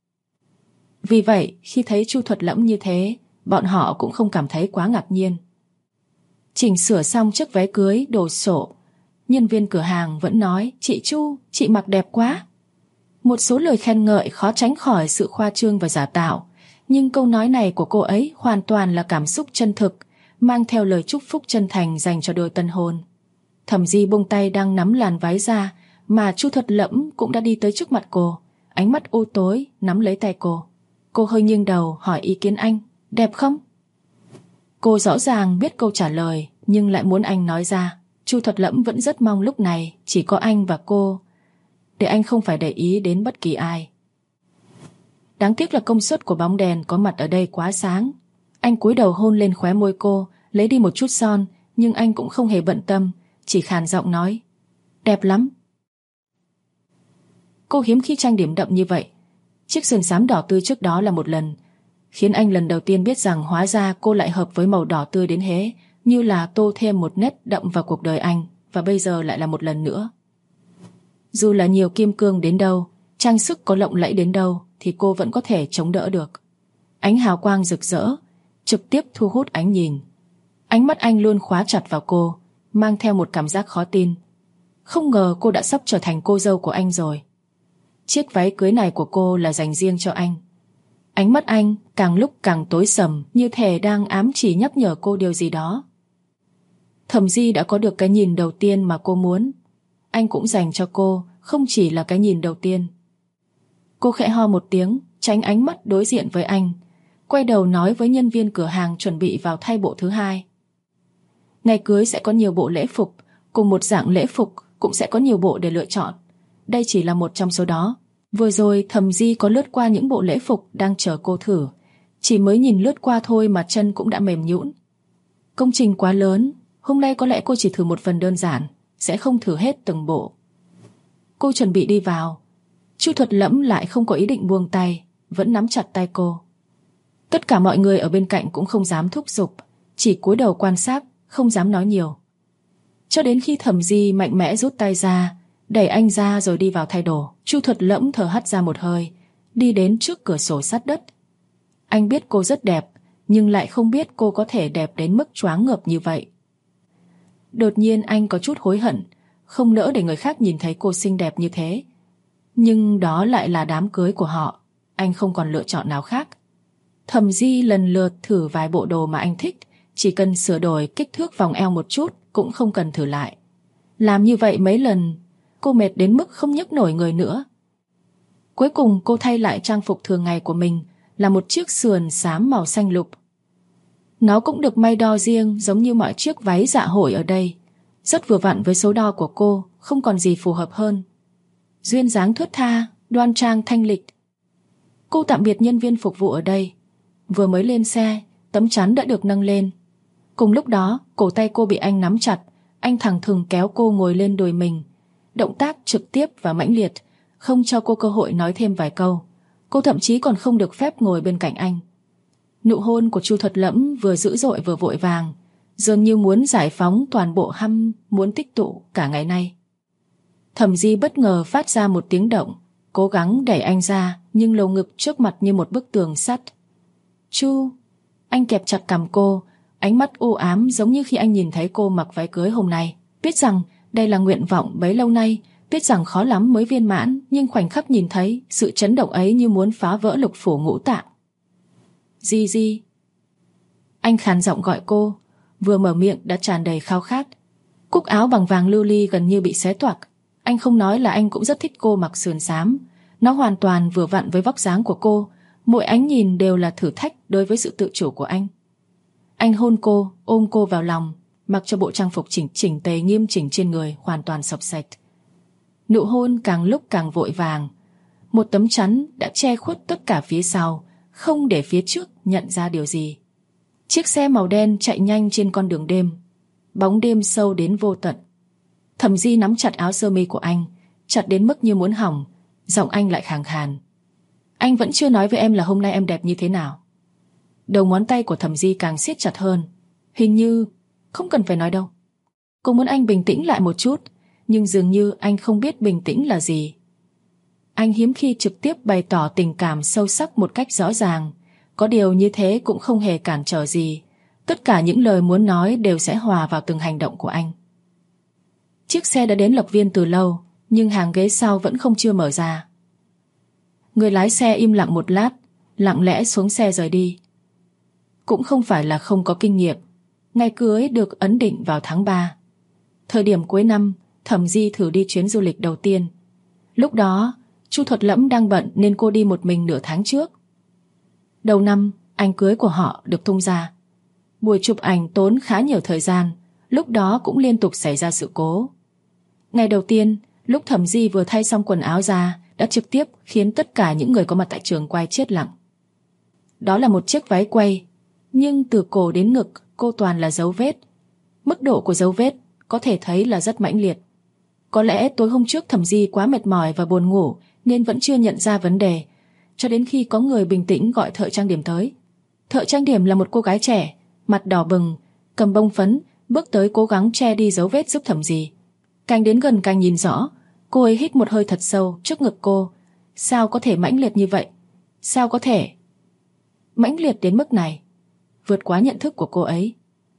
Speaker 1: Vì vậy, khi thấy Chu Thuật Lẫm như thế, bọn họ cũng không cảm thấy quá ngạc nhiên. Chỉnh sửa xong chiếc váy cưới đồ sộ, nhân viên cửa hàng vẫn nói, chị Chu, chị mặc đẹp quá. Một số lời khen ngợi khó tránh khỏi sự khoa trương và giả tạo, nhưng câu nói này của cô ấy hoàn toàn là cảm xúc chân thực, mang theo lời chúc phúc chân thành dành cho đôi tân hôn. Thẩm Di buông tay đang nắm làn váy ra, mà Chu Thuật Lẫm cũng đã đi tới trước mặt cô, ánh mắt u tối nắm lấy tay cô. Cô hơi nghiêng đầu hỏi ý kiến anh, đẹp không? Cô rõ ràng biết câu trả lời, nhưng lại muốn anh nói ra. Chu Thuật Lẫm vẫn rất mong lúc này chỉ có anh và cô, để anh không phải để ý đến bất kỳ ai. Đáng tiếc là công suất của bóng đèn có mặt ở đây quá sáng. Anh cúi đầu hôn lên khóe môi cô, lấy đi một chút son, nhưng anh cũng không hề bận tâm, chỉ khàn giọng nói, đẹp lắm. Cô hiếm khi trang điểm đậm như vậy. Chiếc sườn xám đỏ tươi trước đó là một lần, khiến anh lần đầu tiên biết rằng hóa ra cô lại hợp với màu đỏ tươi đến thế, như là tô thêm một nét đậm vào cuộc đời anh, và bây giờ lại là một lần nữa. Dù là nhiều kim cương đến đâu, trang sức có lộng lẫy đến đâu, thì cô vẫn có thể chống đỡ được. Ánh hào quang rực rỡ, trực tiếp thu hút ánh nhìn. Ánh mắt anh luôn khóa chặt vào cô, mang theo một cảm giác khó tin. Không ngờ cô đã sắp trở thành cô dâu của anh rồi. Chiếc váy cưới này của cô là dành riêng cho anh. Ánh mắt anh càng lúc càng tối sầm, như thể đang ám chỉ nhắc nhở cô điều gì đó. Thẩm Di đã có được cái nhìn đầu tiên mà cô muốn. anh cũng dành cho cô, không chỉ là cái nhìn đầu tiên. Cô khẽ ho một tiếng, tránh ánh mắt đối diện với anh, quay đầu nói với nhân viên cửa hàng chuẩn bị vào thay bộ thứ hai. Ngày cưới sẽ có nhiều bộ lễ phục, cùng một dạng lễ phục cũng sẽ có nhiều bộ để lựa chọn. Đây chỉ là một trong số đó. Vừa rồi Thẩm Di có lướt qua những bộ lễ phục đang chờ cô thử. Chỉ mới nhìn lướt qua thôi mà chân cũng đã mềm nhũn. Công trình quá lớn, hôm nay có lẽ cô chỉ thử một phần đơn giản, sẽ không thử hết từng bộ. Cô chuẩn bị đi vào. Chu Thuật Lẫm lại không có ý định buông tay, vẫn nắm chặt tay cô. Tất cả mọi người ở bên cạnh cũng không dám thúc giục, chỉ cúi đầu quan sát, không dám nói nhiều. Cho đến khi Thẩm Di mạnh mẽ rút tay ra, đẩy anh ra rồi đi vào thay đồ, Chu Thuật Lẫm thở hắt ra một hơi, đi đến trước cửa sổ sát đất. Anh biết cô rất đẹp, nhưng lại không biết cô có thể đẹp đến mức choáng ngợp như vậy. Đột nhiên anh có chút hối hận, không nỡ để người khác nhìn thấy cô xinh đẹp như thế. Nhưng đó lại là đám cưới của họ, anh không còn lựa chọn nào khác. Thẩm Di lần lượt thử vài bộ đồ mà anh thích, chỉ cần sửa đổi kích thước vòng eo một chút cũng không cần thử lại. Làm như vậy mấy lần, cô mệt đến mức không nhấc nổi người nữa. Cuối cùng cô thay lại trang phục thường ngày của mình là một chiếc sườn xám màu xanh lục. Nó cũng được may đo riêng giống như mọi chiếc váy dạ hội ở đây, rất vừa vặn với số đo của cô, không còn gì phù hợp hơn. Duyên dáng thướt tha, đoan trang thanh lịch. Cô tạm biệt nhân viên phục vụ ở đây. Vừa mới lên xe, tấm chắn đã được nâng lên. Cùng lúc đó, cổ tay cô bị anh nắm chặt, anh thẳng thừng kéo cô ngồi lên đùi mình. Động tác trực tiếp và mãnh liệt, không cho cô cơ hội nói thêm vài câu. Cô thậm chí còn không được phép ngồi bên cạnh anh. Nụ hôn của Chu Thuật Lẫm vừa dữ dội vừa vội vàng, dường như muốn giải phóng toàn bộ hăm muốn tích tụ cả ngày nay. Thẩm Di bất ngờ phát ra một tiếng động, cố gắng đẩy anh ra, nhưng lồng ngực trước mặt như một bức tường sắt. Chu, anh kẹp chặt cằm cô, ánh mắt u ám giống như khi anh nhìn thấy cô mặc váy cưới hôm nay. Biết rằng đây là nguyện vọng bấy lâu nay, biết rằng khó lắm mới viên mãn, nhưng khoảnh khắc nhìn thấy sự chấn động ấy như muốn phá vỡ lục phủ ngũ tạng. Di Di. Anh khàn giọng gọi cô, vừa mở miệng đã tràn đầy khao khát. Cúc áo bằng vàng lưu ly gần như bị xé toạc. Anh không nói là anh cũng rất thích cô mặc sườn xám. Nó hoàn toàn vừa vặn với vóc dáng của cô. Mỗi ánh nhìn đều là thử thách đối với sự tự chủ của anh. Anh hôn cô, ôm cô vào lòng, mặc cho bộ trang phục chỉnh tề nghiêm chỉnh trên người hoàn toàn xộc xệch. Nụ hôn càng lúc càng vội vàng. Một tấm chắn đã che khuất tất cả phía sau, không để phía trước nhận ra điều gì. Chiếc xe màu đen chạy nhanh trên con đường đêm, bóng đêm sâu đến vô tận. Thẩm Di nắm chặt áo sơ mi của anh, chặt đến mức như muốn hỏng. Giọng anh lại khàn khàn. Anh vẫn chưa nói với em là hôm nay em đẹp như thế nào. Đầu ngón tay của Thẩm Di càng siết chặt hơn. Hình như không cần phải nói đâu. Cô muốn anh bình tĩnh lại một chút, nhưng dường như anh không biết bình tĩnh là gì. Anh hiếm khi trực tiếp bày tỏ tình cảm sâu sắc một cách rõ ràng. Có điều như thế cũng không hề cản trở gì. Tất cả những lời muốn nói đều sẽ hòa vào từng hành động của anh. Chiếc xe đã đến Lộc Viên từ lâu, nhưng hàng ghế sau vẫn không chưa mở ra. Người lái xe im lặng một lát, lặng lẽ xuống xe rời đi. Cũng không phải là không có kinh nghiệm. Ngày cưới được ấn định vào tháng 3. Thời điểm cuối năm, Thẩm Di thử đi chuyến du lịch đầu tiên. Lúc đó, Chu Thuật Lẫm đang bận nên cô đi một mình nửa tháng trước. Đầu năm, ảnh cưới của họ được tung ra. Buổi chụp ảnh tốn khá nhiều thời gian, lúc đó cũng liên tục xảy ra sự cố. Ngày đầu tiên, lúc Thẩm Di vừa thay xong quần áo ra, đã trực tiếp khiến tất cả những người có mặt tại trường quay chết lặng. Đó là một chiếc váy quay, nhưng từ cổ đến ngực cô toàn là dấu vết. Mức độ của dấu vết có thể thấy là rất mãnh liệt. Có lẽ tối hôm trước Thẩm Di quá mệt mỏi và buồn ngủ nên vẫn chưa nhận ra vấn đề, cho đến khi có người bình tĩnh gọi thợ trang điểm tới. Thợ trang điểm là một cô gái trẻ, mặt đỏ bừng, cầm bông phấn, bước tới cố gắng che đi dấu vết giúp Thẩm Di. Càng đến gần càng nhìn rõ, cô ấy hít một hơi thật sâu trước ngực cô. Sao có thể mãnh liệt như vậy? Sao có thể mãnh liệt đến mức này? Vượt quá nhận thức của cô ấy.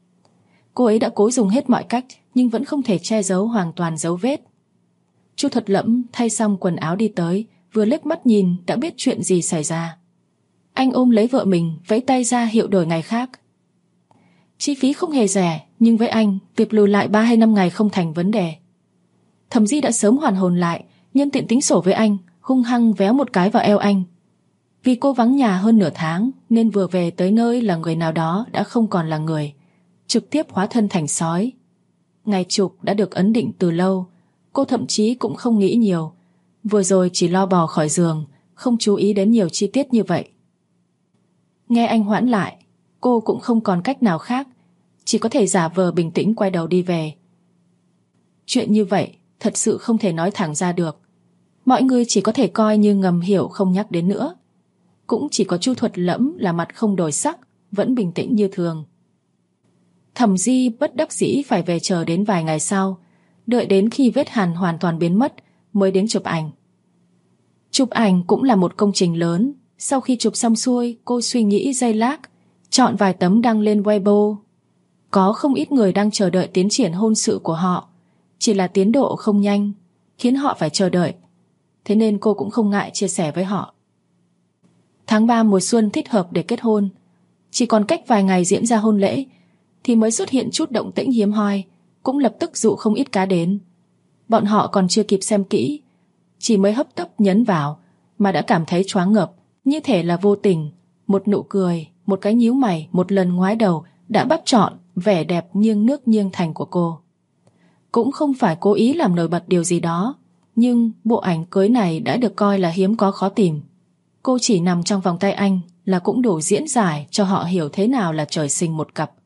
Speaker 1: Cô ấy đã cố dùng hết mọi cách nhưng vẫn không thể che giấu hoàn toàn dấu vết. Chu Thuật Lẫm thay xong quần áo đi tới, vừa liếc mắt nhìn đã biết chuyện gì xảy ra. Anh ôm lấy vợ mình, vẫy tay ra hiệu đổi ngày khác. Chi phí không hề rẻ, nhưng với anh, việc lùi lại 3 hay 5 ngày không thành vấn đề. Thẩm Di đã sớm hoàn hồn lại, nhân tiện tính sổ với anh, hung hăng véo một cái vào eo anh. Vì cô vắng nhà hơn nửa tháng nên vừa về tới nơi là người nào đó đã không còn là người, trực tiếp hóa thân thành sói. Ngày chụp đã được ấn định từ lâu, cô thậm chí cũng không nghĩ nhiều, vừa rồi chỉ lo bò khỏi giường, không chú ý đến nhiều chi tiết như vậy. Nghe anh hoãn lại, cô cũng không còn cách nào khác, chỉ có thể giả vờ bình tĩnh quay đầu đi về. Chuyện như vậy thật sự không thể nói thẳng ra được, mọi người chỉ có thể coi như ngầm hiểu không nhắc đến nữa. Cũng chỉ có Chu Thuật Lẫm là mặt không đổi sắc, vẫn bình tĩnh như thường. Thẩm Di bất đắc dĩ phải về chờ đến vài ngày sau, đợi đến khi vết hằn hoàn toàn biến mất mới đến chụp ảnh. Chụp ảnh cũng là một công trình lớn. Sau khi chụp xong xuôi, cô suy nghĩ giây lát, chọn vài tấm đăng lên Weibo. Có không ít người đang chờ đợi tiến triển hôn sự của họ, chỉ là tiến độ không nhanh, khiến họ phải chờ đợi. Thế nên cô cũng không ngại chia sẻ với họ. Tháng 3 mùa xuân thích hợp để kết hôn. Chỉ còn cách vài ngày diễn ra hôn lễ thì mới xuất hiện chút động tĩnh hiếm hoi, cũng lập tức dụ không ít cá đến. Bọn họ còn chưa kịp xem kỹ, chỉ mới hấp tấp nhấn vào mà đã cảm thấy choáng ngợp, như thể là vô tình. Một nụ cười, một cái nhíu mày, một lần ngoái đầu đã bắt trọn vẻ đẹp nghiêng nước nghiêng thành của cô. Cũng không phải cố ý làm nổi bật điều gì đó, nhưng bộ ảnh cưới này đã được coi là hiếm có khó tìm. Cô chỉ nằm trong vòng tay anh là cũng đủ diễn giải cho họ hiểu thế nào là trời sinh một cặp.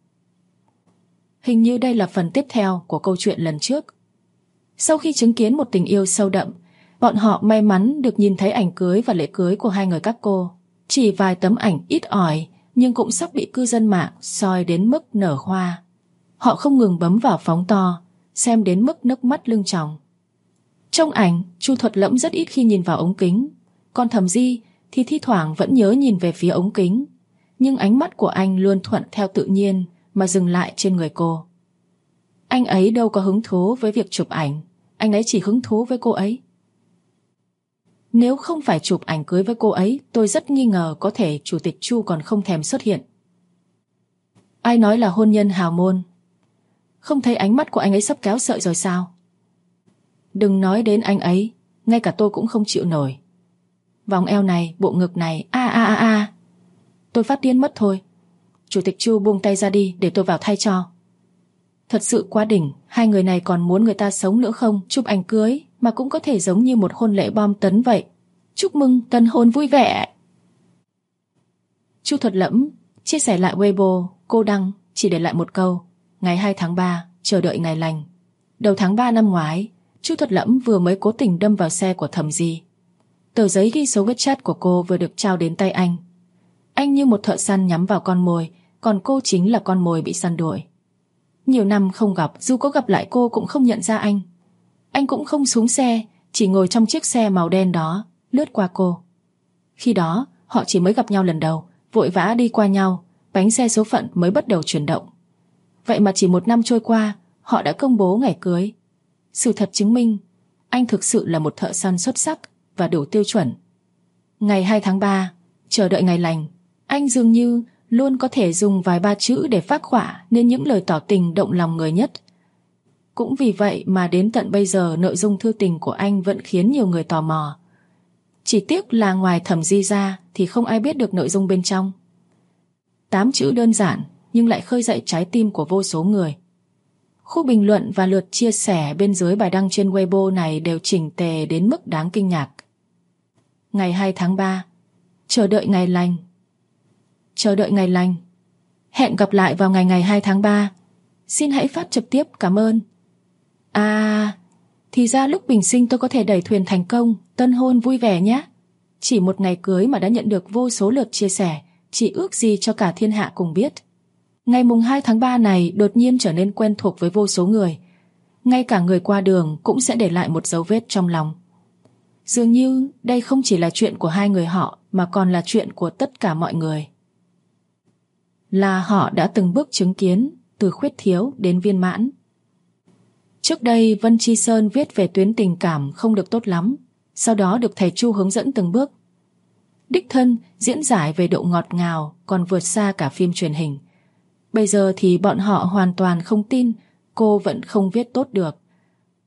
Speaker 1: Hình như đây là phần tiếp theo của câu chuyện lần trước. Sau khi chứng kiến một tình yêu sâu đậm, bọn họ may mắn được nhìn thấy ảnh cưới và lễ cưới của hai người các cô. Chỉ vài tấm ảnh ít ỏi nhưng cũng sắp bị cư dân mạng soi đến mức nở hoa. Họ không ngừng bấm vào phóng to, xem đến mức nước mắt lưng tròng. Trong ảnh, Chu Thuật Lẫm rất ít khi nhìn vào ống kính, còn Thẩm Di thì thi thoảng vẫn nhớ nhìn về phía ống kính, nhưng ánh mắt của anh luôn thuận theo tự nhiên mà dừng lại trên người cô. Anh ấy đâu có hứng thú với việc chụp ảnh, anh ấy chỉ hứng thú với cô ấy. Nếu không phải chụp ảnh cưới với cô ấy, tôi rất nghi ngờ có thể Chủ tịch Chu còn không thèm xuất hiện. Ai nói là hôn nhân hào môn? Không thấy ánh mắt của anh ấy sắp kéo sợi rồi sao? Đừng nói đến anh ấy, ngay cả tôi cũng không chịu nổi. Vòng eo này, bộ ngực này, tôi phát điên mất thôi. Chủ tịch Chu buông tay ra đi để tôi vào thay cho. Thật sự quá đỉnh, hai người này còn muốn người ta sống nữa không? Chụp ảnh cưới mà cũng có thể giống như một hôn lễ bom tấn vậy. Chúc mừng tân hôn vui vẻ. Chu Thuật Lẫm chia sẻ lại Weibo, cô đăng chỉ để lại một câu: ngày 2 tháng 3, chờ đợi ngày lành. Đầu tháng 3 năm ngoái, Chu Thuật Lẫm vừa mới cố tình đâm vào xe của Thẩm Di. Tờ giấy ghi số WeChat của cô vừa được trao đến tay anh. Anh như một thợ săn nhắm vào con mồi, còn cô chính là con mồi bị săn đuổi. Nhiều năm không gặp, dù có gặp lại cô cũng không nhận ra anh. Anh cũng không xuống xe, chỉ ngồi trong chiếc xe màu đen đó, lướt qua cô. Khi đó, họ chỉ mới gặp nhau lần đầu, vội vã đi qua nhau, bánh xe số phận mới bắt đầu chuyển động. Vậy mà chỉ 1 năm trôi qua, họ đã công bố ngày cưới. Sự thật chứng minh, anh thực sự là một thợ săn xuất sắc và đủ tiêu chuẩn. Ngày 2 tháng 3, chờ đợi ngày lành, anh dường như luôn có thể dùng vài ba chữ để phác họa nên những lời tỏ tình động lòng người nhất. Cũng vì vậy mà đến tận bây giờ nội dung thư tình của anh vẫn khiến nhiều người tò mò. Chỉ tiếc là ngoài Thẩm Di ra thì không ai biết được nội dung bên trong. 8 chữ đơn giản nhưng lại khơi dậy trái tim của vô số người. Khu bình luận và lượt chia sẻ bên dưới bài đăng trên Weibo này đều chỉnh tề đến mức đáng kinh ngạc. Ngày 2 tháng 3, chờ đợi ngày lành. Chờ đợi ngày lành. Hẹn gặp lại vào ngày 2 tháng 3. Xin hãy phát trực tiếp, cảm ơn. Thì ra lúc bình sinh tôi có thể đẩy thuyền thành công, tân hôn vui vẻ nhé. Chỉ một ngày cưới mà đã nhận được vô số lượt chia sẻ, chỉ ước gì cho cả thiên hạ cùng biết. Ngày mùng 2 tháng 3 này đột nhiên trở nên quen thuộc với vô số người. Ngay cả người qua đường cũng sẽ để lại một dấu vết trong lòng. Dường như đây không chỉ là chuyện của hai người họ mà còn là chuyện của tất cả mọi người. Là họ đã từng bước chứng kiến từ khuyết thiếu đến viên mãn. Trước đây Vân Chi Sơn viết về tuyến tình cảm không được tốt lắm, sau đó được thầy Chu hướng dẫn từng bước. Đích thân diễn giải về độ ngọt ngào còn vượt xa cả phim truyền hình. Bây giờ thì bọn họ hoàn toàn không tin cô vẫn không viết tốt được.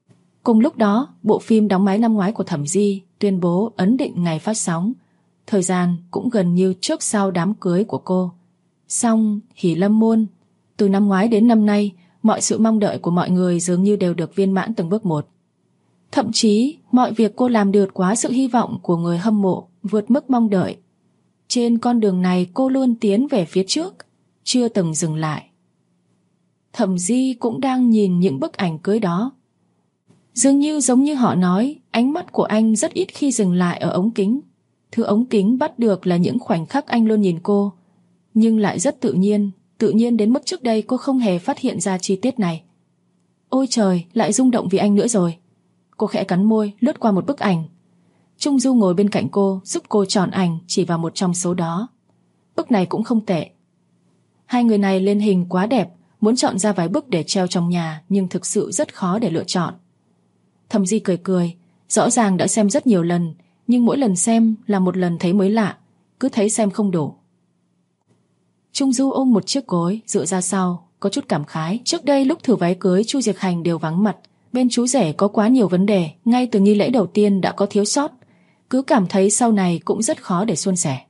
Speaker 1: Cùng lúc đó, bộ phim Đóng máy năm ngoái của Thẩm Di tuyên bố ấn định ngày phát sóng. Thời gian cũng gần như trước sau đám cưới của cô. Song hỉ lâm môn, từ năm ngoái đến năm nay, mọi sự mong đợi của mọi người dường như đều được viên mãn từng bước một. Thậm chí, mọi việc cô làm được quá sự hy vọng của người hâm mộ, vượt mức mong đợi. Trên con đường này cô luôn tiến về phía trước, chưa từng dừng lại. Thẩm Di cũng đang nhìn những bức ảnh cưới đó. Dường như giống như họ nói, ánh mắt của anh rất ít khi dừng lại ở ống kính. Thứ ống kính bắt được là những khoảnh khắc anh luôn nhìn cô, nhưng lại rất tự nhiên đến mức trước đây cô không hề phát hiện ra chi tiết này. Ôi trời, lại rung động vì anh nữa rồi. Cô khẽ cắn môi, lướt qua một bức ảnh. Trung Du ngồi bên cạnh cô, giúp cô chọn ảnh chỉ vào một trong số đó. Bức này cũng không tệ. Hai người này lên hình quá đẹp, muốn chọn ra vài bức để treo trong nhà, nhưng thực sự rất khó để lựa chọn. Thẩm Di cười cười, rõ ràng đã xem rất nhiều lần, nhưng mỗi lần xem là một lần thấy mới lạ, cứ thấy xem không đủ. Trung Du ôm một chiếc gối, dựa ra sau, có chút cảm khái. Trước đây lúc thử váy cưới, Chu Diệc Hành đều vắng mặt. Bên chú rể có quá nhiều vấn đề, ngay từ nghi lễ đầu tiên đã có thiếu sót. Cứ cảm thấy sau này cũng rất khó để suôn sẻ.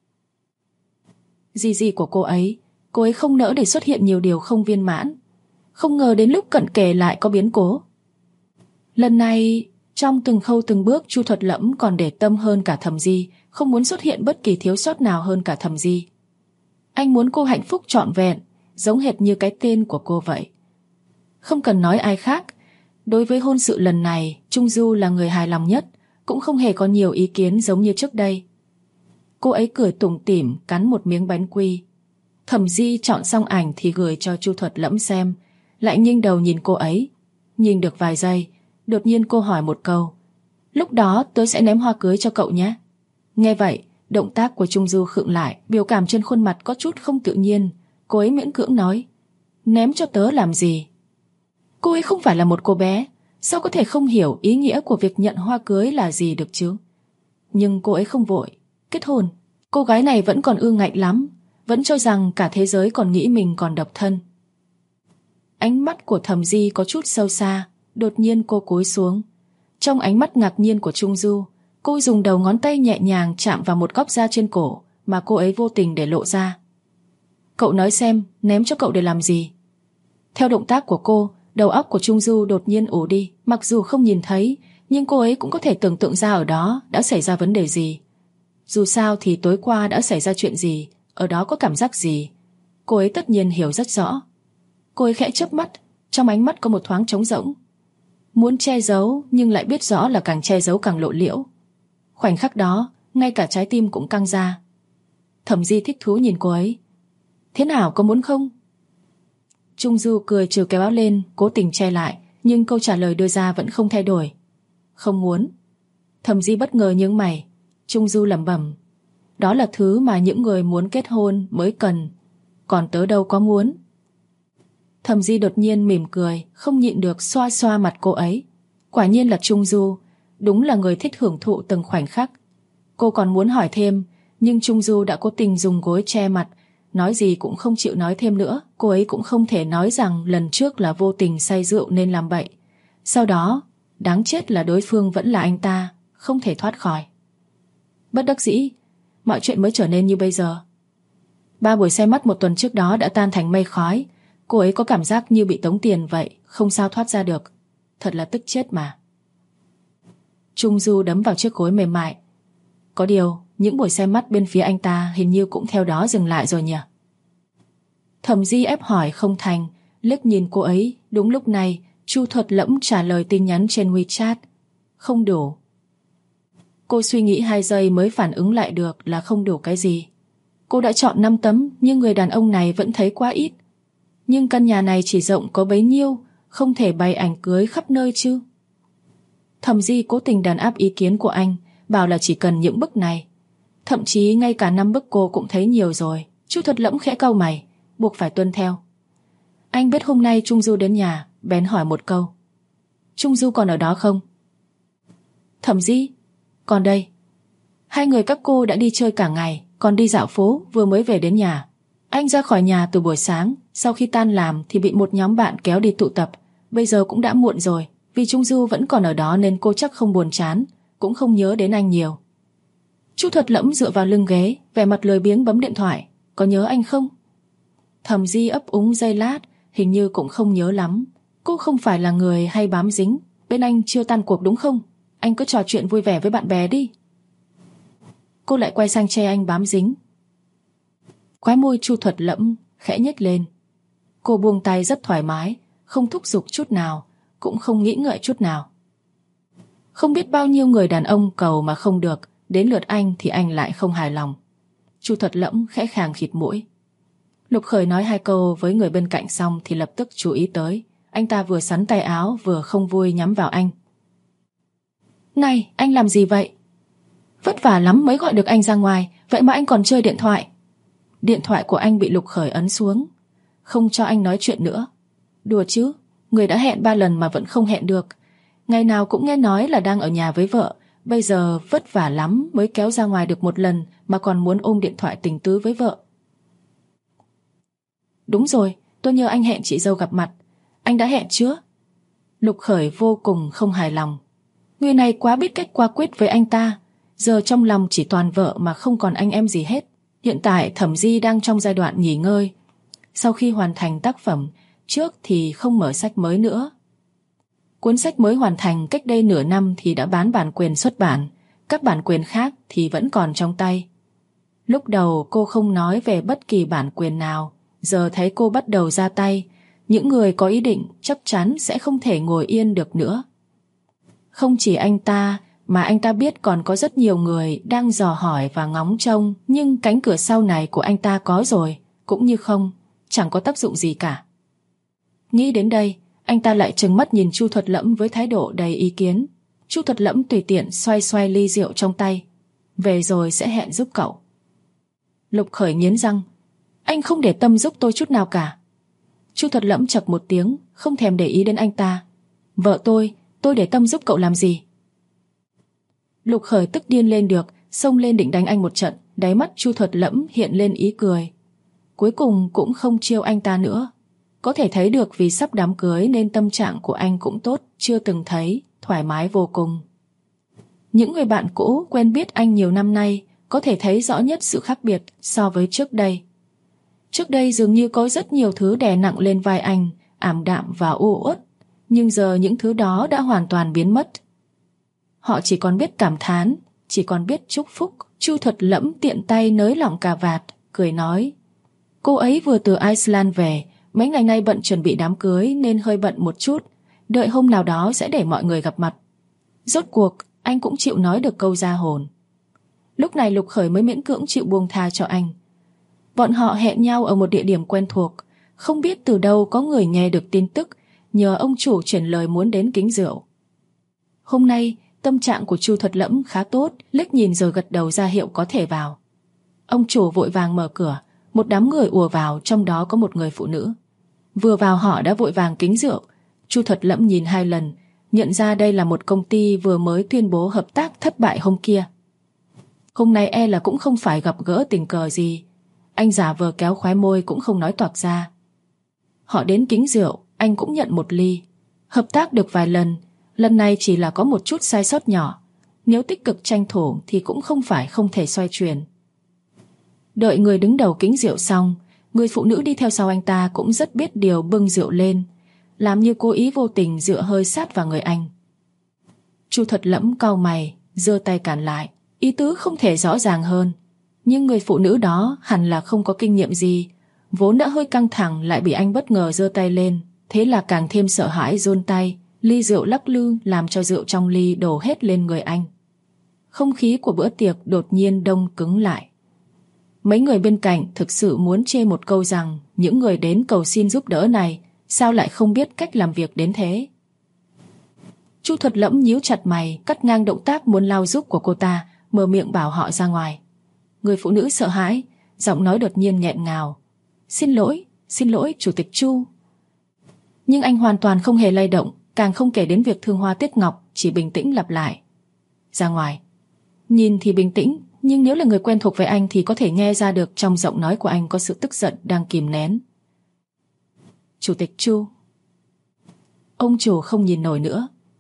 Speaker 1: Gì của cô ấy không nỡ để xuất hiện nhiều điều không viên mãn. Không ngờ đến lúc cận kề lại có biến cố. Lần này, trong từng khâu từng bước, Chu Thuật Lẫm còn để tâm hơn cả Thẩm Di, không muốn xuất hiện bất kỳ thiếu sót nào hơn cả Thẩm Di. Anh muốn cô hạnh phúc trọn vẹn, giống hệt như cái tên của cô vậy. Không cần nói ai khác, đối với hôn sự lần này, Trung Du là người hài lòng nhất, cũng không hề có nhiều ý kiến giống như trước đây. Cô ấy cười tủm tỉm, cắn một miếng bánh quy. Thẩm Di chọn xong ảnh thì gửi cho Chu Thuật Lẫm xem, lại nghiêng đầu nhìn cô ấy. Nhìn được vài giây, đột nhiên cô hỏi một câu: "Lúc đó tớ sẽ ném hoa cưới cho cậu nhé." Nghe vậy, động tác của Trung Du khựng lại, biểu cảm trên khuôn mặt có chút không tự nhiên. Cô ấy miễn cưỡng nói: "Ném cho tớ làm gì?" Cô ấy không phải là một cô bé, sao có thể không hiểu ý nghĩa của việc nhận hoa cưới là gì được chứ? Nhưng cô ấy không vội kết hôn. Cô gái này vẫn còn ương ngạnh lắm, vẫn cho rằng cả thế giới còn nghĩ mình còn độc thân. Ánh mắt của Thẩm Di có chút sâu xa, đột nhiên cô cúi xuống. Trong ánh mắt ngạc nhiên của Trung Du, cô dùng đầu ngón tay nhẹ nhàng chạm vào một góc da trên cổ mà cô ấy vô tình để lộ ra. "Cậu nói xem, ném cho cậu để làm gì?" Theo động tác của cô, đầu óc của Trung Du đột nhiên ù đi. Mặc dù không nhìn thấy, nhưng cô ấy cũng có thể tưởng tượng ra ở đó đã xảy ra vấn đề gì. Dù sao thì tối qua đã xảy ra chuyện gì, ở đó có cảm giác gì, cô ấy tất nhiên hiểu rất rõ. Cô ấy khẽ chớp mắt, trong ánh mắt có một thoáng trống rỗng. Muốn che giấu nhưng lại biết rõ là càng che giấu càng lộ liễu. Khoảnh khắc đó, ngay cả trái tim cũng căng ra. Thẩm Di thích thú nhìn cô ấy. "Thế nào, có muốn không?" Trung Du cười trừ cái áo lên, cố tình che lại, nhưng câu trả lời đưa ra vẫn không thay đổi. "Không muốn." Thẩm Di bất ngờ nhướng mày. Trung Du lẩm bẩm: "Đó là thứ mà những người muốn kết hôn mới cần, còn tớ đâu có muốn." Thẩm Di đột nhiên mỉm cười, không nhịn được xoa xoa mặt cô ấy. Quả nhiên là Trung Du, đúng là người thích hưởng thụ từng khoảnh khắc. Cô còn muốn hỏi thêm, nhưng Trung Du đã cố tình dùng gối che mặt, nói gì cũng không chịu nói thêm nữa. Cô ấy cũng không thể nói rằng lần trước là vô tình say rượu nên làm bậy. Sau đó, đáng chết là đối phương vẫn là anh ta, không thể thoát khỏi. Bất đắc dĩ, mọi chuyện mới trở nên như bây giờ. 3 buổi say mắt một tuần trước đó đã tan thành mây khói. Cô ấy có cảm giác như bị tống tiền vậy, không sao thoát ra được. Thật là tức chết mà. Trung Du đấm vào chiếc gối mềm mại. Có điều, những buổi say mắt bên phía anh ta hình như cũng theo đó dừng lại rồi nhỉ? Thẩm Di ép hỏi không thành, liếc nhìn cô ấy. Đúng lúc này, Chu Thuật Lẫm trả lời tin nhắn trên WeChat: "Không đủ." Cô suy nghĩ 2 giây mới phản ứng lại được là không đủ cái gì. Cô đã chọn 5 tấm, nhưng người đàn ông này vẫn thấy quá ít. Nhưng căn nhà này chỉ rộng có bấy nhiêu, không thể bày ảnh cưới khắp nơi chứ. Thẩm Di cố tình đàn áp ý kiến của anh, bảo là chỉ cần những bức này. Thậm chí ngay cả 5 bức cô cũng thấy nhiều rồi. Chu Thuật Lẫm khẽ cau mày, buộc phải tuân theo. Anh biết hôm nay Trung Du đến nhà, bèn hỏi một câu: "Trung Du còn ở đó không?" "Thẩm Di, còn đây." Hai người các cô đã đi chơi cả ngày, còn đi dạo phố, vừa mới về đến nhà. Anh ra khỏi nhà từ buổi sáng, sau khi tan làm thì bị một nhóm bạn kéo đi tụ tập. Bây giờ cũng đã muộn rồi, Vì Trung Du vẫn còn ở đó nên cô chắc không buồn chán, cũng không nhớ đến anh nhiều. Chu Thuật Lẫm dựa vào lưng ghế, vẻ mặt lười biếng bấm điện thoại. Có nhớ anh không? Thẩm Di ấp úng giây lát, hình như cũng không nhớ lắm. Cô không phải là người hay bám dính. Bên anh chưa tan cuộc đúng không? Anh cứ trò chuyện vui vẻ với bạn bè đi. Cô lại quay sang che anh bám dính. Khóe môi Chu Thuật Lẫm khẽ nhếch lên. Cô buông tay rất thoải mái, không thúc giục chút nào, cũng không nghĩ ngợi chút nào. Không biết bao nhiêu người đàn ông cầu mà không được, đến lượt anh thì anh lại không hài lòng. Chu Thuật Lẫm khẽ khàng khịt mũi. Lục Khởi nói 2 câu với người bên cạnh xong thì lập tức chú ý tới. Anh ta vừa sắn tay áo vừa không vui nhắm vào anh. Này, anh làm gì vậy? Vất vả lắm mới gọi được anh ra ngoài, vậy mà anh còn chơi điện thoại. Điện thoại của anh bị Lục Khởi ấn xuống, không cho anh nói chuyện nữa. Đùa chứ, người đã hẹn 3 lần mà vẫn không hẹn được. Ngày nào cũng nghe nói là đang ở nhà với vợ, bây giờ vất vả lắm mới kéo ra ngoài được 1 lần mà còn muốn ôm điện thoại tình tứ với vợ. Đúng rồi, tôi nhờ anh hẹn chị dâu gặp mặt. Anh đã hẹn chưa? Lục Khởi vô cùng không hài lòng. Người này quá biết cách qua quyết với anh ta. Giờ trong lòng chỉ toàn vợ mà không còn anh em gì hết. Hiện tại Thẩm Di đang trong giai đoạn nghỉ ngơi. Sau khi hoàn thành tác phẩm, trước thì không mở sách mới nữa. Cuốn sách mới hoàn thành cách đây nửa năm thì đã bán bản quyền xuất bản. Các bản quyền khác thì vẫn còn trong tay. Lúc đầu cô không nói về bất kỳ bản quyền nào. Giờ thấy cô bắt đầu ra tay, những người có ý định chắc chắn sẽ không thể ngồi yên được nữa. Không chỉ anh ta, mà anh ta biết còn có rất nhiều người đang dò hỏi và ngóng trông, nhưng cánh cửa sau này của anh ta có rồi, cũng như không, chẳng có tác dụng gì cả. Nghĩ đến đây, anh ta lại trừng mắt nhìn Chu Thuật Lẫm với thái độ đầy ý kiến. Chu Thuật Lẫm tùy tiện xoay xoay ly rượu trong tay. Về rồi sẽ hẹn giúp cậu. Lục Khởi nghiến răng. Anh không để tâm giúp tôi chút nào cả. Chu Thuật Lẫm chậc một tiếng, không thèm để ý đến anh ta. Vợ tôi để tâm giúp cậu làm gì? Lục Khởi tức điên lên được, xông lên định đánh anh một trận. Đáy mắt Chu Thuật Lẫm hiện lên ý cười. Cuối cùng cũng không chiêu anh ta nữa. Có thể thấy được vì sắp đám cưới nên tâm trạng của anh cũng tốt, chưa từng thấy, thoải mái vô cùng. Những người bạn cũ quen biết anh nhiều năm nay có thể thấy rõ nhất sự khác biệt so với trước đây. Trước đây dường như có rất nhiều thứ đè nặng lên vai anh, ảm đạm và u uất, nhưng giờ những thứ đó đã hoàn toàn biến mất. Họ chỉ còn biết cảm thán, chỉ còn biết chúc phúc. Chu Thuật Lẫm tiện tay nới lỏng cà vạt, cười nói. Cô ấy vừa từ Iceland về, mấy ngày nay bận chuẩn bị đám cưới nên hơi bận một chút, đợi hôm nào đó sẽ để mọi người gặp mặt. Rốt cuộc, anh cũng chịu nói được câu ra hồn. Lúc này Lục Khởi mới miễn cưỡng chịu buông tha cho anh. Bọn họ hẹn nhau ở một địa điểm quen thuộc. Không biết từ đâu có người nghe được tin tức, nhờ ông chủ chuyển lời muốn đến kính rượu. Hôm nay tâm trạng của Chu Thuật Lẫm khá tốt, liếc nhìn rồi gật đầu ra hiệu có thể vào. Ông chủ vội vàng mở cửa. Một đám người ùa vào, trong đó có một người phụ nữ. Vừa vào họ đã vội vàng kính rượu. Chu Thuật Lẫm nhìn 2 lần, nhận ra đây là một công ty vừa mới tuyên bố hợp tác thất bại hôm kia. Hôm nay e là cũng không phải gặp gỡ tình cờ gì. Anh giả vờ kéo khóe môi cũng không nói toạc ra. Họ đến kính rượu, anh cũng nhận 1 ly. Hợp tác được vài lần, lần này chỉ là có một chút sai sót nhỏ. Nếu tích cực tranh thủ thì cũng không phải không thể xoay chuyển. Đợi người đứng đầu kính rượu xong, người phụ nữ đi theo sau anh ta cũng rất biết điều bưng rượu lên, làm như cố ý vô tình dựa hơi sát vào người anh. Chu Thuật Lẫm cau mày, giơ tay cản lại, ý tứ không thể rõ ràng hơn. Nhưng người phụ nữ đó hẳn là không có kinh nghiệm gì, vốn đã hơi căng thẳng lại bị anh bất ngờ giơ tay lên, thế là càng thêm sợ hãi run tay, ly rượu lắc lư làm cho rượu trong ly đổ hết lên người anh. Không khí của bữa tiệc đột nhiên đông cứng lại. Mấy người bên cạnh thực sự muốn chê một câu rằng những người đến cầu xin giúp đỡ này sao lại không biết cách làm việc đến thế. Chu Thuật Lẫm nhíu chặt mày, cắt ngang động tác muốn lao giúp của cô ta, mở miệng bảo họ ra ngoài. Người phụ nữ sợ hãi, giọng nói đột nhiên nghẹn ngào. Xin lỗi, Chủ tịch Chu. Nhưng anh hoàn toàn không hề lay động, càng không kể đến việc thương hoa tiếc ngọc, chỉ bình tĩnh lặp lại. Ra ngoài. Nhìn thì bình tĩnh, nhưng nếu là người quen thuộc với anh thì có thể nghe ra được trong giọng nói của anh có sự tức giận đang kìm nén. Chủ tịch Chu. Ông chủ không nhìn nổi nữa,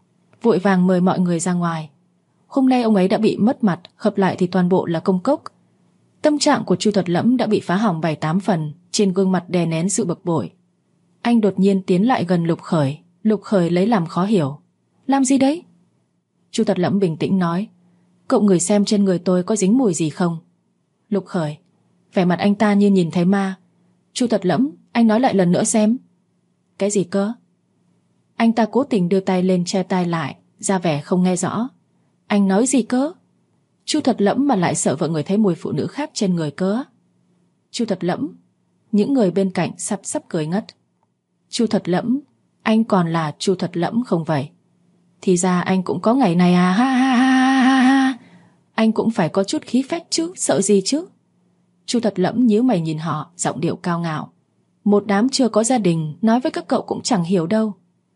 Speaker 1: vội vàng mời mọi người ra ngoài. Hôm nay ông ấy đã bị mất mặt, hợp lại thì toàn bộ là công cốc. Tâm trạng của Chu Thuật Lẫm đã bị phá hỏng 7-8 phần, trên gương mặt đè nén sự bực bội. Anh đột nhiên tiến lại gần Lục Khởi. Lục Khởi lấy làm khó hiểu. Làm gì đấy? Chu Thuật Lẫm bình tĩnh nói, cậu ngửi xem trên người tôi có dính mùi gì không? Lục Khởi, vẻ mặt anh ta như nhìn thấy ma. Chu Thuật Lẫm, anh nói lại lần nữa xem. Cái gì cơ? Anh ta cố tình đưa tay lên che tai lại, ra vẻ không nghe rõ. Anh nói gì cơ? Chu Thuật Lẫm mà lại sợ vợ người thấy mùi phụ nữ khác trên người cơ? Chu Thuật Lẫm. Những người bên cạnh sắp cười ngất. Chu Thuật Lẫm, anh còn là Chu Thuật Lẫm không vậy? Thì ra anh cũng có ngày này à, ha ha ha ha ha. Anh cũng phải có chút khí phách chứ, sợ gì chứ? Chu Thuật Lẫm nhíu mày nhìn họ, giọng điệu cao ngạo. Một đám chưa có gia đình, nói với các cậu cũng chẳng hiểu đâu.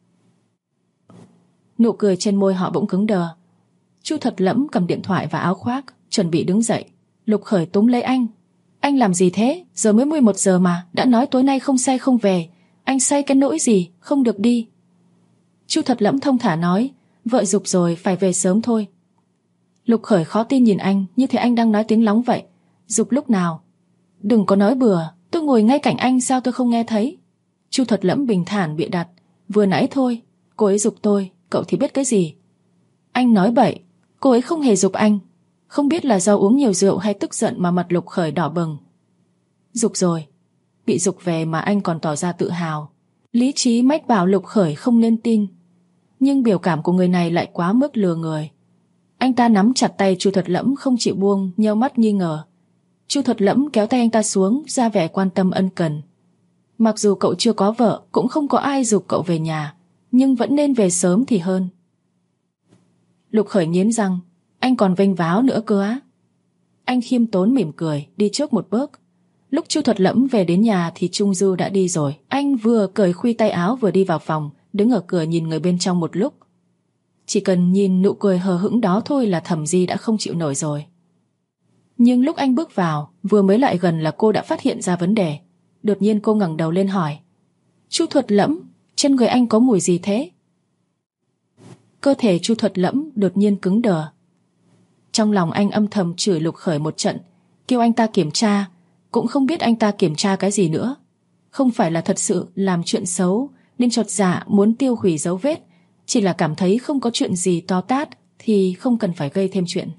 Speaker 1: Nụ cười trên môi họ bỗng cứng đờ. Chu Thuật Lẫm cầm điện thoại và áo khoác, chuẩn bị đứng dậy. Lục Khởi túm lấy anh. Anh làm gì thế? Giờ mới 11 giờ mà, đã nói tối nay không say không về. Anh say cái nỗi gì, không được đi. Chu Thuật Lẫm thông thả nói, vợ giục rồi, phải về sớm thôi. Lục Khởi khó tin nhìn anh, như thể anh đang nói tiếng lóng vậy. Giục lúc nào? Đừng có nói bừa, tôi ngồi ngay cạnh anh sao tôi không nghe thấy? Chu Thuật Lẫm bình thản bịa đặt, vừa nãy thôi, cô ấy giục tôi, cậu thì biết cái gì? Anh nói bậy, cô ấy không hề giục anh. Không biết là do uống nhiều rượu hay tức giận mà mặt Lục Khởi đỏ bừng. Giục rồi. Bị giục về mà anh còn tỏ ra tự hào. Lý trí mách bảo Lục Khởi không nên tin. Nhưng biểu cảm của người này lại quá mức lừa người. Anh ta nắm chặt tay Chu Thuật Lẫm không chịu buông, nheo mắt nghi ngờ. Chu Thuật Lẫm kéo tay anh ta xuống, ra vẻ quan tâm ân cần. Mặc dù cậu chưa có vợ, cũng không có ai giục cậu về nhà, nhưng vẫn nên về sớm thì hơn. Lục Khởi nghiến răng, anh còn vênh váo nữa cơ á? Anh khiêm tốn mỉm cười, đi trước một bước. Lúc Chu Thuật Lẫm về đến nhà thì Trung Du đã đi rồi. Anh vừa cởi khuy tay áo vừa đi vào phòng, đứng ở cửa nhìn người bên trong một lúc. Chỉ cần nhìn nụ cười hờ hững đó thôi là Thẩm Di đã không chịu nổi rồi. Nhưng lúc anh bước vào, vừa mới lại gần là cô đã phát hiện ra vấn đề. Đột nhiên cô ngẩng đầu lên hỏi, Chu Thuật Lẫm, trên người anh có mùi gì thế? Cơ thể Chu Thuật Lẫm đột nhiên cứng đờ. Trong lòng anh âm thầm chửi Lục Khởi một trận, kêu anh ta kiểm tra, cũng không biết anh ta kiểm tra cái gì nữa. Không phải là thật sự làm chuyện xấu nên chột dạ muốn tiêu hủy dấu vết, chỉ là cảm thấy không có chuyện gì to tát thì không cần phải gây thêm chuyện.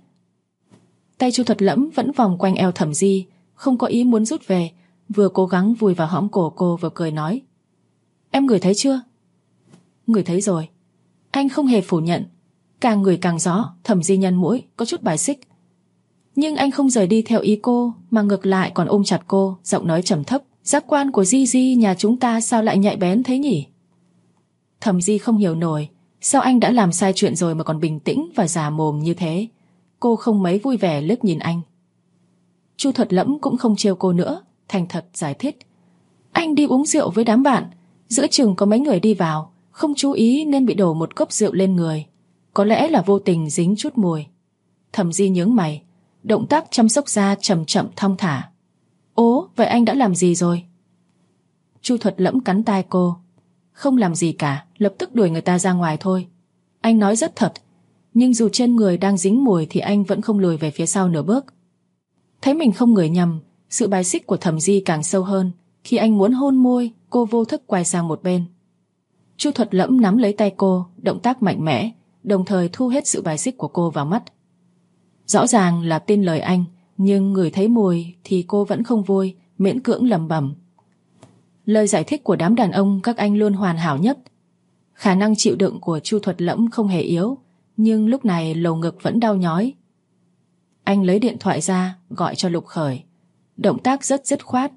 Speaker 1: Tay Chu Thuật Lẫm vẫn vòng quanh eo Thẩm Di, không có ý muốn rút về, vừa cố gắng vùi vào hõm cổ cô vừa cười nói, em ngửi thấy chưa? Ngửi thấy rồi. Anh không hề phủ nhận. Càng ngửi càng rõ, Thẩm Di nhăn mũi, có chút bài xích. Nhưng anh không rời đi theo ý cô, mà ngược lại còn ôm chặt cô, giọng nói trầm thấp, giác quan của Di Di nhà chúng ta sao lại nhạy bén thế nhỉ? Thẩm Di không hiểu nổi, sao anh đã làm sai chuyện rồi mà còn bình tĩnh và già mồm như thế. Cô không mấy vui vẻ liếc nhìn anh. Chu Thuật Lẫm cũng không trêu cô nữa, thành thật giải thích. Anh đi uống rượu với đám bạn, giữa chừng có mấy người đi vào, không chú ý nên bị đổ một cốc rượu lên người. Có lẽ là vô tình dính chút mùi. Thẩm Di nhướng mày, động tác chăm sóc da chậm chậm thong thả. Ố, vậy anh đã làm gì rồi? Chu Thuật Lẫm cắn tai cô. Không làm gì cả, lập tức đuổi người ta ra ngoài thôi. Anh nói rất thật, nhưng dù trên người đang dính mùi thì anh vẫn không lùi về phía sau nửa bước. Thấy mình không ngửi nhầm, sự bài xích của Thẩm Di càng sâu hơn. Khi anh muốn hôn môi, cô vô thức quay sang một bên. Chu Thuật Lẫm nắm lấy tay cô, động tác mạnh mẽ, đồng thời thu hết sự bài xích của cô vào mắt. Rõ ràng là tin lời anh, nhưng ngửi thấy mùi thì cô vẫn không vui, miễn cưỡng lẩm bẩm. Lời giải thích của đám đàn ông các anh luôn hoàn hảo nhất. Khả năng chịu đựng của Chu Thuật Lẫm không hề yếu, nhưng lúc này lồng ngực vẫn đau nhói. Anh lấy điện thoại ra, gọi cho Lục Khởi. Động tác rất dứt khoát.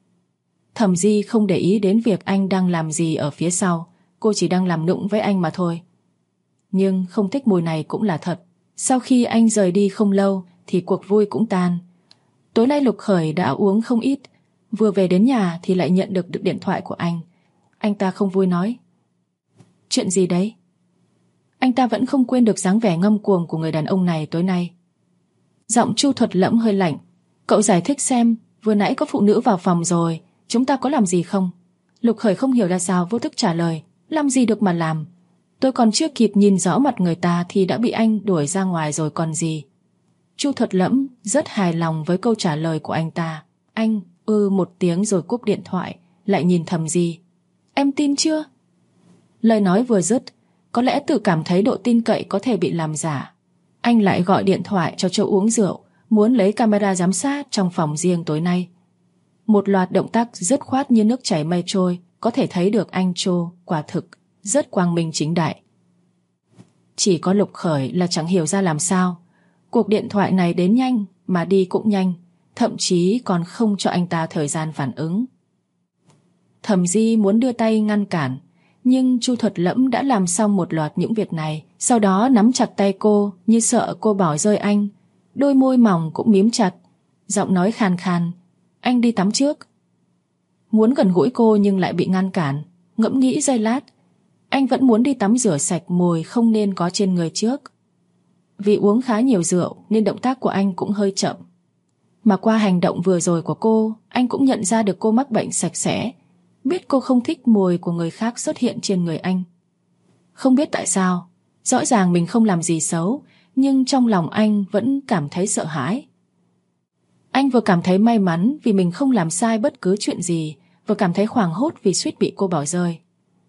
Speaker 1: Thẩm Di không để ý đến việc anh đang làm gì ở phía sau, cô chỉ đang làm nũng với anh mà thôi. Nhưng không thích mùi này cũng là thật. Sau khi anh rời đi không lâu thì cuộc vui cũng tan. Tối nay Lục Khởi đã uống không ít, vừa về đến nhà thì lại nhận được điện thoại của anh. Anh ta không vui nói, chuyện gì đấy? Anh ta vẫn không quên được dáng vẻ ngông cuồng của người đàn ông này tối nay. Giọng Chu Thuật Lẫm hơi lạnh. Cậu giải thích xem, vừa nãy có phụ nữ vào phòng rồi, chúng ta có làm gì không? Lục Khởi không hiểu ra sao vô thức trả lời, làm gì được mà làm. Tôi còn chưa kịp nhìn rõ mặt người ta thì đã bị anh đuổi ra ngoài rồi còn gì. Chu Thuật Lẫm rất hài lòng với câu trả lời của anh ta. Anh một tiếng rồi cúp điện thoại, lại nhìn Thẩm Di. Em tin chưa? Lời nói vừa dứt, có lẽ tự cảm thấy độ tin cậy có thể bị làm giả, anh lại gọi điện thoại cho Châu uống rượu, muốn lấy camera giám sát trong phòng riêng tối nay. Một loạt động tác dứt khoát như nước chảy mây trôi, có thể thấy được anh Châu quả thực rất quang minh chính đại. Chỉ có Lục Khởi là chẳng hiểu ra làm sao. Cuộc điện thoại này đến nhanh mà đi cũng nhanh, thậm chí còn không cho anh ta thời gian phản ứng. Thẩm Di muốn đưa tay ngăn cản, nhưng Chu Thuật Lẫm đã làm xong một loạt những việc này, sau đó nắm chặt tay cô như sợ cô bỏ rơi anh. Đôi môi mỏng cũng mím chặt, giọng nói khàn khàn. Anh đi tắm trước. Muốn gần gũi cô nhưng lại bị ngăn cản. Ngẫm nghĩ giây lát, anh vẫn muốn đi tắm rửa sạch mùi không nên có trên người trước. Vì uống khá nhiều rượu nên động tác của anh cũng hơi chậm. Mà qua hành động vừa rồi của cô, anh cũng nhận ra được cô mắc bệnh sạch sẽ, biết cô không thích mùi của người khác xuất hiện trên người anh. Không biết tại sao, rõ ràng mình không làm gì xấu, nhưng trong lòng anh vẫn cảm thấy sợ hãi. Anh vừa cảm thấy may mắn vì mình không làm sai bất cứ chuyện gì, vừa cảm thấy hoảng hốt vì suýt bị cô bỏ rơi.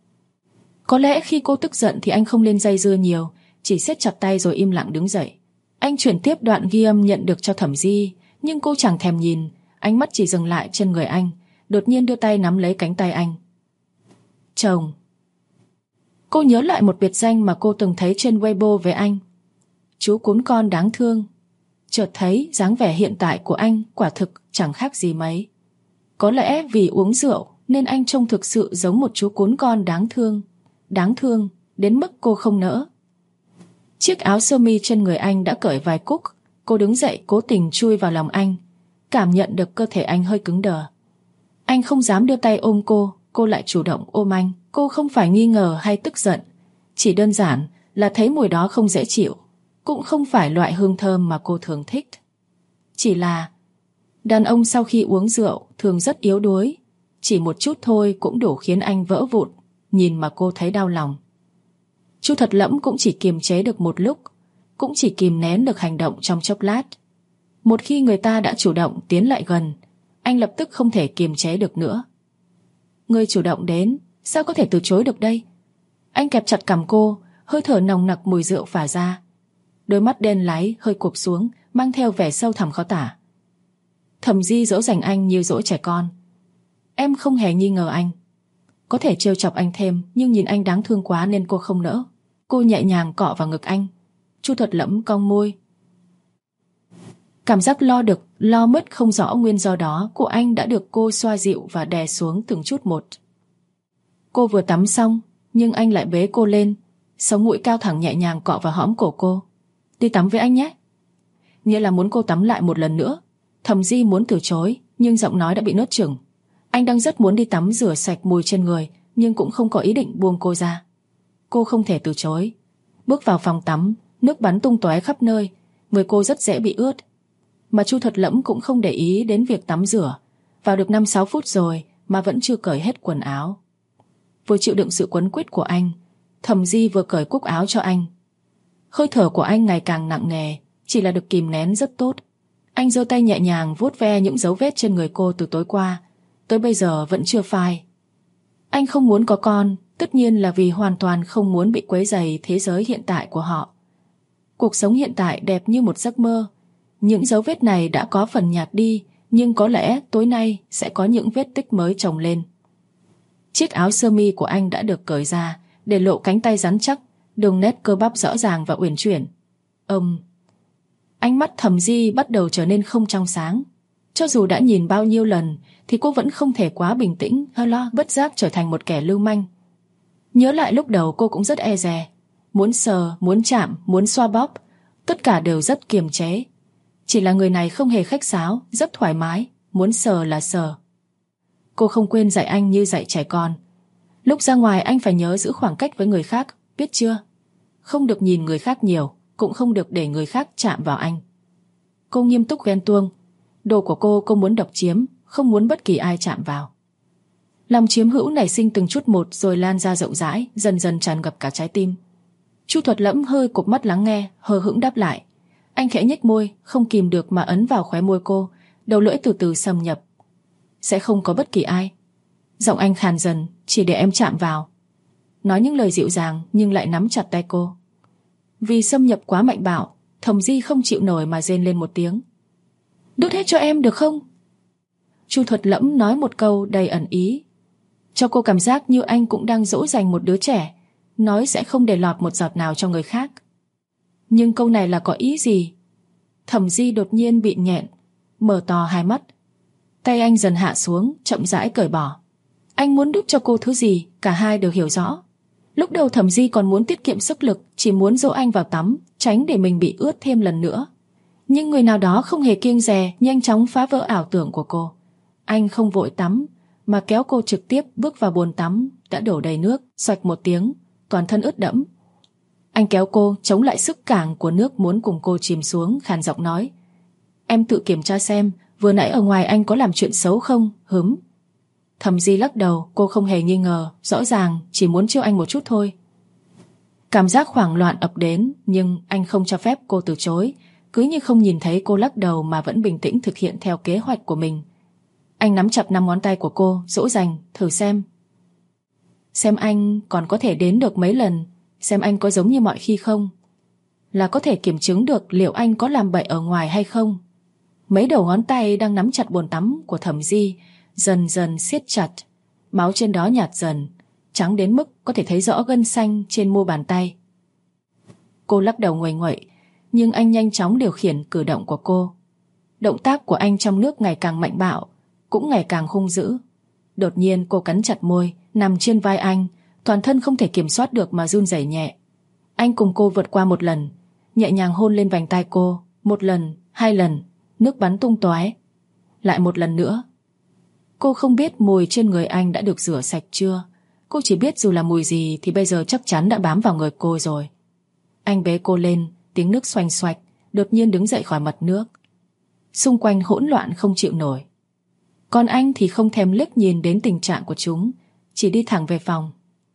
Speaker 1: Có lẽ khi cô tức giận thì anh không lên dây dưa nhiều, chỉ siết chặt tay rồi im lặng đứng dậy. Anh chuyển tiếp đoạn ghi âm nhận được cho Thẩm Di, nhưng cô chẳng thèm nhìn, ánh mắt chỉ dừng lại trên người anh, đột nhiên đưa tay nắm lấy cánh tay anh. Chồng. Cô nhớ lại một biệt danh mà cô từng thấy trên Weibo về anh. Chú cún con đáng thương. Chợt thấy dáng vẻ hiện tại của anh quả thực chẳng khác gì mấy. Có lẽ vì uống rượu nên anh trông thực sự giống một chú cún con đáng thương. Đáng thương đến mức cô không nỡ. Chiếc áo sơ mi trên người anh đã cởi vài cúc. Cô đứng dậy cố tình chui vào lòng anh, cảm nhận được cơ thể anh hơi cứng đờ. Anh không dám đưa tay ôm cô lại chủ động ôm anh. Cô không phải nghi ngờ hay tức giận, chỉ đơn giản là thấy mùi đó không dễ chịu, cũng không phải loại hương thơm mà cô thường thích. Chỉ là đàn ông sau khi uống rượu thường rất yếu đuối, chỉ một chút thôi cũng đủ khiến anh vỡ vụn, nhìn mà cô thấy đau lòng. Chu Thuật Lẫm cũng chỉ kiềm chế được một lúc, cũng chỉ kìm nén được hành động trong chốc lát. Một khi người ta đã chủ động tiến lại gần, anh lập tức không thể kiềm chế được nữa. Người chủ động đến, sao có thể từ chối được đây? Anh kẹp chặt cằm cô, hơi thở nồng nặc mùi rượu phả ra. Đôi mắt đen láy hơi cụp xuống, mang theo vẻ sâu thẳm khó tả. Thẩm Di dỗ dành anh như dỗ trẻ con. Em không hề nghi ngờ anh. Có thể trêu chọc anh thêm, nhưng nhìn anh đáng thương quá nên cô không nỡ. Cô nhẹ nhàng cọ vào ngực anh. Chu Thuật Lẫm cong môi. Cảm giác lo được, lo mất không rõ nguyên do đó của anh đã được cô xoa dịu và đè xuống từng chút một. Cô vừa tắm xong, nhưng anh lại bế cô lên, sống mũi cao thẳng nhẹ nhàng cọ vào hõm cổ cô. Đi tắm với anh nhé. Nghĩa là muốn cô tắm lại một lần nữa. Thẩm Di muốn từ chối, nhưng giọng nói đã bị nuốt chửng. Anh đang rất muốn đi tắm rửa sạch mùi trên người, nhưng cũng không có ý định buông cô ra. Cô không thể từ chối. Bước vào phòng tắm, nước bắn tung tóe khắp nơi, người cô rất dễ bị ướt. Mà Chu Thuật Lẫm cũng không để ý đến việc tắm rửa. Vào được 5-6 phút rồi mà vẫn chưa cởi hết quần áo. Vừa chịu đựng sự quấn quýt của anh, Thẩm Di vừa cởi cúc áo cho anh. Hơi thở của anh ngày càng nặng nề, chỉ là được kìm nén rất tốt. Anh giơ tay nhẹ nhàng vuốt ve những dấu vết trên người cô từ tối qua, tới bây giờ vẫn chưa phai. Anh không muốn có con, tất nhiên là vì hoàn toàn không muốn bị quấy rầy thế giới hiện tại của họ. Cuộc sống hiện tại đẹp như một giấc mơ. Những dấu vết này đã có phần nhạt đi, nhưng có lẽ tối nay sẽ có những vết tích mới chồng lên. Chiếc áo sơ mi của anh đã được cởi ra, để lộ cánh tay rắn chắc, đường nét cơ bắp rõ ràng và uyển chuyển. Ánh mắt Thẩm Di bắt đầu trở nên không trong sáng. Cho dù đã nhìn bao nhiêu lần thì cô vẫn không thể quá bình tĩnh, hơi lo bất giác trở thành một kẻ lưu manh. Nhớ lại lúc đầu cô cũng rất e dè, muốn sờ, muốn chạm, muốn xoa bóp, tất cả đều rất kiềm chế. Chỉ là người này không hề khách sáo, rất thoải mái, muốn sờ là sờ. Cô không quên dạy anh như dạy trẻ con. Lúc ra ngoài anh phải nhớ giữ khoảng cách với người khác, biết chưa? Không được nhìn người khác nhiều, cũng không được để người khác chạm vào anh. Cô nghiêm túc ghen tuông. Đồ của cô muốn độc chiếm, không muốn bất kỳ ai chạm vào. Lòng chiếm hữu nảy sinh từng chút một rồi lan ra rộng rãi, dần dần tràn ngập cả trái tim. Chu Thuật Lẫm hơi cụp mắt lắng nghe, hờ hững đáp lại. Anh khẽ nhếch môi, không kìm được mà ấn vào khóe môi cô, đầu lưỡi từ từ xâm nhập. Sẽ không có bất kỳ ai. Giọng anh khàn dần, chỉ để em chạm vào. Nói những lời dịu dàng nhưng lại nắm chặt tay cô. Vì xâm nhập quá mạnh bạo, Thẩm Di không chịu nổi mà rên lên một tiếng. Đút hết cho em được không? Chu Thuật Lẫm nói một câu đầy ẩn ý, cho cô cảm giác như anh cũng đang dỗ dành một đứa trẻ, nói sẽ không để lọt một giọt nào cho người khác. Nhưng câu này là có ý gì? Thẩm Di đột nhiên bị nghẹn, mở to hai mắt. Tay anh dần hạ xuống, chậm rãi cởi bỏ. Anh muốn đút cho cô thứ gì, cả hai đều hiểu rõ. Lúc đầu Thẩm Di còn muốn tiết kiệm sức lực, chỉ muốn dỗ anh vào tắm, tránh để mình bị ướt thêm lần nữa. Nhưng người nào đó không hề kiêng dè, nhanh chóng phá vỡ ảo tưởng của cô. Anh không vội tắm, mà kéo cô trực tiếp bước vào bồn tắm đã đổ đầy nước, xoạch một tiếng, toàn thân ướt đẫm. Anh kéo cô chống lại sức cản của nước muốn cùng cô chìm xuống, khàn giọng nói. Em tự kiểm tra xem vừa nãy ở ngoài anh có làm chuyện xấu không? Hứng. Thẩm Di lắc đầu, cô không hề nghi ngờ, rõ ràng chỉ muốn trêu anh một chút thôi. Cảm giác hoảng loạn ập đến, nhưng anh không cho phép cô từ chối, cứ như không nhìn thấy cô lắc đầu mà vẫn bình tĩnh thực hiện theo kế hoạch của mình. Anh nắm chặt 5 ngón tay của cô, dỗ dành, thử xem. Xem anh còn có thể đến được mấy lần, xem anh có giống như mọi khi không. Là có thể kiểm chứng được liệu anh có làm bậy ở ngoài hay không. Mấy đầu ngón tay đang nắm chặt bồn tắm của Thẩm Di dần dần siết chặt, máu trên đó nhạt dần, trắng đến mức có thể thấy rõ gân xanh trên mu bàn tay. Cô lắc đầu nguậy nguậy, nhưng anh nhanh chóng điều khiển cử động của cô. Động tác của anh trong nước ngày càng mạnh bạo, cũng ngày càng hung dữ. Đột nhiên cô cắn chặt môi, nằm trên vai anh, toàn thân không thể kiểm soát được mà run rẩy nhẹ. Anh cùng cô vượt qua một lần, nhẹ nhàng hôn lên vành tai cô, một lần, 2 lần, nước bắn tung tóe. Lại một lần nữa. Cô không biết mùi trên người anh đã được rửa sạch chưa. Cô chỉ biết dù là mùi gì thì bây giờ chắc chắn đã bám vào người cô rồi. Anh bế cô lên, tiếng nước xoành xoạch, đột nhiên đứng dậy khỏi mặt nước. Xung quanh hỗn loạn không chịu nổi. Còn anh thì không thèm liếc nhìn đến tình trạng của chúng, chỉ đi thẳng về phòng.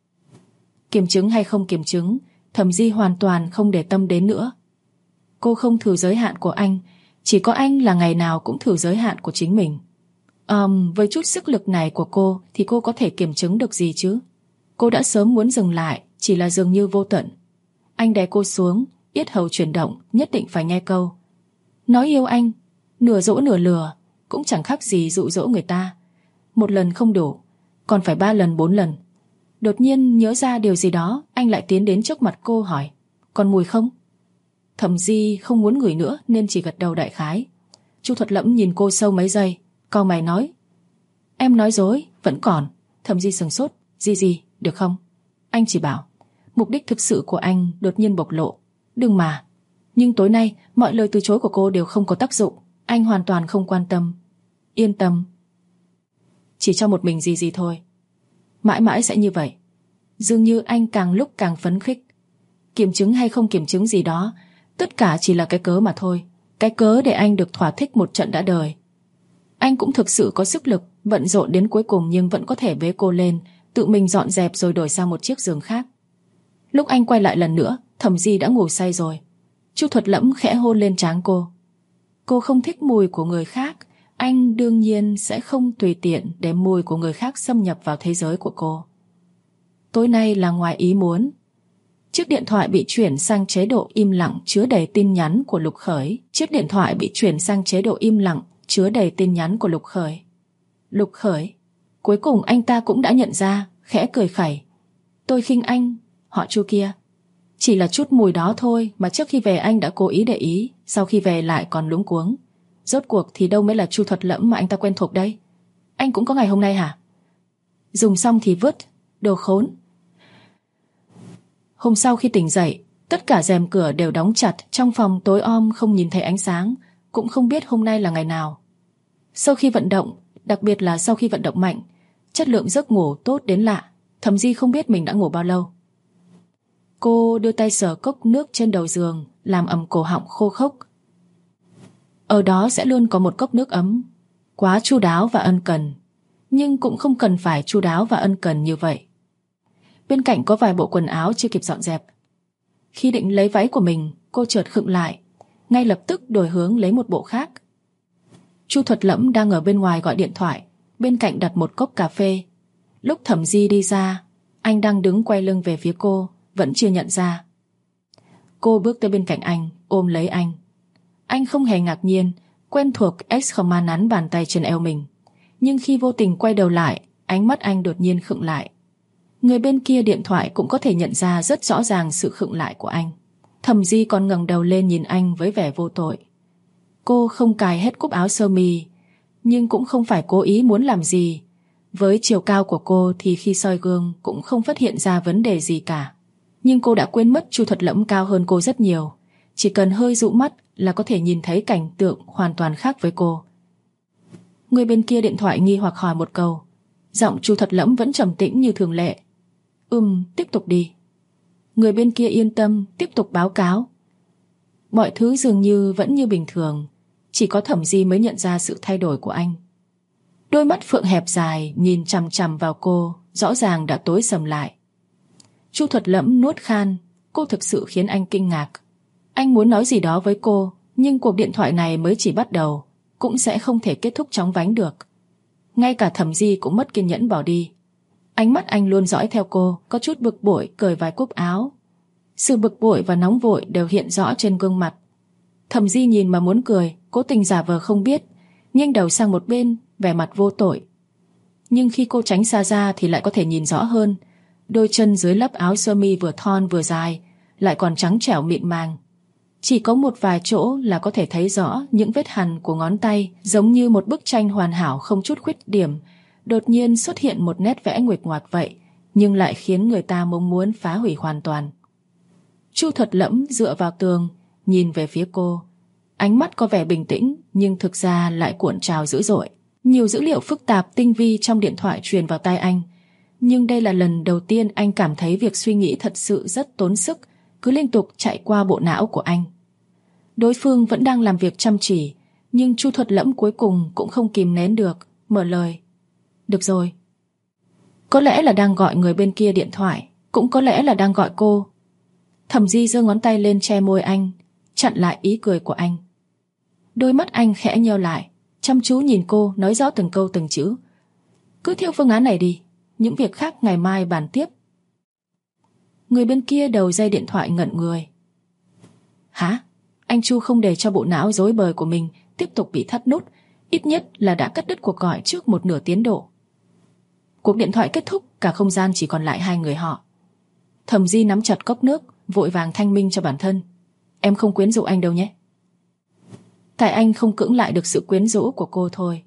Speaker 1: Kiểm chứng hay không kiểm chứng, Thẩm Di hoàn toàn không để tâm đến nữa. Cô không thử giới hạn của anh, chỉ có anh là ngày nào cũng thử giới hạn của chính mình. Với chút sức lực này của cô thì cô có thể kiểm chứng được gì chứ? Cô đã sớm muốn dừng lại, chỉ là dường như vô tận. Anh đè cô xuống, yết hầu chuyển động, nhất định phải nghe câu. Nói yêu anh, nửa dỗ nửa lừa, cũng chẳng khác gì dụ dỗ người ta. Một lần không đủ, còn phải 3 lần 4 lần. Đột nhiên nhớ ra điều gì đó, anh lại tiến đến trước mặt cô hỏi, còn mùi không? Thẩm Di không muốn ngửi nữa nên chỉ gật đầu đại khái. Chu Thuật Lẫm nhìn cô sâu mấy giây, cau mày nói, em nói dối, vẫn còn. Thẩm Di sừng sốt, gì, được không? Anh chỉ bảo. Mục đích thực sự của anh đột nhiên bộc lộ. Đừng mà. Nhưng tối nay mọi lời từ chối của cô đều không có tác dụng. Anh hoàn toàn không quan tâm. Yên tâm. Chỉ cho một mình gì thôi. Mãi mãi sẽ như vậy. Dường như anh càng lúc càng phấn khích. Kiểm chứng hay không kiểm chứng gì đó, tất cả chỉ là cái cớ mà thôi. Cái cớ để anh được thỏa thích một trận đã đời. Anh cũng thực sự có sức lực, bận rộn đến cuối cùng nhưng vẫn có thể bế cô lên, tự mình dọn dẹp rồi đổi sang một chiếc giường khác. Lúc anh quay lại lần nữa, Thẩm Di đã ngủ say rồi. Chu Thuật Lẫm khẽ hôn lên trán cô. Cô không thích mùi của người khác, anh đương nhiên sẽ không tùy tiện để mùi của người khác xâm nhập vào thế giới của cô. Tối nay là ngoài ý muốn. Chiếc điện thoại bị chuyển sang chế độ im lặng chứa đầy tin nhắn của Lục Khởi. Lục Khởi. Cuối cùng anh ta cũng đã nhận ra, khẽ cười khẩy. Tôi khinh anh, họ Chu kia. Chỉ là chút mùi đó thôi mà trước khi về anh đã cố ý để ý, sau khi về lại còn luống cuống. Rốt cuộc thì đâu mới là Chu Thuật Lẫm mà anh ta quen thuộc đây. Anh cũng có ngày hôm nay hả? Dùng xong thì vứt, đồ khốn. Hôm sau khi tỉnh dậy, tất cả rèm cửa đều đóng chặt, trong phòng tối om không nhìn thấy ánh sáng, cũng không biết hôm nay là ngày nào. Sau khi vận động, đặc biệt là sau khi vận động mạnh, chất lượng giấc ngủ tốt đến lạ. Thẩm Di không biết mình đã ngủ bao lâu. Cô đưa tay sờ cốc nước trên đầu giường, làm ẩm cổ họng khô khốc. Ở đó sẽ luôn có một cốc nước ấm, quá chu đáo và ân cần. nhưng cũng không cần phải chu đáo và ân cần như vậy. Bên cạnh có vài bộ quần áo chưa kịp dọn dẹp. Khi định lấy váy của mình, cô chợt khựng lại, ngay lập tức đổi hướng lấy một bộ khác. Chu Thuật Lẫm đang ở bên ngoài gọi điện thoại, bên cạnh đặt một cốc cà phê. Lúc Thẩm Di đi ra, anh đang đứng quay lưng về phía cô, vẫn chưa nhận ra. Cô bước tới bên cạnh anh, ôm lấy anh. Anh không hề ngạc nhiên, quen thuộc X không ma nắn bàn tay trên eo mình. Nhưng khi vô tình quay đầu lại, ánh mắt anh đột nhiên khựng lại. Người bên kia điện thoại cũng có thể nhận ra rất rõ ràng sự khựng lại của anh. Thẩm Di còn ngẩng đầu lên nhìn anh với vẻ vô tội. Cô không cài hết cúc áo sơ mi, nhưng cũng không phải cố ý muốn làm gì. Với chiều cao của cô thì khi soi gương cũng không phát hiện ra vấn đề gì cả. Nhưng cô đã quên mất Chu Thuật Lẫm cao hơn cô rất nhiều. Chỉ cần hơi dụ mắt là có thể nhìn thấy cảnh tượng hoàn toàn khác với cô. Người bên kia điện thoại nghi hoặc hỏi một câu. Giọng Chu Thuật Lẫm vẫn trầm tĩnh như thường lệ. Tiếp tục đi. Người bên kia yên tâm, tiếp tục báo cáo. Mọi thứ dường như vẫn như bình thường. Chỉ có Thẩm Di mới nhận ra sự thay đổi của anh. Đôi mắt phượng hẹp dài nhìn chằm chằm vào cô, rõ ràng đã tối sầm lại. Chu Thuật Lẫm nuốt khan. Cô thực sự khiến anh kinh ngạc. Anh muốn nói gì đó với cô, nhưng cuộc điện thoại này mới chỉ bắt đầu, cũng sẽ không thể kết thúc chóng vánh được. Ngay cả Thẩm Di cũng mất kiên nhẫn bỏ đi. Ánh mắt anh luôn dõi theo cô, có chút bực bội cởi vài cúc áo. Sự bực bội và nóng vội đều hiện rõ trên gương mặt. Thẩm Di nhìn mà muốn cười, cố tình giả vờ không biết, nghiêng đầu sang một bên, vẻ mặt vô tội. Nhưng khi cô tránh xa ra thì lại có thể nhìn rõ hơn. Đôi chân dưới lớp áo sơ mi vừa thon vừa dài, lại còn trắng trẻo mịn màng. Chỉ có một vài chỗ là có thể thấy rõ những vết hằn của ngón tay, giống như một bức tranh hoàn hảo không chút khuyết điểm. Đột nhiên xuất hiện một nét vẽ nguệch ngoạc vậy, nhưng lại khiến người ta mong muốn phá hủy hoàn toàn. Chu Thuật Lẫm dựa vào tường, nhìn về phía cô. Ánh mắt có vẻ bình tĩnh, nhưng thực ra lại cuộn trào dữ dội. Nhiều dữ liệu phức tạp tinh vi trong điện thoại truyền vào tai anh. Nhưng đây là lần đầu tiên anh cảm thấy việc suy nghĩ thật sự rất tốn sức, cứ liên tục chạy qua bộ não của anh. Đối phương vẫn đang làm việc chăm chỉ, nhưng Chu Thuật Lẫm cuối cùng cũng không kìm nén được, mở lời. Được rồi. Có lẽ là đang gọi người bên kia điện thoại, cũng có lẽ là đang gọi cô. Thẩm Di giơ ngón tay lên che môi anh, chặn lại ý cười của anh. Đôi mắt anh khẽ nheo lại, chăm chú nhìn cô, nói rõ từng câu từng chữ. Cứ theo phương án này đi, những việc khác ngày mai bàn tiếp. Người bên kia đầu dây điện thoại ngẩn người. Hả? Anh Chu không để cho bộ não rối bời của mình tiếp tục bị thắt nút, ít nhất là đã cắt đứt cuộc gọi trước một nửa tiến độ. Cuộc điện thoại kết thúc, cả không gian chỉ còn lại hai người họ. Thẩm Di nắm chặt cốc nước, vội vàng thanh minh cho bản thân. Em không quyến rũ anh đâu nhé. Tại anh không cưỡng lại được sự quyến rũ của cô thôi.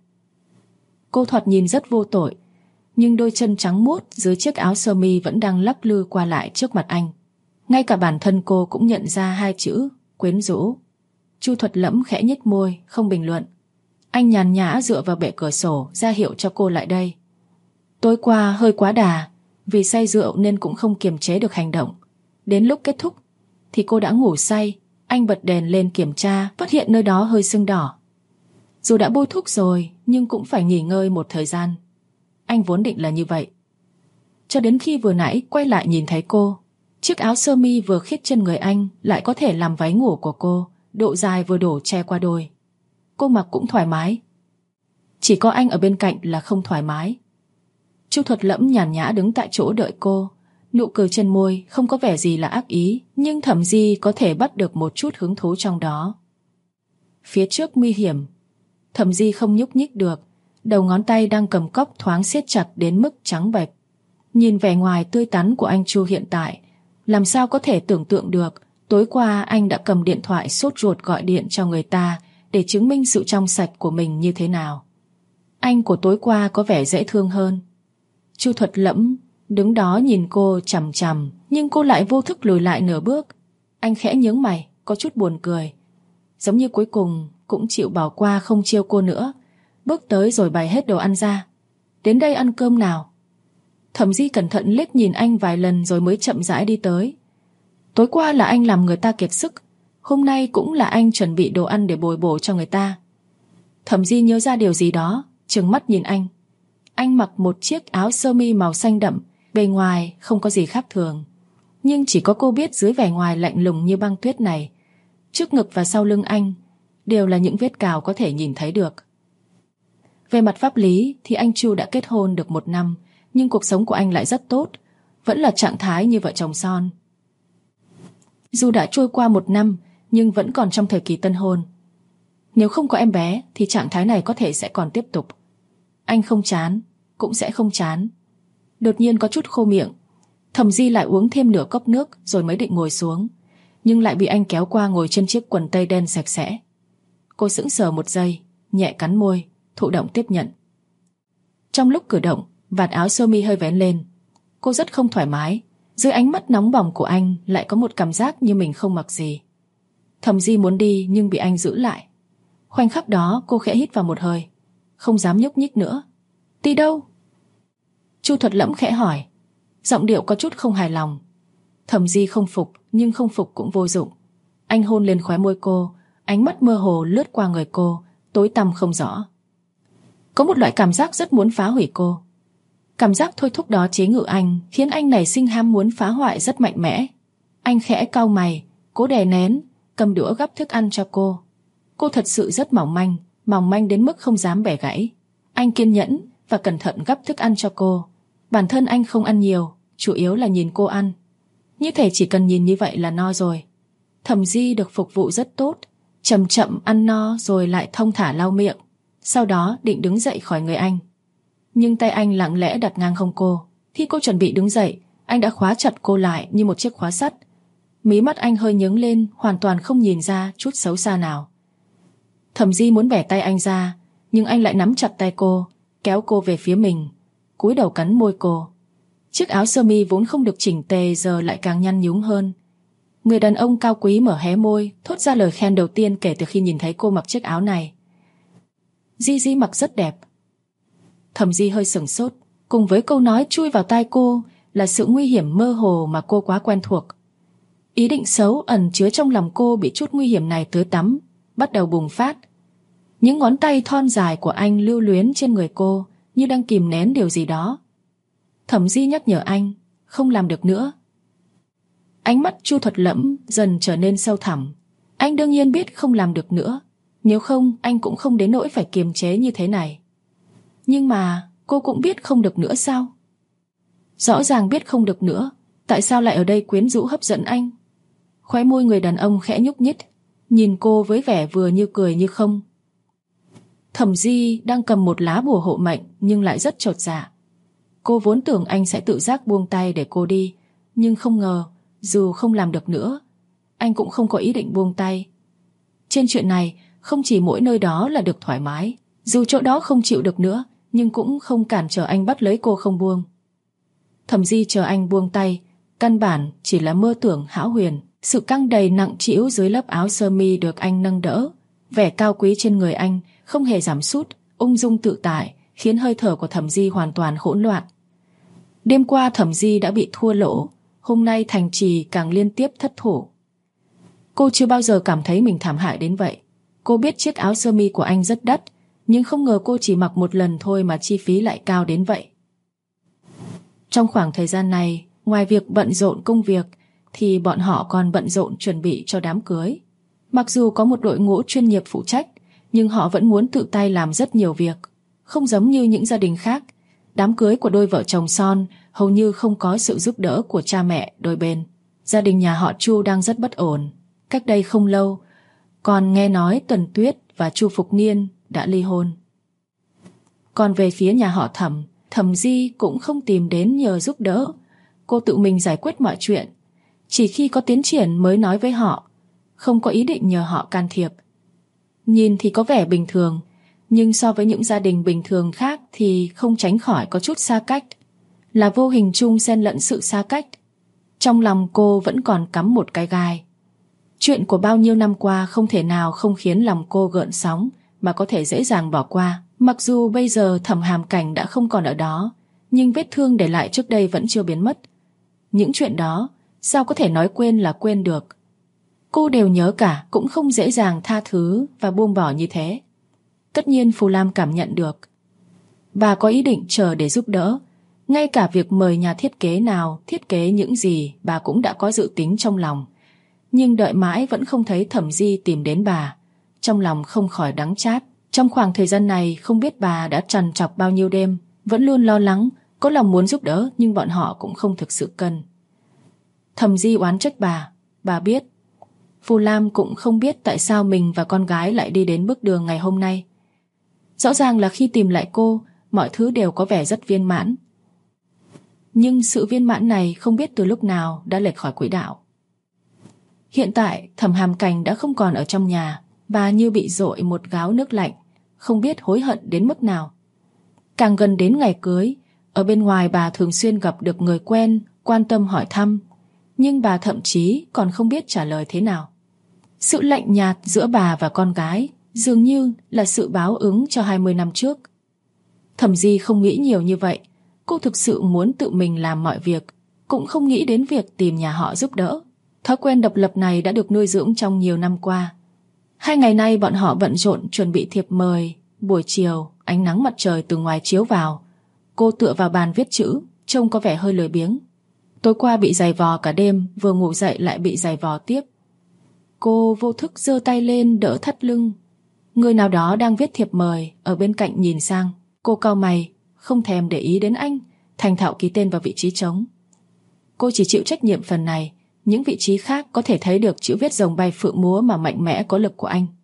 Speaker 1: Cô thoạt nhìn rất vô tội, nhưng đôi chân trắng muốt dưới chiếc áo sơ mi vẫn đang lắc lư qua lại trước mặt anh. Ngay cả bản thân cô cũng nhận ra hai chữ quyến rũ. Chu Thuật Lẫm khẽ nhếch môi, không bình luận. Anh nhàn nhã dựa vào bệ cửa sổ, ra hiệu cho cô lại đây. Tối qua hơi quá đà, vì say rượu nên cũng không kiềm chế được hành động. Đến lúc kết thúc thì cô đã ngủ say. Anh bật đèn lên kiểm tra, phát hiện nơi đó hơi sưng đỏ. Dù đã bôi thuốc rồi, nhưng cũng phải nghỉ ngơi một thời gian. Anh vốn định là như vậy. Cho đến khi vừa nãy quay lại nhìn thấy cô. Chiếc áo sơ mi vừa khít chân người anh lại có thể làm váy ngủ của cô, độ dài vừa đủ che qua đôi. Cô mặc cũng thoải mái. Chỉ có anh ở bên cạnh là không thoải mái. Chu Thuật Lẫm nhàn nhã đứng tại chỗ đợi cô. Nụ cười trên môi không có vẻ gì là ác ý, nhưng Thẩm Di có thể bắt được một chút hứng thú trong đó. Phía trước nguy hiểm. Thẩm Di không nhúc nhích được, đầu ngón tay đang cầm cốc thoáng siết chặt đến mức trắng bệch. Nhìn vẻ ngoài tươi tắn của anh Chu hiện tại, làm sao có thể tưởng tượng được tối qua anh đã cầm điện thoại sốt ruột gọi điện cho người ta để chứng minh sự trong sạch của mình như thế nào. Anh của tối qua có vẻ dễ thương hơn. Chu Thuật Lẫm đứng đó nhìn cô chằm chằm, nhưng cô lại vô thức lùi lại nửa bước. Anh khẽ nhướng mày, có chút buồn cười. Giống như cuối cùng cũng chịu bỏ qua không chiêu cô nữa. Bước tới rồi bày hết đồ ăn ra. Đến đây ăn cơm nào. Thẩm Di cẩn thận liếc nhìn anh vài lần rồi mới chậm rãi đi tới. Tối qua là anh làm người ta kiệt sức, hôm nay cũng là anh chuẩn bị đồ ăn để bồi bổ cho người ta. Thẩm Di nhớ ra điều gì đó, trừng mắt nhìn anh. Anh mặc một chiếc áo sơ mi màu xanh đậm, bề ngoài không có gì khác thường. Nhưng chỉ có cô biết dưới vẻ ngoài lạnh lùng như băng tuyết này, trước ngực và sau lưng anh đều là những vết cào có thể nhìn thấy được. Về mặt pháp lý thì anh Chu đã kết hôn được 1 năm, nhưng cuộc sống của anh lại rất tốt, vẫn là trạng thái như vợ chồng son. Dù đã trôi qua 1 năm, nhưng vẫn còn trong thời kỳ tân hôn. Nếu không có em bé thì trạng thái này có thể sẽ còn tiếp tục. Anh không chán, cũng sẽ không chán. Đột nhiên có chút khô miệng, Thẩm Di lại uống thêm nửa cốc nước rồi mới định ngồi xuống, nhưng lại bị anh kéo qua ngồi trên chiếc quần tây đen sạch sẽ. Cô sững sờ một giây, nhẹ cắn môi, thụ động tiếp nhận. Trong lúc cử động, vạt áo sơ mi hơi vén lên. Cô rất không thoải mái, dưới ánh mắt nóng bỏng của anh lại có một cảm giác như mình không mặc gì. Thẩm Di muốn đi nhưng bị anh giữ lại. Khoảnh khắc đó cô khẽ hít vào một hơi, không dám nhúc nhích nữa. Đi đâu? Chu Thuật Lẫm khẽ hỏi, giọng điệu có chút không hài lòng. Thẩm Di không phục, nhưng không phục cũng vô dụng. Anh hôn lên khóe môi cô, ánh mắt mơ hồ lướt qua người cô, tối tăm không rõ. Có một loại cảm giác rất muốn phá hủy cô. Cảm giác thôi thúc đó chế ngự anh, khiến anh nảy sinh ham muốn phá hoại rất mạnh mẽ. Anh khẽ cau mày, cố đè nén, cầm đũa gắp thức ăn cho cô. Cô thật sự rất mỏng manh đến mức không dám bẻ gãy. Anh kiên nhẫn và cẩn thận gắp thức ăn cho cô. Bản thân anh không ăn nhiều, chủ yếu là nhìn cô ăn. Như thể chỉ cần nhìn như vậy là no rồi. Thẩm Di được phục vụ rất tốt, chậm chậm ăn no rồi lại thong thả lau miệng. Sau đó định đứng dậy khỏi người anh, nhưng tay anh lặng lẽ đặt ngang hông cô. Khi cô chuẩn bị đứng dậy, anh đã khóa chặt cô lại như một chiếc khóa sắt. Mí mắt anh hơi nhướng lên, hoàn toàn không nhìn ra chút xấu xa nào. Thẩm Di muốn bẻ tay anh ra, nhưng anh lại nắm chặt tay cô, kéo cô về phía mình, cúi đầu cắn môi cô. Chiếc áo sơ mi vốn không được chỉnh tề giờ lại càng nhăn nhúm hơn. Người đàn ông cao quý mở hé môi, thốt ra lời khen đầu tiên kể từ khi nhìn thấy cô mặc chiếc áo này. Di mặc rất đẹp. Thẩm Di hơi sửng sốt, cùng với câu nói chui vào tai cô là sự nguy hiểm mơ hồ mà cô quá quen thuộc. Ý định xấu ẩn chứa trong lòng cô bị chút nguy hiểm này tưới tắm, bắt đầu bùng phát. Những ngón tay thon dài của anh lưu luyến trên người cô, như đang kìm nén điều gì đó. Thẩm Di nhắc nhở anh, không làm được nữa. Ánh mắt Chu Thuật Lẫm dần trở nên sâu thẳm. Anh đương nhiên biết không làm được nữa, nếu không anh cũng không đến nỗi phải kiềm chế như thế này. Nhưng mà cô cũng biết không được nữa sao? Rõ ràng biết không được nữa, tại sao lại ở đây quyến rũ hấp dẫn anh? Khóe môi người đàn ông khẽ nhúc nhích, nhìn cô với vẻ vừa như cười như không. Thẩm Di đang cầm một lá bùa hộ mệnh nhưng lại rất chột dạ. Cô vốn tưởng anh sẽ tự giác buông tay để cô đi, nhưng không ngờ dù không làm được nữa, anh cũng không có ý định buông tay. Trên chuyện này, không chỉ mỗi nơi đó là được thoải mái, dù chỗ đó không chịu được nữa, nhưng cũng không cản trở anh bắt lấy cô không buông. Thẩm Di chờ anh buông tay, căn bản chỉ là mơ tưởng hão huyền. Sự căng đầy nặng trĩu dưới lớp áo sơ mi được anh nâng đỡ, vẻ cao quý trên người anh không hề giảm sút, ung dung tự tại, khiến hơi thở của Thẩm Di hoàn toàn hỗn loạn. Đêm qua Thẩm Di đã bị thua lỗ, hôm nay thành trì càng liên tiếp thất thủ. Cô chưa bao giờ cảm thấy mình thảm hại đến vậy. Cô biết chiếc áo sơ mi của anh rất đắt, nhưng không ngờ cô chỉ mặc một lần thôi mà chi phí lại cao đến vậy. Trong khoảng thời gian này, ngoài việc bận rộn công việc, thì bọn họ còn bận rộn chuẩn bị cho đám cưới. Mặc dù có một đội ngũ chuyên nghiệp phụ trách, nhưng họ vẫn muốn tự tay làm rất nhiều việc. Không giống như những gia đình khác, đám cưới của đôi vợ chồng son hầu như không có sự giúp đỡ của cha mẹ đôi bên. Gia đình nhà họ Chu đang rất bất ổn. Cách đây không lâu, còn nghe nói Tần Tuyết và Chu Phục Niên đã ly hôn. Còn về phía nhà họ Thẩm, Thẩm Di cũng không tìm đến nhờ giúp đỡ. Cô tự mình giải quyết mọi chuyện. Chỉ khi có tiến triển mới nói với họ, không có ý định nhờ họ can thiệp. Nhìn thì có vẻ bình thường, nhưng so với những gia đình bình thường khác thì không tránh khỏi có chút xa cách. Là vô hình chung xen lẫn sự xa cách. Trong lòng cô vẫn còn cắm một cái gai. Chuyện của bao nhiêu năm qua không thể nào không khiến lòng cô gợn sóng mà có thể dễ dàng bỏ qua. Mặc dù bây giờ Thẩm Hàm Cảnh đã không còn ở đó, nhưng vết thương để lại trước đây vẫn chưa biến mất. Những chuyện đó sao có thể nói quên là quên được. Cô đều nhớ cả, cũng không dễ dàng tha thứ và buông bỏ như thế. Tất nhiên Phù Lam cảm nhận được. Bà có ý định chờ để giúp đỡ. Ngay cả việc mời nhà thiết kế nào thiết kế những gì bà cũng đã có dự tính trong lòng. Nhưng đợi mãi vẫn không thấy Thẩm Di tìm đến bà. Trong lòng không khỏi đắng chát. Trong khoảng thời gian này không biết bà đã trằn trọc bao nhiêu đêm, vẫn luôn lo lắng, có lòng muốn giúp đỡ nhưng bọn họ cũng không thực sự cần. Thẩm Di oán trách bà biết. Phù Lam cũng không biết tại sao mình và con gái lại đi đến bước đường ngày hôm nay. Rõ ràng là khi tìm lại cô, mọi thứ đều có vẻ rất viên mãn. Nhưng sự viên mãn này không biết từ lúc nào đã lệch khỏi quỹ đạo. Hiện tại Thẩm Hàm Cành đã không còn ở trong nhà. Bà như bị dội một gáo nước lạnh, không biết hối hận đến mức nào. Càng gần đến ngày cưới, ở bên ngoài bà thường xuyên gặp được người quen, quan tâm hỏi thăm, nhưng bà thậm chí còn không biết trả lời thế nào. Sự lạnh nhạt giữa bà và con gái dường như là sự báo ứng cho 20 năm trước. Thẩm Di không nghĩ nhiều như vậy. Cô thực sự muốn tự mình làm mọi việc, cũng không nghĩ đến việc tìm nhà họ giúp đỡ. Thói quen độc lập này đã được nuôi dưỡng trong nhiều năm qua. 2 ngày nay bọn họ bận rộn chuẩn bị thiệp mời. Buổi chiều, ánh nắng mặt trời từ ngoài chiếu vào. Cô tựa vào bàn viết chữ, trông có vẻ hơi lười biếng. Tối qua bị giày vò cả đêm, vừa ngủ dậy lại bị giày vò tiếp. Cô vô thức giơ tay lên đỡ thắt lưng. Người nào đó đang viết thiệp mời ở bên cạnh nhìn sang. Cô cau mày, không thèm để ý đến anh, thành thạo ký tên vào vị trí trống. Cô chỉ chịu trách nhiệm phần này. Những vị trí khác có thể thấy được chữ viết rồng bay phượng múa mà mạnh mẽ có lực của anh.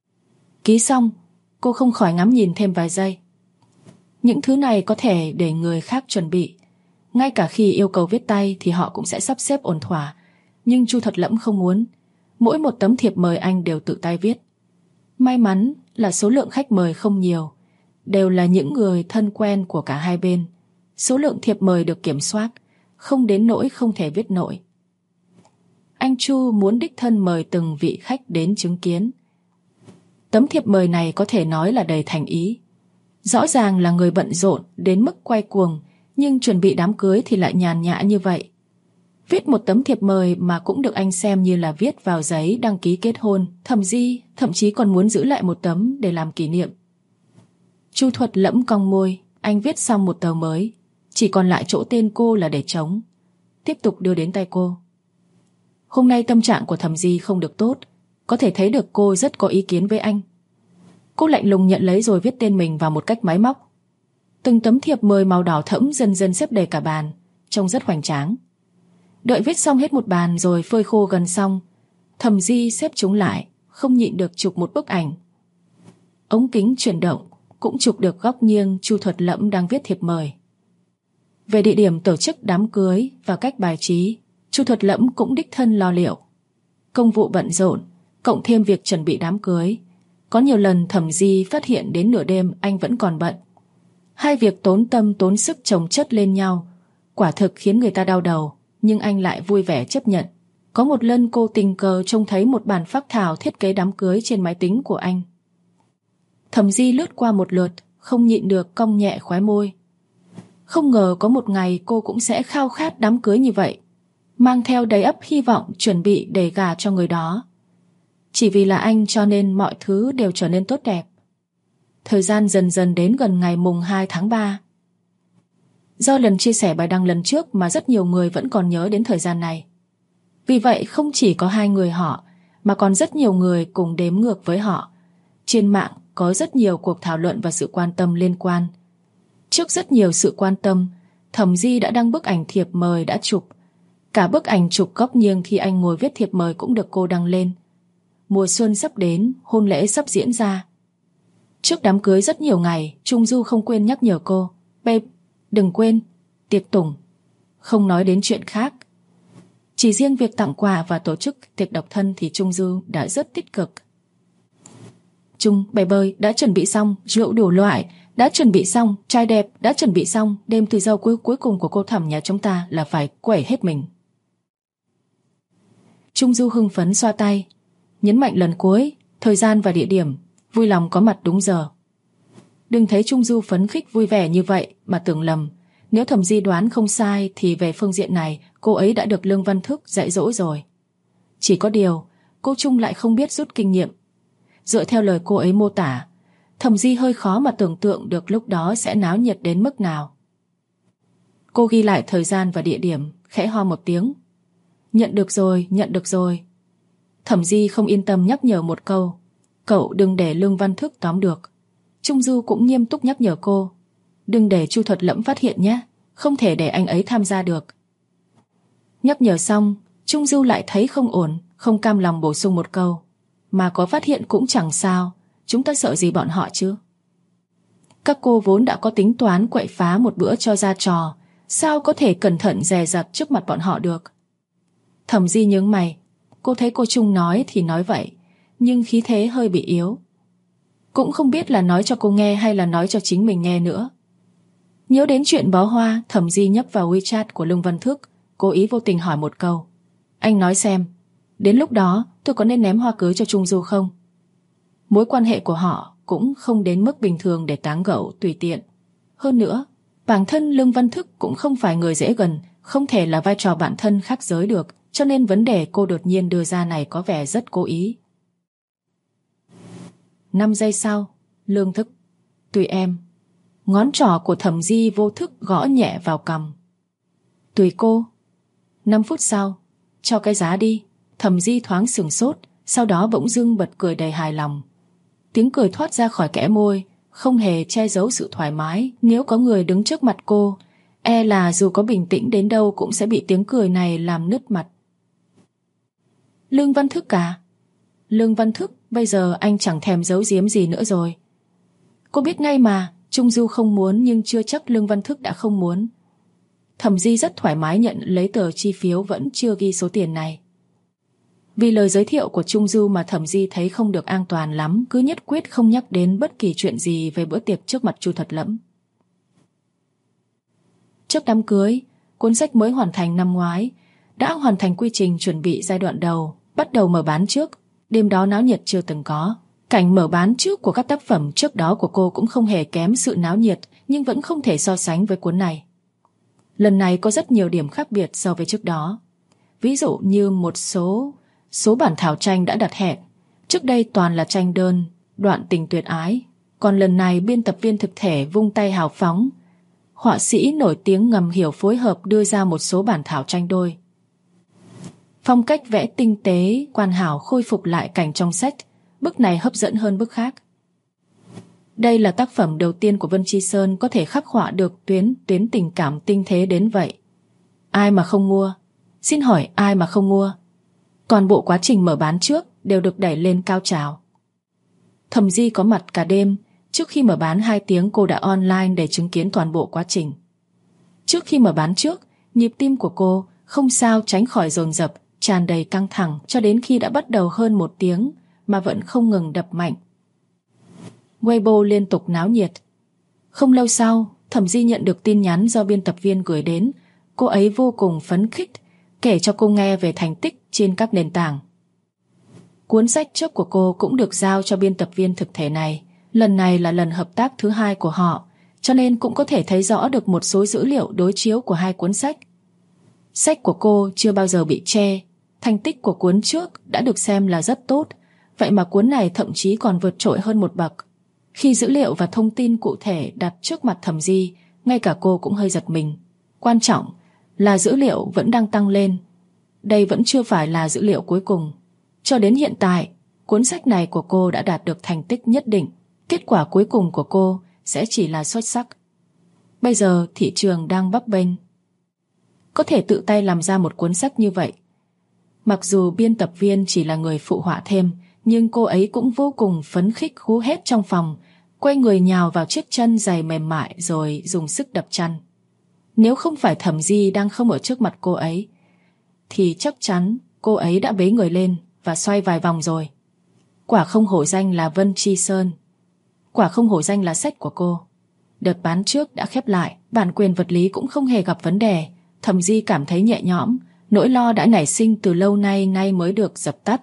Speaker 1: Ký xong, cô không khỏi ngắm nhìn thêm vài giây. Những thứ này có thể để người khác chuẩn bị. Ngay cả khi yêu cầu viết tay thì họ cũng sẽ sắp xếp ổn thỏa. Nhưng Chu Thuật Lẫm không muốn. Mỗi một tấm thiệp mời anh đều tự tay viết. May mắn là số lượng khách mời không nhiều, đều là những người thân quen của cả hai bên. Số lượng thiệp mời được kiểm soát, không đến nỗi không thể viết nổi. Anh Chu muốn đích thân mời từng vị khách đến chứng kiến. Tấm thiệp mời này có thể nói là đầy thành ý. Rõ ràng là người bận rộn đến mức quay cuồng, nhưng chuẩn bị đám cưới thì lại nhàn nhã như vậy. Viết một tấm thiệp mời mà cũng được anh xem như là viết vào giấy đăng ký kết hôn. Thẩm Di thậm chí còn muốn giữ lại một tấm để làm kỷ niệm. Chu Thuật Lẫm cong môi, anh viết xong một tờ mới, chỉ còn lại chỗ tên cô là để trống. Tiếp tục đưa đến tay cô. Hôm nay tâm trạng của Thẩm Di không được tốt, có thể thấy được cô rất có ý kiến với anh. Cô lạnh lùng nhận lấy rồi viết tên mình vào một cách máy móc. Từng tấm thiệp mời màu đỏ thẫm dần dần xếp đầy cả bàn, trông rất hoành tráng. Đợi viết xong hết một bàn rồi phơi khô gần xong, Thẩm Di xếp chúng lại, không nhịn được chụp một bức ảnh. Ống kính chuyển động, cũng chụp được góc nghiêng Chu Thuật Lẫm đang viết thiệp mời. Về địa điểm tổ chức đám cưới và cách bài trí, Chu Thuật Lẫm cũng đích thân lo liệu. Công vụ bận rộn, cộng thêm việc chuẩn bị đám cưới, có nhiều lần Thẩm Di phát hiện đến nửa đêm anh vẫn còn bận. Hai việc tốn tâm tốn sức chồng chất lên nhau, quả thực khiến người ta đau đầu, nhưng anh lại vui vẻ chấp nhận. Có một lần cô tình cờ trông thấy một bản phác thảo thiết kế đám cưới trên máy tính của anh. Thẩm Di lướt qua một lượt, không nhịn được cong nhẹ khóe môi. Không ngờ có một ngày cô cũng sẽ khao khát đám cưới như vậy, mang theo đầy ắp hy vọng chuẩn bị để gả cho người đó. Chỉ vì là anh cho nên mọi thứ đều trở nên tốt đẹp. Thời gian dần dần đến gần ngày mùng 2 tháng 3. Do lần chia sẻ bài đăng lần trước mà rất nhiều người vẫn còn nhớ đến thời gian này. Vì vậy không chỉ có hai người họ, mà còn rất nhiều người cùng đếm ngược với họ. Trên mạng có rất nhiều cuộc thảo luận và sự quan tâm liên quan. Trước rất nhiều sự quan tâm, Thẩm Di đã đăng bức ảnh thiệp mời đã chụp. Cả bức ảnh chụp góc nghiêng khi anh ngồi viết thiệp mời cũng được cô đăng lên. Mùa xuân sắp đến, hôn lễ sắp diễn ra. Trước đám cưới rất nhiều ngày, Trung Du không quên nhắc nhở cô, babe, đừng quên, tiệc tùng. Không nói đến chuyện khác. Chỉ riêng việc tặng quà và tổ chức tiệc độc thân thì Trung Du đã rất tích cực. Trung, bè bơi đã chuẩn bị xong, rượu đủ loại đã chuẩn bị xong, trai đẹp đã chuẩn bị xong, đêm từ dâu cuối cùng của cô Thẩm nhà chúng ta là phải quẩy hết mình. Trung Du hưng phấn xoa tay, nhấn mạnh lần cuối, thời gian và địa điểm, vui lòng có mặt đúng giờ. Đừng thấy Trung Du phấn khích vui vẻ như vậy mà tưởng lầm. Nếu Thẩm Di đoán không sai thì về phương diện này cô ấy đã được Lương Văn Thức dạy dỗ rồi. Chỉ có điều cô Trung lại không biết rút kinh nghiệm. Dựa theo lời cô ấy mô tả, Thẩm Di hơi khó mà tưởng tượng được lúc đó sẽ náo nhiệt đến mức nào. Cô ghi lại thời gian và địa điểm, khẽ ho một tiếng. Nhận được rồi, nhận được rồi. Thẩm Di không yên tâm nhắc nhở một câu. Cậu đừng để Lương Văn Thức tóm được. Trung Du cũng nghiêm túc nhắc nhở cô. Đừng để Chu Thuật Lẫm phát hiện nhé. Không thể để anh ấy tham gia được. Nhắc nhở xong, Trung Du lại thấy không ổn, không cam lòng bổ sung một câu. Mà có phát hiện cũng chẳng sao, chúng ta sợ gì bọn họ chứ. Các cô vốn đã có tính toán quậy phá một bữa cho ra trò, sao có thể cẩn thận dè dặt trước mặt bọn họ được. Thẩm Di nhướng mày. Cô thấy cô Trung nói thì nói vậy, nhưng khí thế hơi bị yếu. Cũng không biết là nói cho cô nghe hay là nói cho chính mình nghe nữa. Nhớ đến chuyện bó hoa, Thẩm Di nhấp vào WeChat của Lương Văn Thức, cố ý vô tình hỏi một câu. Anh nói xem, đến lúc đó tôi có nên ném hoa cưới cho Trung Du không? Mối quan hệ của họ cũng không đến mức bình thường để táng gẫu tùy tiện. Hơn nữa, bản thân Lương Văn Thức cũng không phải người dễ gần, không thể là vai trò bạn thân khác giới được, cho nên vấn đề cô đột nhiên đưa ra này có vẻ rất cố ý. 5 giây sau, Lương Thức. Tùy em. Ngón trỏ của Thẩm Di vô thức gõ nhẹ vào cằm. Tùy cô. 5 phút sau, cho cái giá đi. Thẩm Di thoáng sửng sốt, sau đó bỗng dưng bật cười đầy hài lòng. Tiếng cười thoát ra khỏi kẽ môi, không hề che giấu sự thoải mái. Nếu có người đứng trước mặt cô, e là dù có bình tĩnh đến đâu cũng sẽ bị tiếng cười này làm nứt mặt. Lương Văn Thức à? Lương Văn Thức, bây giờ anh chẳng thèm giấu giếm gì nữa rồi. Cô biết ngay mà, Trung Du không muốn nhưng chưa chắc Lương Văn Thức đã không muốn. Thẩm Di rất thoải mái nhận lấy tờ chi phiếu vẫn chưa ghi số tiền này. Vì lời giới thiệu của Trung Du mà Thẩm Di thấy không được an toàn lắm, cứ nhất quyết không nhắc đến bất kỳ chuyện gì về bữa tiệc trước mặt Chu Thuật Lẫm. Trước đám cưới, cuốn sách mới hoàn thành năm ngoái đã hoàn thành quy trình chuẩn bị giai đoạn đầu, bắt đầu mở bán trước. Đêm đó náo nhiệt chưa từng có. Cảnh mở bán trước của các tác phẩm trước đó của cô cũng không hề kém sự náo nhiệt, nhưng vẫn không thể so sánh với cuốn này. Lần này có rất nhiều điểm khác biệt so với trước đó. Ví dụ như một số bản thảo tranh đã đặt hẹn. Trước đây toàn là tranh đơn, đoạn tình tuyệt ái. Còn lần này biên tập viên thực thể vung tay hào phóng. Họa sĩ nổi tiếng ngầm hiểu phối hợp đưa ra một số bản thảo tranh đôi. Phong cách vẽ tinh tế, hoàn hảo khôi phục lại cảnh trong sách. Bức này hấp dẫn hơn bức khác. Đây là tác phẩm đầu tiên của Vân Chi Sơn có thể khắc họa được tuyến tình cảm tinh tế đến vậy. Ai mà không mua? Xin hỏi ai mà không mua? Toàn bộ quá trình mở bán trước đều được đẩy lên cao trào. Thẩm Di có mặt cả đêm. Trước khi mở bán 2 tiếng cô đã online để chứng kiến toàn bộ quá trình. Trước khi mở bán trước, nhịp tim của cô không sao tránh khỏi dồn dập, tràn đầy căng thẳng cho đến khi đã bắt đầu hơn 1 tiếng mà vẫn không ngừng đập mạnh. Weibo liên tục náo nhiệt. Không lâu sau, Thẩm Di nhận được tin nhắn do biên tập viên gửi đến. Cô ấy vô cùng phấn khích, kể cho cô nghe về thành tích trên các nền tảng. Cuốn sách trước của cô cũng được giao cho biên tập viên thực thể này. Lần này là lần hợp tác thứ 2 của họ, cho nên cũng có thể thấy rõ được một số dữ liệu đối chiếu của 2 cuốn sách. Sách của cô chưa bao giờ bị che. Thành tích của cuốn trước đã được xem là rất tốt, vậy mà cuốn này thậm chí còn vượt trội hơn một bậc. Khi dữ liệu và thông tin cụ thể đặt trước mặt Thẩm Di, ngay cả cô cũng hơi giật mình. Quan trọng là dữ liệu vẫn đang tăng lên. Đây vẫn chưa phải là dữ liệu cuối cùng. Cho đến hiện tại, cuốn sách này của cô đã đạt được thành tích nhất định. Kết quả cuối cùng của cô sẽ chỉ là xuất sắc. Bây giờ thị trường đang bấp bênh. Có thể tự tay làm ra một cuốn sách như vậy. Mặc dù biên tập viên chỉ là người phụ họa thêm, nhưng cô ấy cũng vô cùng phấn khích hú hét trong phòng, quay người nhào vào chiếc chân giày mềm mại rồi dùng sức đập chăn. Nếu không phải Thẩm Di đang không ở trước mặt cô ấy, thì chắc chắn cô ấy đã bế người lên và xoay vài vòng rồi. Quả không hổ danh là Vân Chi Sơn. Quả không hổ danh là sách của cô. Đợt bán trước đã khép lại, bản quyền vật lý cũng không hề gặp vấn đề. Thẩm Di cảm thấy nhẹ nhõm, nỗi lo đã nảy sinh từ lâu nay mới được dập tắt.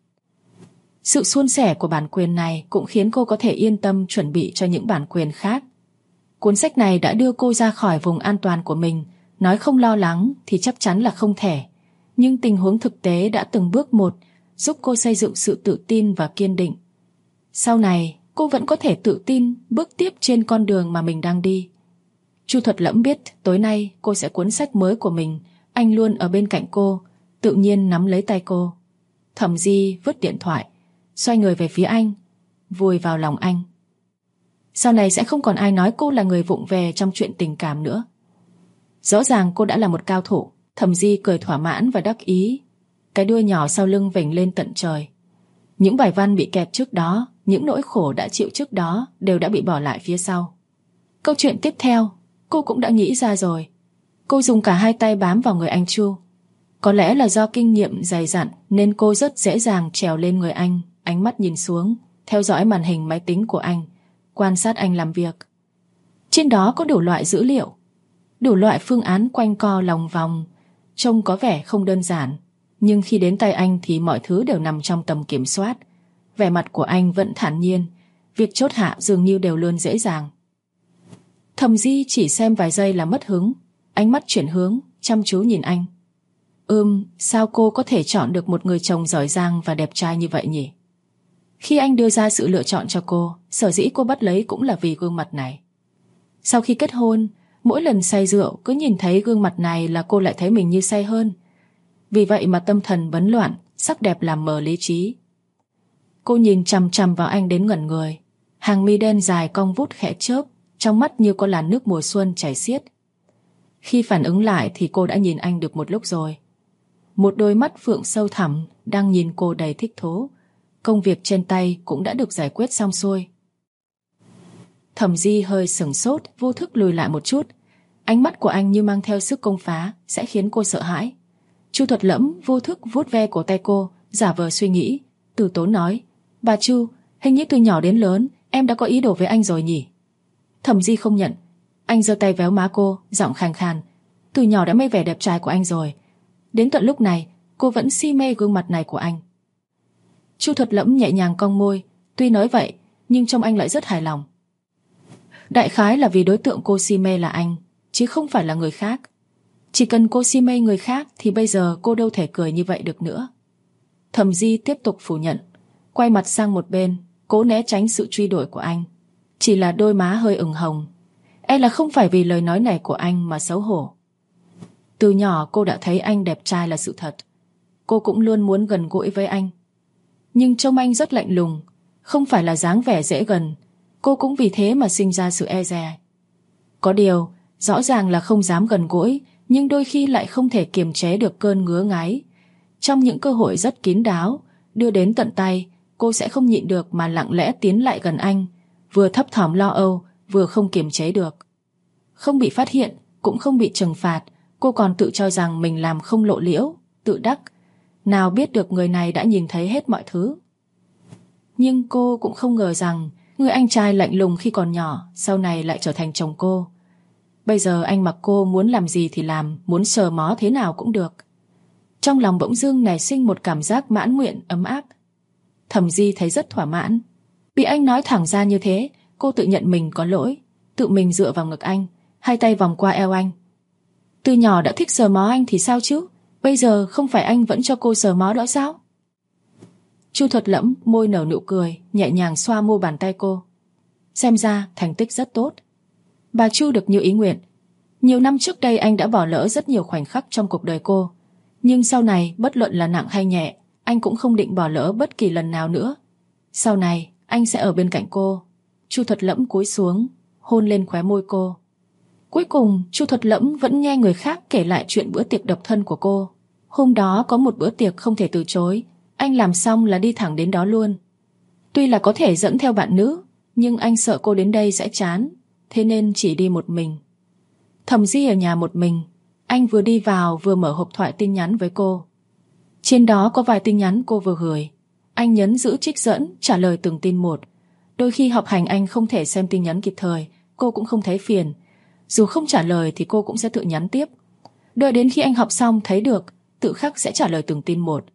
Speaker 1: Sự suôn sẻ của bản quyền này cũng khiến cô có thể yên tâm chuẩn bị cho những bản quyền khác. Cuốn sách này đã đưa cô ra khỏi vùng an toàn của mình. Nói không lo lắng thì chắc chắn là không thể. Nhưng tình huống thực tế đã từng bước một giúp cô xây dựng sự tự tin và kiên định. Sau này, cô vẫn có thể tự tin bước tiếp trên con đường mà mình đang đi. Chu Thuật Lẫm biết tối nay cô sẽ cuốn sách mới của mình, anh luôn ở bên cạnh cô, tự nhiên nắm lấy tay cô. Thẩm Di vứt điện thoại, xoay người về phía anh, vùi vào lòng anh. Sau này sẽ không còn ai nói cô là người vụng về trong chuyện tình cảm nữa. Rõ ràng cô đã là một cao thủ. Thẩm Di cười thỏa mãn và đắc ý, cái đuôi nhỏ sau lưng vểnh lên tận trời. Những bài văn bị kẹp trước đó, những nỗi khổ đã chịu trước đó đều đã bị bỏ lại phía sau. Câu chuyện tiếp theo cô cũng đã nghĩ ra rồi. Cô dùng cả hai tay bám vào người anh Chu. Có lẽ là do kinh nghiệm dày dặn nên cô rất dễ dàng trèo lên người anh, ánh mắt nhìn xuống, theo dõi màn hình máy tính của anh, quan sát anh làm việc. Trên đó có đủ loại dữ liệu, đủ loại phương án quanh co lòng vòng, trông có vẻ không đơn giản. Nhưng khi đến tay anh thì mọi thứ đều nằm trong tầm kiểm soát. Vẻ mặt của anh vẫn thản nhiên, việc chốt hạ dường như đều luôn dễ dàng. Thẩm Di chỉ xem vài giây là mất hứng, ánh mắt chuyển hướng, chăm chú nhìn anh. Sao cô có thể chọn được một người chồng giỏi giang và đẹp trai như vậy nhỉ? Khi anh đưa ra sự lựa chọn cho cô, sở dĩ cô bắt lấy cũng là vì gương mặt này. Sau khi kết hôn, mỗi lần say rượu cứ nhìn thấy gương mặt này là cô lại thấy mình như say hơn. Vì vậy mà tâm thần bấn loạn, sắc đẹp làm mờ lý trí. Cô nhìn chằm chằm vào anh đến ngẩn người. Hàng mi đen dài cong vút khẽ chớp, trong mắt như có làn nước mùa xuân chảy xiết. Khi phản ứng lại thì cô đã nhìn anh được một lúc rồi. Một đôi mắt phượng sâu thẳm đang nhìn cô đầy thích thú. Công việc trên tay cũng đã được giải quyết xong xuôi. Thẩm Di hơi sửng sốt, vô thức lùi lại một chút. Ánh mắt của anh như mang theo sức công phá, sẽ khiến cô sợ hãi. Chu Thuật Lẫm vô thức vuốt ve cổ tay cô, giả vờ suy nghĩ, từ tốn nói: "Bà Chu, hình như từ nhỏ đến lớn em đã có ý đồ với anh rồi nhỉ?" Thẩm Di không nhận. Anh giơ tay véo má cô, giọng khàn khàn: "Từ nhỏ đã mê vẻ đẹp trai của anh rồi. Đến tận lúc này cô vẫn si mê gương mặt này của anh." Chu Thuật Lẫm nhẹ nhàng cong môi, tuy nói vậy nhưng trông anh lại rất hài lòng. Đại khái là vì đối tượng cô si mê là anh, chứ không phải là người khác. Chỉ cần cô si mê người khác thì bây giờ cô đâu thể cười như vậy được nữa. Thẩm Di tiếp tục phủ nhận, quay mặt sang một bên, cố né tránh sự truy đuổi của anh. Chỉ là đôi má hơi ửng hồng. E là không phải vì lời nói này của anh mà xấu hổ. Từ nhỏ cô đã thấy anh đẹp trai là sự thật. Cô cũng luôn muốn gần gũi với anh. Nhưng trông anh rất lạnh lùng, không phải là dáng vẻ dễ gần. Cô cũng vì thế mà sinh ra sự e dè. Có điều, rõ ràng là không dám gần gũi, nhưng đôi khi lại không thể kiềm chế được cơn ngứa ngáy. Trong những cơ hội rất kín đáo, đưa đến tận tay, cô sẽ không nhịn được mà lặng lẽ tiến lại gần anh, vừa thấp thỏm lo âu, vừa không kiềm chế được. Không bị phát hiện, cũng không bị trừng phạt, cô còn tự cho rằng mình làm không lộ liễu, tự đắc. Nào biết được người này đã nhìn thấy hết mọi thứ. Nhưng cô cũng không ngờ rằng người anh trai lạnh lùng khi còn nhỏ sau này lại trở thành chồng cô. Bây giờ anh mặc cô muốn làm gì thì làm, muốn sờ mó thế nào cũng được. Trong lòng bỗng dưng nảy sinh một cảm giác mãn nguyện ấm áp. Thẩm Di thấy rất thỏa mãn. Bị anh nói thẳng ra như thế, cô tự nhận mình có lỗi, tự mình dựa vào ngực anh, hai tay vòng qua eo anh. Từ nhỏ đã thích sờ mó anh thì sao chứ? Bây giờ không phải anh vẫn cho cô sờ mó đó sao? Chu Thuật Lẫm môi nở nụ cười, nhẹ nhàng xoa mu bàn tay cô. Xem ra thành tích rất tốt. Bà Chu được như ý nguyện. Nhiều năm trước đây anh đã bỏ lỡ rất nhiều khoảnh khắc trong cuộc đời cô. Nhưng sau này, bất luận là nặng hay nhẹ, anh cũng không định bỏ lỡ bất kỳ lần nào nữa. Sau này, anh sẽ ở bên cạnh cô. Chu Thuật Lẫm cúi xuống, hôn lên khóe môi cô. Cuối cùng, Chu Thuật Lẫm vẫn nghe người khác kể lại chuyện bữa tiệc độc thân của cô. Hôm đó có một bữa tiệc không thể từ chối. Anh làm xong là đi thẳng đến đó luôn. Tuy là có thể dẫn theo bạn nữ, nhưng anh sợ cô đến đây sẽ chán, thế nên chỉ đi một mình. Thẩm Di ở nhà một mình. Anh vừa đi vào vừa mở hộp thoại tin nhắn với cô. Trên đó có vài tin nhắn cô vừa gửi. Anh nhấn giữ trích dẫn, trả lời từng tin một. Đôi khi họp hành anh không thể xem tin nhắn kịp thời, cô cũng không thấy phiền. Dù không trả lời thì cô cũng sẽ tự nhắn tiếp. Đợi đến khi anh học xong thấy được, tự khắc sẽ trả lời từng tin một.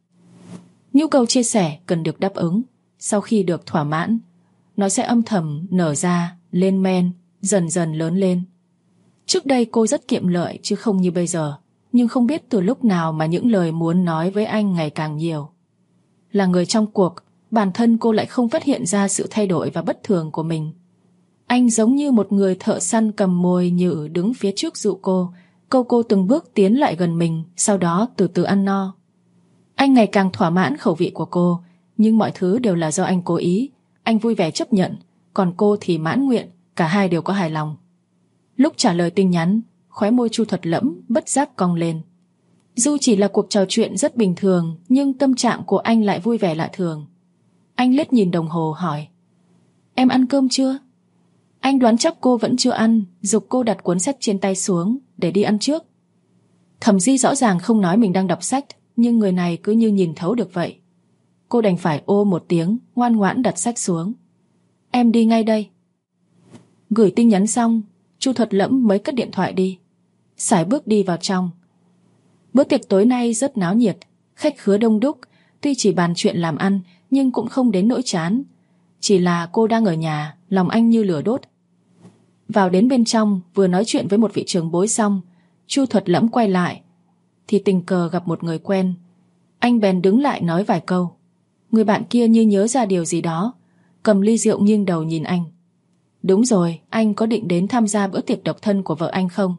Speaker 1: Nhu cầu chia sẻ cần được đáp ứng. Sau khi được thỏa mãn, nó sẽ âm thầm nở ra, lên men, dần dần lớn lên. Trước đây cô rất kiệm lợi chứ không như bây giờ. Nhưng không biết từ lúc nào mà những lời muốn nói với anh ngày càng nhiều. Là người trong cuộc, bản thân cô lại không phát hiện ra sự thay đổi và bất thường của mình. Anh giống như một người thợ săn cầm mồi nhự đứng phía trước dụ cô, câu cô từng bước tiến lại gần mình, sau đó từ từ ăn no. Anh ngày càng thỏa mãn khẩu vị của cô, nhưng mọi thứ đều là do anh cố ý. Anh vui vẻ chấp nhận, còn cô thì mãn nguyện, cả hai đều có hài lòng. Lúc trả lời tin nhắn, khóe môi Chu Thuật Lẫm bất giác cong lên. Dù chỉ là cuộc trò chuyện rất bình thường, nhưng tâm trạng của anh lại vui vẻ lạ thường. Anh liếc nhìn đồng hồ hỏi: "Em ăn cơm chưa?" Anh đoán chắc cô vẫn chưa ăn, giục cô đặt cuốn sách trên tay xuống để đi ăn trước. Thẩm Di rõ ràng không nói mình đang đọc sách, nhưng người này cứ như nhìn thấu được vậy. Cô đành phải ô một tiếng, ngoan ngoãn đặt sách xuống. "Em đi ngay đây." Gửi tin nhắn xong, Chu Thuật Lẫm mới cất điện thoại đi, sải bước đi vào trong. Bữa tiệc tối nay rất náo nhiệt, khách khứa đông đúc, tuy chỉ bàn chuyện làm ăn nhưng cũng không đến nỗi chán. Chỉ là cô đang ở nhà, lòng anh như lửa đốt. Vào đến bên trong, vừa nói chuyện với một vị trưởng bối xong, Chu Thuật Lẫm quay lại thì tình cờ gặp một người quen. Anh bèn đứng lại nói vài câu. Người bạn kia như nhớ ra điều gì đó, cầm ly rượu nghiêng đầu nhìn anh. "Đúng rồi, anh có định đến tham gia bữa tiệc độc thân của vợ anh không?"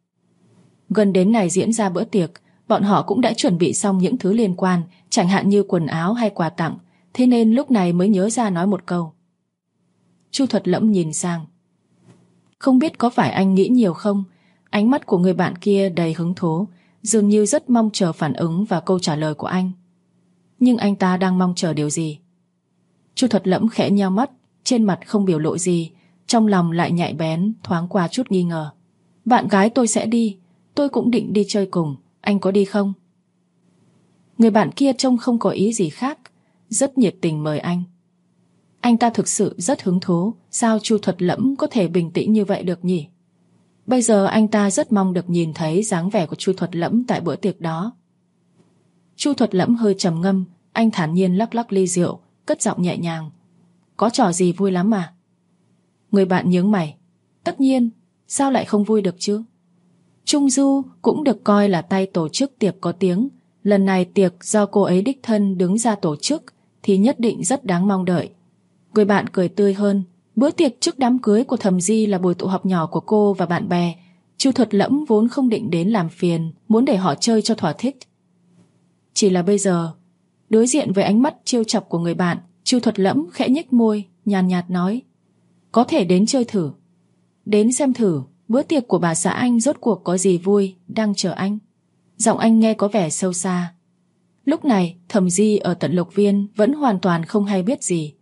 Speaker 1: Gần đến ngày diễn ra bữa tiệc, bọn họ cũng đã chuẩn bị xong những thứ liên quan, chẳng hạn như quần áo hay quà tặng, thế nên lúc này mới nhớ ra nói một câu. Chu Thuật Lẫm nhìn sang. Không biết có phải anh nghĩ nhiều không, ánh mắt của người bạn kia đầy hứng thú, dường như rất mong chờ phản ứng và câu trả lời của anh. Nhưng anh ta đang mong chờ điều gì? Chu Thuật Lẫm khẽ nheo mắt, trên mặt không biểu lộ gì, trong lòng lại nhạy bén, thoáng qua chút nghi ngờ. "Bạn gái tôi sẽ đi, tôi cũng định đi chơi cùng, anh có đi không?" Người bạn kia trông không có ý gì khác, rất nhiệt tình mời anh. Anh ta thực sự rất hứng thú, sao Chu Thuật Lẫm có thể bình tĩnh như vậy được nhỉ? Bây giờ anh ta rất mong được nhìn thấy dáng vẻ của Chu Thuật Lẫm tại bữa tiệc đó. Chu Thuật Lẫm hơi trầm ngâm, anh thản nhiên lắc lắc ly rượu, cất giọng nhẹ nhàng. "Có trò gì vui lắm mà?" Người bạn nhướng mày. "Tất nhiên, sao lại không vui được chứ? Trung Du cũng được coi là tay tổ chức tiệc có tiếng. Lần này tiệc do cô ấy đích thân đứng ra tổ chức thì nhất định rất đáng mong đợi." Người bạn cười tươi hơn. Bữa tiệc trước đám cưới của Thẩm Di là buổi tụ họp nhỏ của cô và bạn bè. Chu Thuật Lẫm vốn không định đến làm phiền, muốn để họ chơi cho thỏa thích. Chỉ là bây giờ, đối diện với ánh mắt trêu chọc của người bạn, Chu Thuật Lẫm khẽ nhếch môi, nhàn nhạt nói: "Có thể đến chơi thử. Đến xem thử bữa tiệc của bà xã anh rốt cuộc có gì vui, đang chờ anh." Giọng anh nghe có vẻ sâu xa. Lúc này Thẩm Di ở tận Lộc Viên vẫn hoàn toàn không hay biết gì.